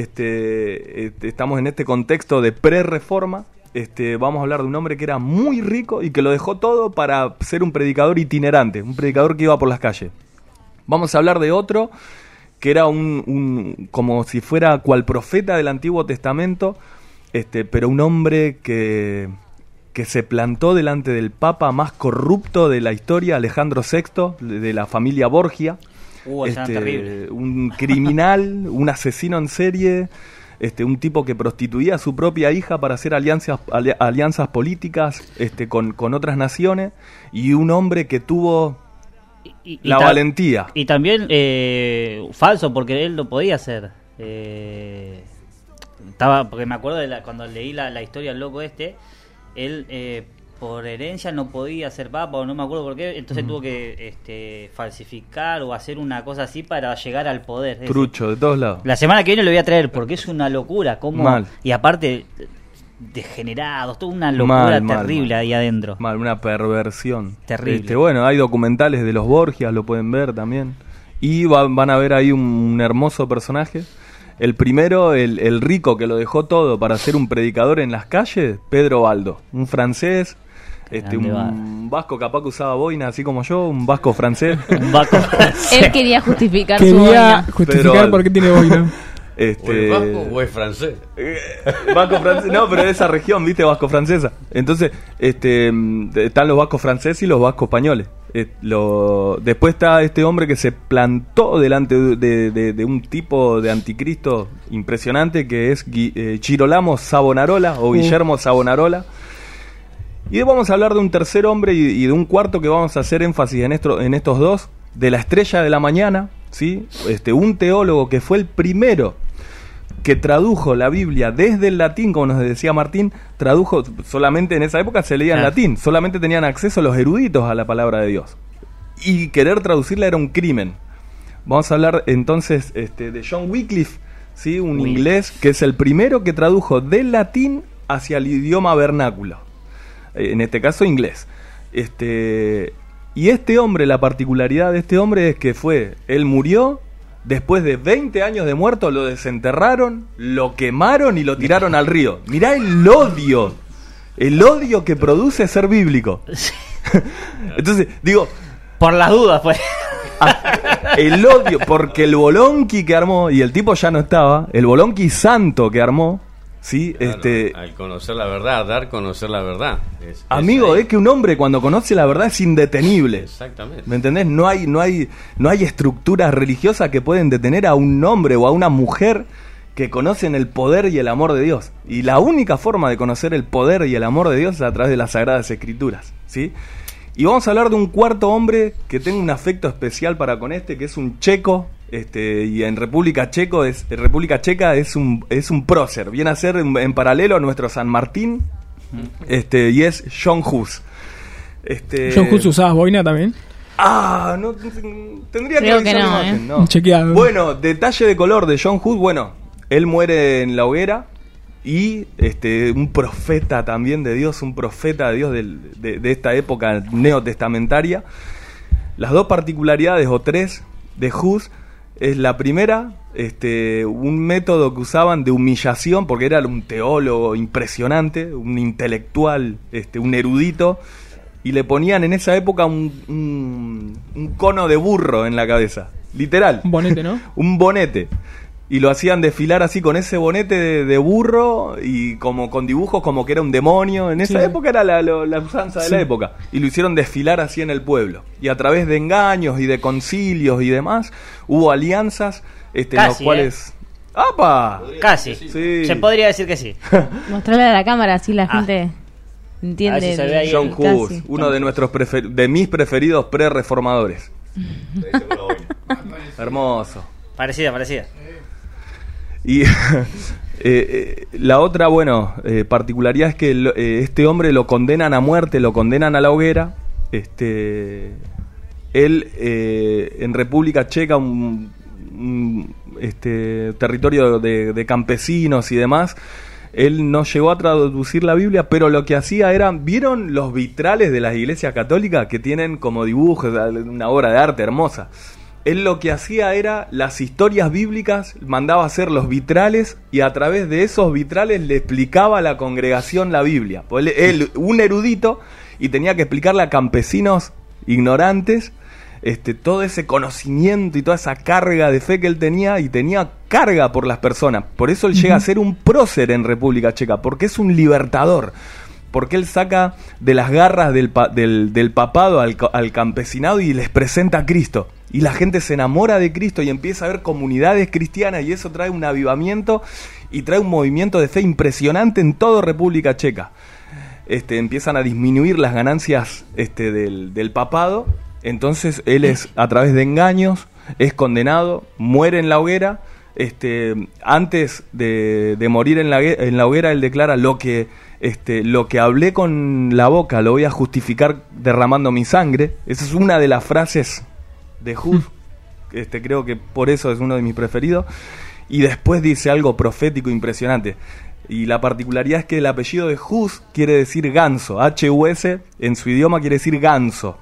este, este, estamos en este contexto de pre-reforma, este, vamos a hablar de un hombre que era muy rico y que lo dejó todo para ser un predicador itinerante, un predicador que iba por las calles. Vamos a hablar de otro que era un, un como si fuera cual profeta del Antiguo Testamento, este, pero un hombre que, que se plantó delante del papa más corrupto de la historia, Alejandro sexto, de la familia Borgia. Uh, esa este, es terrible. Un criminal, un asesino en serie, este, un tipo que prostituía a su propia hija para hacer alianzas, ali- alianzas políticas este, con, con otras naciones, y un hombre que tuvo Y- y la ta- valentía. Y también eh, falso, porque él lo podía hacer. Eh, estaba, porque me acuerdo de la, cuando leí la, la historia del loco este, él eh, por herencia no podía ser papa, o no me acuerdo por qué, entonces Ujú. tuvo que este, falsificar o hacer una cosa así para llegar al poder. Es decir, Trucho, de todos lados. la semana que viene lo voy a traer, porque es una locura. Cómo, Mal. Y aparte, degenerados, toda una locura Mal, mal, terrible mal. ahí adentro. Mal, una perversión. Terrible. Este, bueno, hay documentales de los Borgias, lo pueden ver también. Y va- van a ver ahí un, un hermoso personaje. El primero, el, el rico que lo dejó todo para ser un predicador en las calles, Pedro Baldo, un francés, este, Grande un vasco capaz que usaba boina, así como yo, un vasco francés. Un vasco Él quería justificar su Quería boina. justificar Pedro por qué tiene boina. Este, ¿O es vasco o es francés? Eh, vasco francés, no, pero de esa región, viste, vasco francesa. Entonces, este, mm, están los vascos franceses y los vascos españoles. Eh, lo, después está este hombre que se plantó delante de, de- de- de un tipo de anticristo impresionante que es Gui- eh, Girolamo Savonarola o Uh. Guillermo Savonarola. Y vamos a hablar de un tercer hombre y, y de un cuarto que vamos a hacer énfasis en, esto, en estos dos, de la estrella de la mañana, ¿sí? Este, un teólogo que fue el primero que tradujo la Biblia desde el latín, como nos decía Martín, tradujo, solamente en esa época se leía en Claro. latín, solamente tenían acceso los eruditos a la palabra de Dios. Y querer traducirla era un crimen. Vamos a hablar entonces este, de John Wycliffe, ¿sí? Un Wycliffe. inglés que es el primero que tradujo del latín hacia el idioma vernáculo, eh, en este caso inglés. Este, y este hombre, la particularidad de este hombre es que fue, él murió. Después de veinte años de muerto, lo desenterraron, lo quemaron y lo tiraron al río. Mirá el odio, el odio que produce ser bíblico. Entonces, digo, Por las dudas, pues. ah, el odio, porque el bolonqui que armó, y el tipo ya no estaba, el bolonqui santo que armó, ¿sí? Claro, este, al conocer la verdad, dar conocer la verdad. Es- es amigo, ahí. es que un hombre cuando conoce la verdad es indetenible. Exactamente. ¿Me entendés? No hay, no hay, no hay estructuras religiosas que pueden detener a un hombre o a una mujer que conocen el poder y el amor de Dios. Y la única forma de conocer el poder y el amor de Dios es a través de las Sagradas Escrituras, ¿sí? Y vamos a hablar de un cuarto hombre que tengo un afecto especial para con este, que es un checo, este, y en República Checo es, en República Checa es un, es un prócer, viene a ser en, en paralelo a nuestro San Martín, este, y es John Hus. Este, John Hus, ¿usabas boina también? Ah, no, tendría Creo que que revisar no, la imagen, ¿eh? no. Chequeado. Bueno, detalle de color de John Hus, bueno, él muere en la hoguera y este un profeta también de Dios, un profeta de Dios del- de, de esta época neotestamentaria. Las dos particularidades o tres de Hus es la primera, este, un método que usaban de humillación, porque era un teólogo impresionante, un intelectual, este, un erudito, y le ponían en esa época un, un, un cono de burro en la cabeza, literal. Un bonete, ¿no? Un bonete. Y lo hacían desfilar así con ese bonete de, de burro y como con dibujos como que era un demonio. En esa Sí. época era la, lo- la usanza de Sí. la época. Y lo hicieron desfilar así en el pueblo. Y a través de engaños y de concilios y demás, hubo alianzas este, en los Casi, cuales... ¡Apa! Casi. Sí. Se podría decir que sí. Mostrarle a la cámara, así la Ah. gente entiende. A ver si se ve ahí John el- Hus, casi. uno de nuestros prefer- de mis preferidos pre-reformadores. Hermoso. Parecida, parecida. Y Eh, eh, la otra, bueno, eh, particularidad es que lo- eh, este hombre lo condenan a muerte, lo condenan a la hoguera. Este, él eh, en República Checa, un, un, este, territorio de, de campesinos y demás, él no llegó a traducir la Biblia, pero lo que hacía era, ¿vieron los vitrales de las iglesias católicas que tienen como dibujos, una obra de arte hermosa? Él lo que hacía era las historias bíblicas, mandaba a hacer los vitrales y a través de esos vitrales le explicaba a la congregación la Biblia. Pues él, él, un erudito, y tenía que explicarle a campesinos ignorantes este, todo ese conocimiento y toda esa carga de fe que él tenía, y tenía carga por las personas. Por eso él llega a ser un prócer en República Checa, porque es un libertador. Porque él saca de las garras del, pa, del, del papado al, al campesinado y les presenta a Cristo. Y la gente se enamora de Cristo y empieza a ver comunidades cristianas, y eso trae un avivamiento y trae un movimiento de fe impresionante en toda República Checa. Este, empiezan a disminuir las ganancias este, del, del papado. Entonces él es, a través de engaños, es condenado, muere en la hoguera. Este, antes de, de morir en la, en la hoguera, él declara: lo que, este, lo que hablé con la boca lo voy a justificar derramando mi sangre. Esa es una de las frases de Hus. Este, creo que por eso es uno de mis preferidos. Y después dice algo profético impresionante. Y la particularidad es que el apellido de Hus quiere decir ganso. H U S en su idioma quiere decir ganso.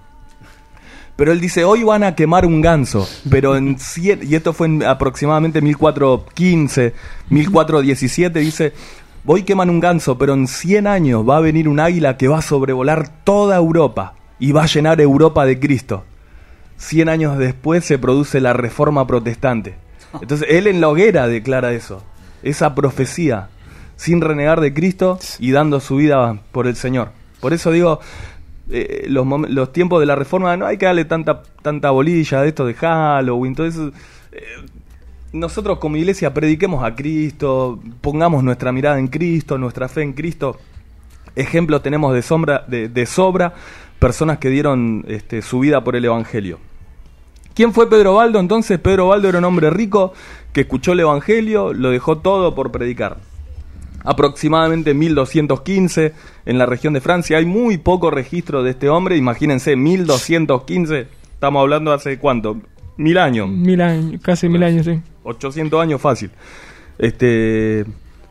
Pero él dice: hoy van a quemar un ganso, pero en cien, y esto fue en aproximadamente mil cuatrocientos quince, mil cuatrocientos diecisiete, dice: hoy queman un ganso, pero en cien años va a venir un águila que va a sobrevolar toda Europa y va a llenar Europa de Cristo. Cien años después se produce la Reforma Protestante. Entonces él en la hoguera declara eso, esa profecía, sin renegar de Cristo y dando su vida por el Señor. Por eso digo, eh, los, mom- los tiempos de la Reforma no hay que darle tanta tanta bolilla de esto de Halloween, todo eso. Eh, nosotros como iglesia prediquemos a Cristo, pongamos nuestra mirada en Cristo, nuestra fe en Cristo. Ejemplos tenemos de, sombra, de, de sobra, personas que dieron este, su vida por el Evangelio. ¿Quién fue Pedro Baldo? Entonces, Pedro Baldo era un hombre rico que escuchó el Evangelio, lo dejó todo por predicar. Aproximadamente mil doscientos quince, en la región de Francia, hay muy poco registro de este hombre. Imagínense, mil doscientos quince, estamos hablando hace ¿cuánto? Mil años. Mil años, casi mil años, sí. ochocientos años fácil. Este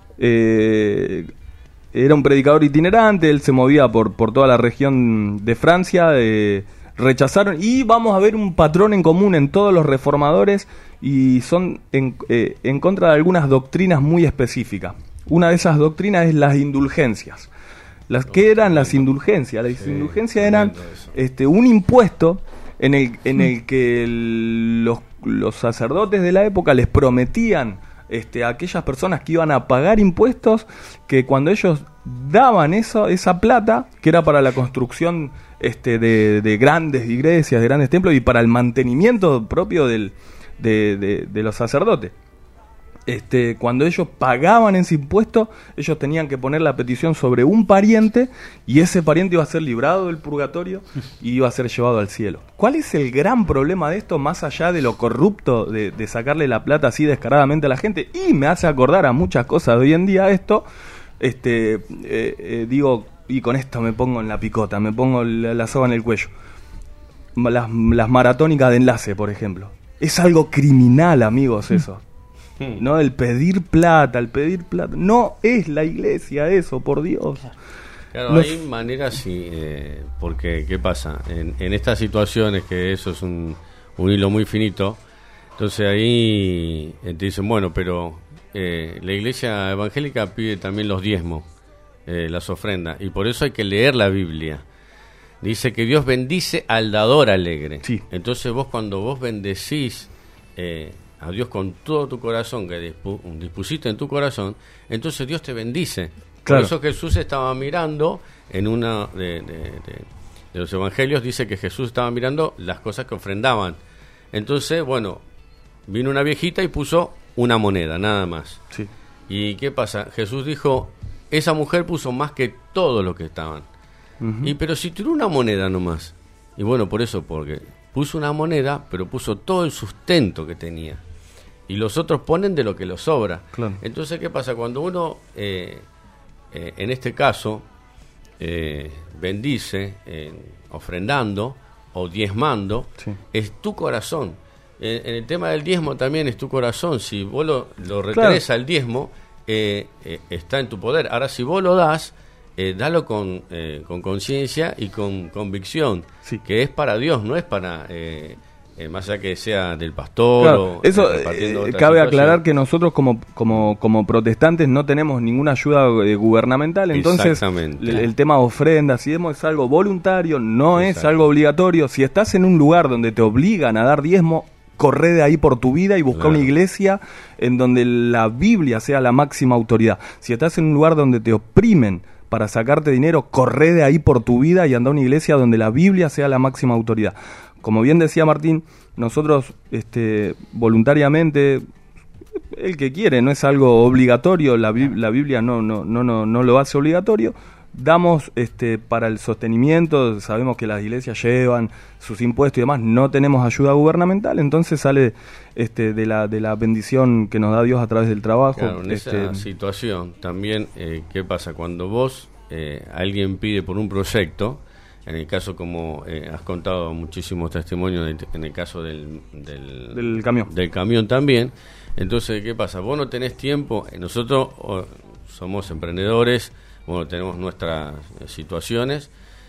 eh, era un predicador itinerante, él se movía por, por toda la región de Francia. Eh, rechazaron, y vamos a ver un patrón en común en todos los reformadores, y son en, eh, en contra de algunas doctrinas muy específicas. Una de esas doctrinas es las indulgencias. Las ¿Qué eran las indulgencias? Las Sí, indulgencias eran tremendo eso. este, un impuesto en el, en el que el- los, los sacerdotes de la época les prometían este, a aquellas personas que iban a pagar impuestos, que cuando ellos daban eso, esa plata, que era para la construcción este, de, de grandes iglesias, de grandes templos, y para el mantenimiento propio del, de, de, de los sacerdotes. Este, cuando ellos pagaban ese impuesto, ellos tenían que poner la petición sobre un pariente, y ese pariente iba a ser librado del purgatorio y iba a ser llevado al cielo. ¿Cuál es el gran problema de esto, más allá de lo corrupto de, de sacarle la plata así descaradamente a la gente? Y me hace acordar a muchas cosas de hoy en día esto. Este, eh, eh, digo, y con esto me pongo en la picota, me pongo la, la soga en el cuello. Las, las maratónicas de enlace, por ejemplo. Es algo criminal, amigos, eso. No, el pedir plata, el pedir plata. No es la iglesia eso, por Dios. Claro, Los- hay maneras, sí, eh, porque ¿qué pasa? En, en estas situaciones, que eso es un, un hilo muy finito, entonces ahí eh, te dicen, bueno, pero eh, la iglesia evangélica pide también los diezmos, eh, las ofrendas, y por eso hay que leer la Biblia. Dice que Dios bendice al dador alegre. Sí. Entonces vos, cuando vos bendecís eh, a Dios con todo tu corazón, que dispu- dispusiste en tu corazón, entonces Dios te bendice. Claro. Por eso Jesús estaba mirando en una de, de- de- de los evangelios, dice que Jesús estaba mirando las cosas que ofrendaban. Entonces, bueno, vino una viejita y puso una moneda, nada más. Sí. ¿Y qué pasa? Jesús dijo, esa mujer puso más que todos los que estaban. Ujú. Y pero si tiró una moneda nomás. Y bueno, por eso, porque puso una moneda, pero puso todo el sustento que tenía. y los otros ponen de lo que les sobra. Claro. Entonces, ¿qué pasa? Cuando uno, eh, eh, en este caso, eh, bendice, eh, ofrendando o diezmando, Sí. es tu corazón. En, en el tema del diezmo también es tu corazón. Si vos lo, lo retenés Claro. al diezmo, eh, eh, está en tu poder. Ahora, si vos lo das, eh, dalo con eh, con conciencia y con convicción, Sí. que es para Dios, no es para... Eh, eh, más allá que sea del pastor Claro, o eso eh, repartiendo eh, otra cabe situación. aclarar que nosotros como, como, como protestantes no tenemos ninguna ayuda eh, gubernamental, entonces Exactamente. el, el tema de ofrendas y demás es algo voluntario, no es Exacto. algo obligatorio. Si estás en un lugar donde te obligan a dar diezmo, corre de ahí por tu vida y busca Claro. una iglesia en donde la Biblia sea la máxima autoridad. Si estás en un lugar donde te oprimen para sacarte dinero, corre de ahí por tu vida y anda a una iglesia donde la Biblia sea la máxima autoridad. Como bien decía Martín, nosotros este, voluntariamente, el que quiere, no es algo obligatorio, la, Bi- la Biblia no, no, no, no, no lo hace obligatorio, damos este, para el sostenimiento, sabemos que las iglesias llevan sus impuestos y demás, no tenemos ayuda gubernamental, entonces sale este, de, la, de la bendición que nos da Dios a través del trabajo. Claro, en este, esa situación también, eh, ¿qué pasa? Cuando vos, eh, alguien pide por un proyecto, en el caso como eh, has contado muchísimos testimonios, de- en el caso del, del, Del camión. del camión también, entonces, ¿qué pasa? Vos no tenés tiempo, eh, nosotros oh, somos emprendedores, bueno, tenemos nuestras eh, situaciones,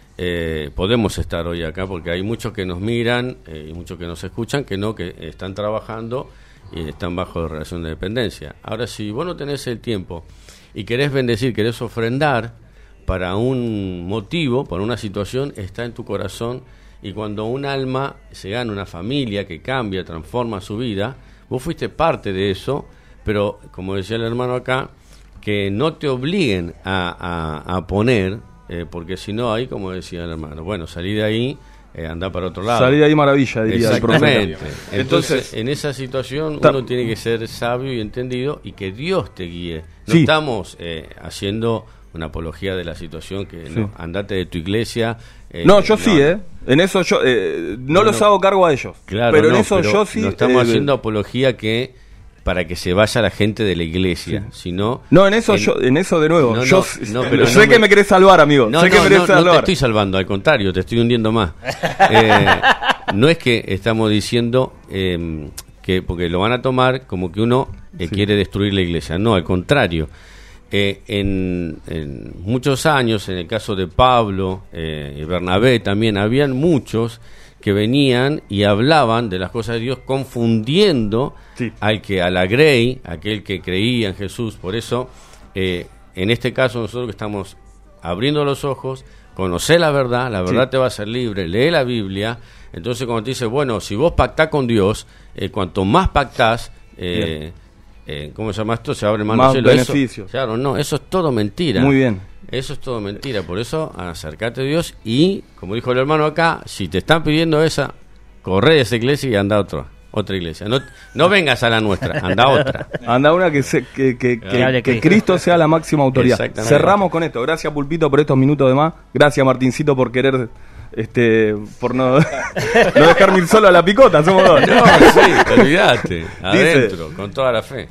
eh, podemos estar hoy acá porque hay muchos que nos miran eh, y muchos que nos escuchan que no, que están trabajando y están bajo relación de dependencia. Ahora, si vos no tenés el tiempo y querés bendecir, querés ofrendar para un motivo, para una situación, está en tu corazón, y cuando un alma se gana una familia que cambia, transforma su vida, vos fuiste parte de eso, pero como decía el hermano acá, que no te obliguen a, a, a poner, eh, porque si no, ahí, como decía el hermano, bueno, salí de ahí, eh, andá para otro lado. Salí de ahí maravilla, diría el profeta. Exactamente. Entonces, Entonces, en esa situación ta- uno tiene que ser sabio y entendido y que Dios te guíe. No Sí. estamos eh, haciendo una apología de la situación que Sí. no, andate de tu iglesia. eh, No, yo sí, ¿eh? En eso yo eh, no, No, los no. hago cargo a ellos. Claro, pero en no, eso pero yo sí. no estamos eh, haciendo apología que para que se vaya la gente de la iglesia, sino No, en eso yo, en eso de nuevo. No, yo no, s- no, pero sé no que me- me querés salvar, amigo. No, sé que no, me querés no, no salvar. te estoy salvando, al contrario, te estoy hundiendo más. Eh, no es que estamos diciendo eh, que porque lo van a tomar como que uno eh, Sí. quiere destruir la iglesia. No, al contrario. Eh, en, en muchos años, en el caso de Pablo eh, y Bernabé también, habían muchos que venían y hablaban de las cosas de Dios confundiendo Sí. al que a la Grey, aquel que creía en Jesús. Por eso, eh, en este caso nosotros que estamos abriendo los ojos, conocer la verdad, la verdad Sí. te va a hacer libre, lee la Biblia. Entonces cuando te dice, bueno, si vos pactás con Dios, eh, cuanto más pactás, eh, eh, ¿cómo se llama esto? Se abren más, Más los cielos. Eso- beneficios. claro, no, eso es todo mentira. Muy bien. Eso es todo mentira. Por eso, acércate a Dios y, como dijo el hermano acá, si te están pidiendo esa, corre de esa iglesia y anda a otra, otra iglesia. No, no vengas a la nuestra, anda a otra. Anda una que, se- que, que, que- hable que Cristo. Cristo sea la máxima autoridad. Exactamente. Cerramos con esto. Gracias, Pulpito, por estos minutos de más. Gracias, Martincito, por querer, este, por no, no dejarme ir solo a la picota. Somos dos. No, sí, olvídate. Adentro, con toda la fe.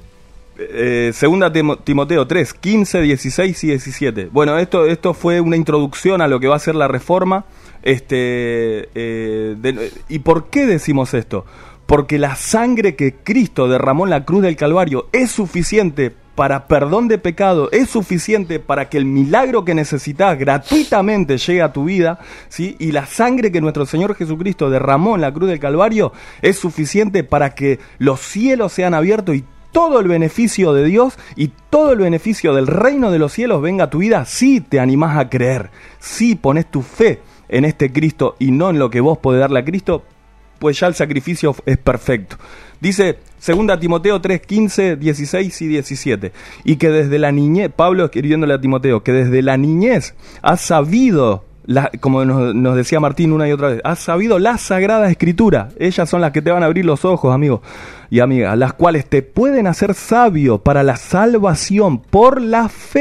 Eh, segunda Timo- Timoteo tres, quince, dieciséis y diecisiete. Bueno, esto, esto fue una introducción a lo que va a ser la reforma. Este, eh, de- ¿Y por qué decimos esto? Porque la sangre que Cristo derramó en la cruz del Calvario es suficiente para perdón de pecado, es suficiente para que el milagro que necesitas gratuitamente llegue a tu vida, ¿sí? Y la sangre que nuestro Señor Jesucristo derramó en la cruz del Calvario es suficiente para que los cielos sean abiertos y todo el beneficio de Dios y todo el beneficio del reino de los cielos venga a tu vida si te animás a creer, si pones tu fe en este Cristo y no en lo que vos podés darle a Cristo, pues ya el sacrificio es perfecto. Dice segunda Timoteo tres, quince, dieciséis y diecisiete. Y que desde la niñez, Pablo escribiéndole a Timoteo, que desde la niñez has sabido, la, como nos, nos decía Martín una y otra vez, has sabido la Sagrada Escritura. Ellas son las que te van a abrir los ojos, amigos y amigas, las cuales te pueden hacer sabio para la salvación por la fe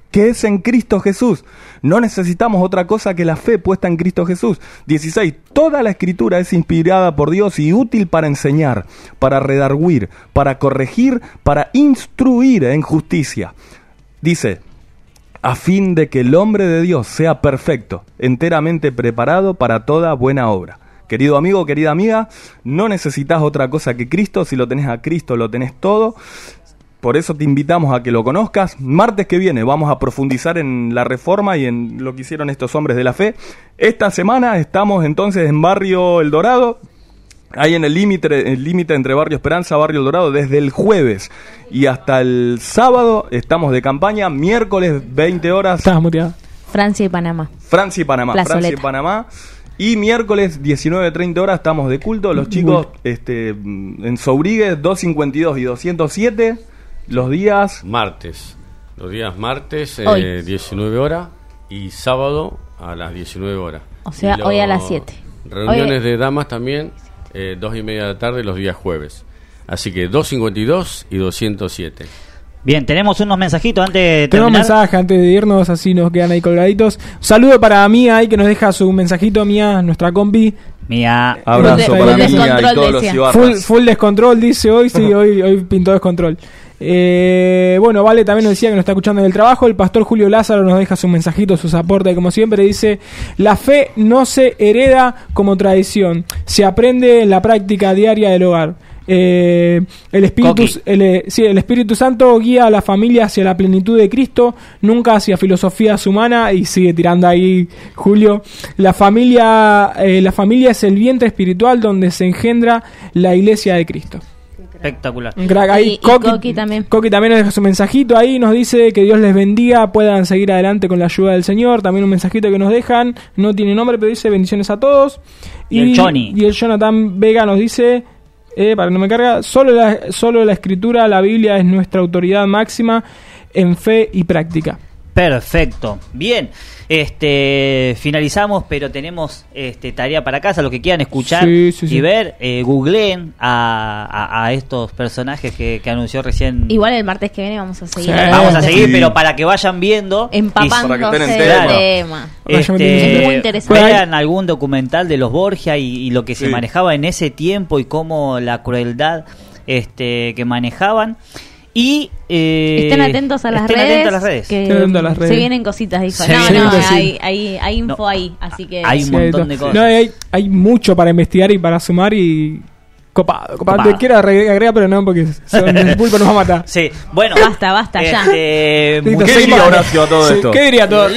que es en Cristo Jesús. No necesitamos otra cosa que la fe puesta en Cristo Jesús. dieciséis. Toda la escritura es inspirada por Dios y útil para enseñar, para redarguir, para corregir, para instruir en justicia. Dice, a fin de que el hombre de Dios sea perfecto, enteramente preparado para toda buena obra. Querido amigo, querida amiga, no necesitas otra cosa que Cristo. Si lo tenés a Cristo, lo tenés todo. Por eso te invitamos a que lo conozcas. Martes que viene vamos a profundizar en la Reforma y en lo que hicieron estos hombres de la fe. Esta semana estamos entonces en Barrio El Dorado, ahí en el límite el límite entre Barrio Esperanza y Barrio El Dorado. Desde el jueves y hasta el sábado estamos de campaña. Miércoles veinte horas. Estás muteado. Francia y Panamá. Francia y Panamá. Plazoleta. Francia y Panamá. Y miércoles diecinueve treinta horas estamos de culto. Los chicos este, en Sobrigues doscientos cincuenta y dos y doscientos siete. Los días... Martes. Los días martes, Hoy. eh, diecinueve horas. Y sábado a las diecinueve horas. O sea, Y hoy a las los siete. Reuniones Hoy- de damas también, eh, dos y media de la tarde los días jueves. Así que doscientos cincuenta y dos y doscientos siete. Bien, tenemos unos mensajitos antes de Tengo un terminar. mensaje antes de irnos, así nos quedan ahí colgaditos. Un saludo para Mía ahí que nos deja su mensajito, Mía, nuestra compi. Mía. Abrazo Full para de- Mía y descontrol, todos los decía. Ibarras. Full, full descontrol, dice hoy, sí, hoy, hoy pintó descontrol. Eh, bueno, Vale también nos decía que nos está escuchando en el trabajo. El pastor Julio Lázaro nos deja su mensajito, sus aportes, como siempre, dice: la fe no se hereda como tradición, se aprende en la práctica diaria del hogar. Eh, el Espíritu Coqui. el, eh, sí, el Espíritu Santo guía a la familia hacia la plenitud de Cristo, nunca hacia filosofías humanas. Y sigue tirando ahí Julio. La familia, eh, la familia es el vientre espiritual donde se engendra la iglesia de Cristo. Espectacular. Un crack ahí. Y- y Coqui también. Coqui también nos deja su mensajito ahí, nos dice que Dios les bendiga, puedan seguir adelante con la ayuda del Señor. También un mensajito que nos dejan, no tiene nombre, pero dice bendiciones a todos. Y el Johnny. Y el Jonathan Vega nos dice, eh, para que no me carga, solo la, solo la escritura, la Biblia es nuestra autoridad máxima en fe y práctica. Perfecto. Bien, este finalizamos, pero tenemos este tarea para casa. Los que quieran escuchar Sí, sí, sí. y ver, eh, googleen a, a, a estos personajes que, que anunció recién. Igual el martes que viene vamos a seguir. Sí. Vamos a adelante. seguir, Sí. pero para que vayan viendo. Empapándose Para que estén en del tema. tema. Vayan Este, viendo. Es muy interesante. vean algún documental de los Borgia y, y lo que se Sí. manejaba en ese tiempo y cómo la crueldad este, que manejaban. Y eh, Estén atentos a las estén redes. atentos a las redes. Que Estén atentos a las redes. Se vienen cositas, dijo. Se no, vienen no, cositas. hay, hay, hay info No. ahí. Así que. Hay un Sí, montón to- de cosas. No, hay, hay mucho para investigar y para sumar y... Copado, copado. Copado. Te quiero agregar, agregar, pero no, porque son- el pulpo nos va a matar. Sí, bueno. Basta, basta, ya. este, Sí, muchísimas- ¿Qué diría Horacio a todo Sí, esto? ¿qué diría todo?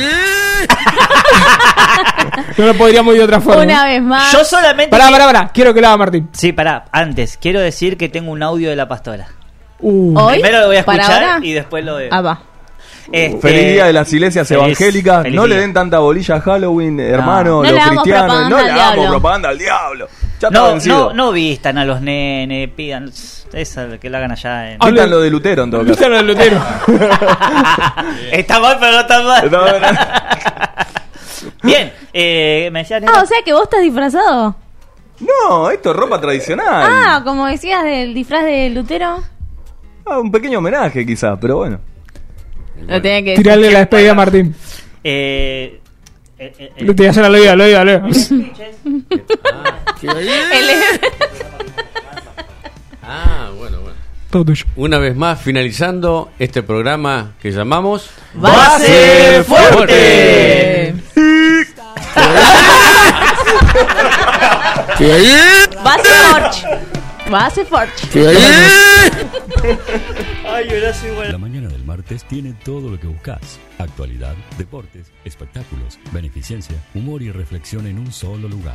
No lo podríamos ir de otra forma. Una vez más. Yo solamente. Pará, que- pará, pará. Quiero que lo haga Martín. Sí, pará. Antes, quiero decir que tengo un audio de la pastora. Uh. ¿Hoy? Primero lo voy a ¿Para escuchar ahora? y después lo de. Ah, va. Este, Feliz día de las iglesias feliz- evangélicas. feliz No le día. den tanta bolilla a Halloween, hermano. No los le hagamos cristianos. propaganda No le al hagamos diablo. propaganda al diablo. Ya está No, vencido. no, no vistan a los nenes, pidan. Esa que la hagan allá en. Quitan lo de Lutero en todo caso. Cristiano del Lutero. Está mal, pero no está mal. No, no. Bien, eh, me decían. Ah, o sea que vos estás disfrazado. No, esto es ropa tradicional. Ah, como decías del disfraz de Lutero. Ah, un pequeño homenaje quizás, pero bueno. Lo tenía que Tirarle la despedida a Martín. Eh, eh, eh, eh, Lo te hacer la oída, lo oída, lo oída. Ah, bueno, bueno. Todo tuyo. Una vez más, finalizando este programa que llamamos ¡Base fuerte! Base Forge. Base Forge. Ay, Horacio, bueno. La mañana del martes tiene todo lo que buscas. Actualidad, deportes, espectáculos, beneficencia, humor y reflexión en un solo lugar.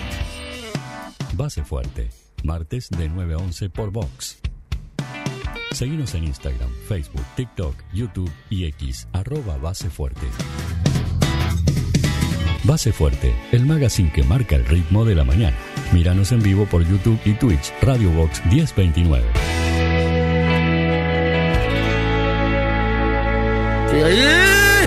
Base Fuerte, martes de nueve a once por Vox. Seguinos en Instagram, Facebook, TikTok, YouTube y X, arroba Base Fuerte. Base Fuerte, el magazine que marca el ritmo de la mañana. Míranos en vivo por YouTube y Twitch, Radio Vox diez veintinueve. Yeah.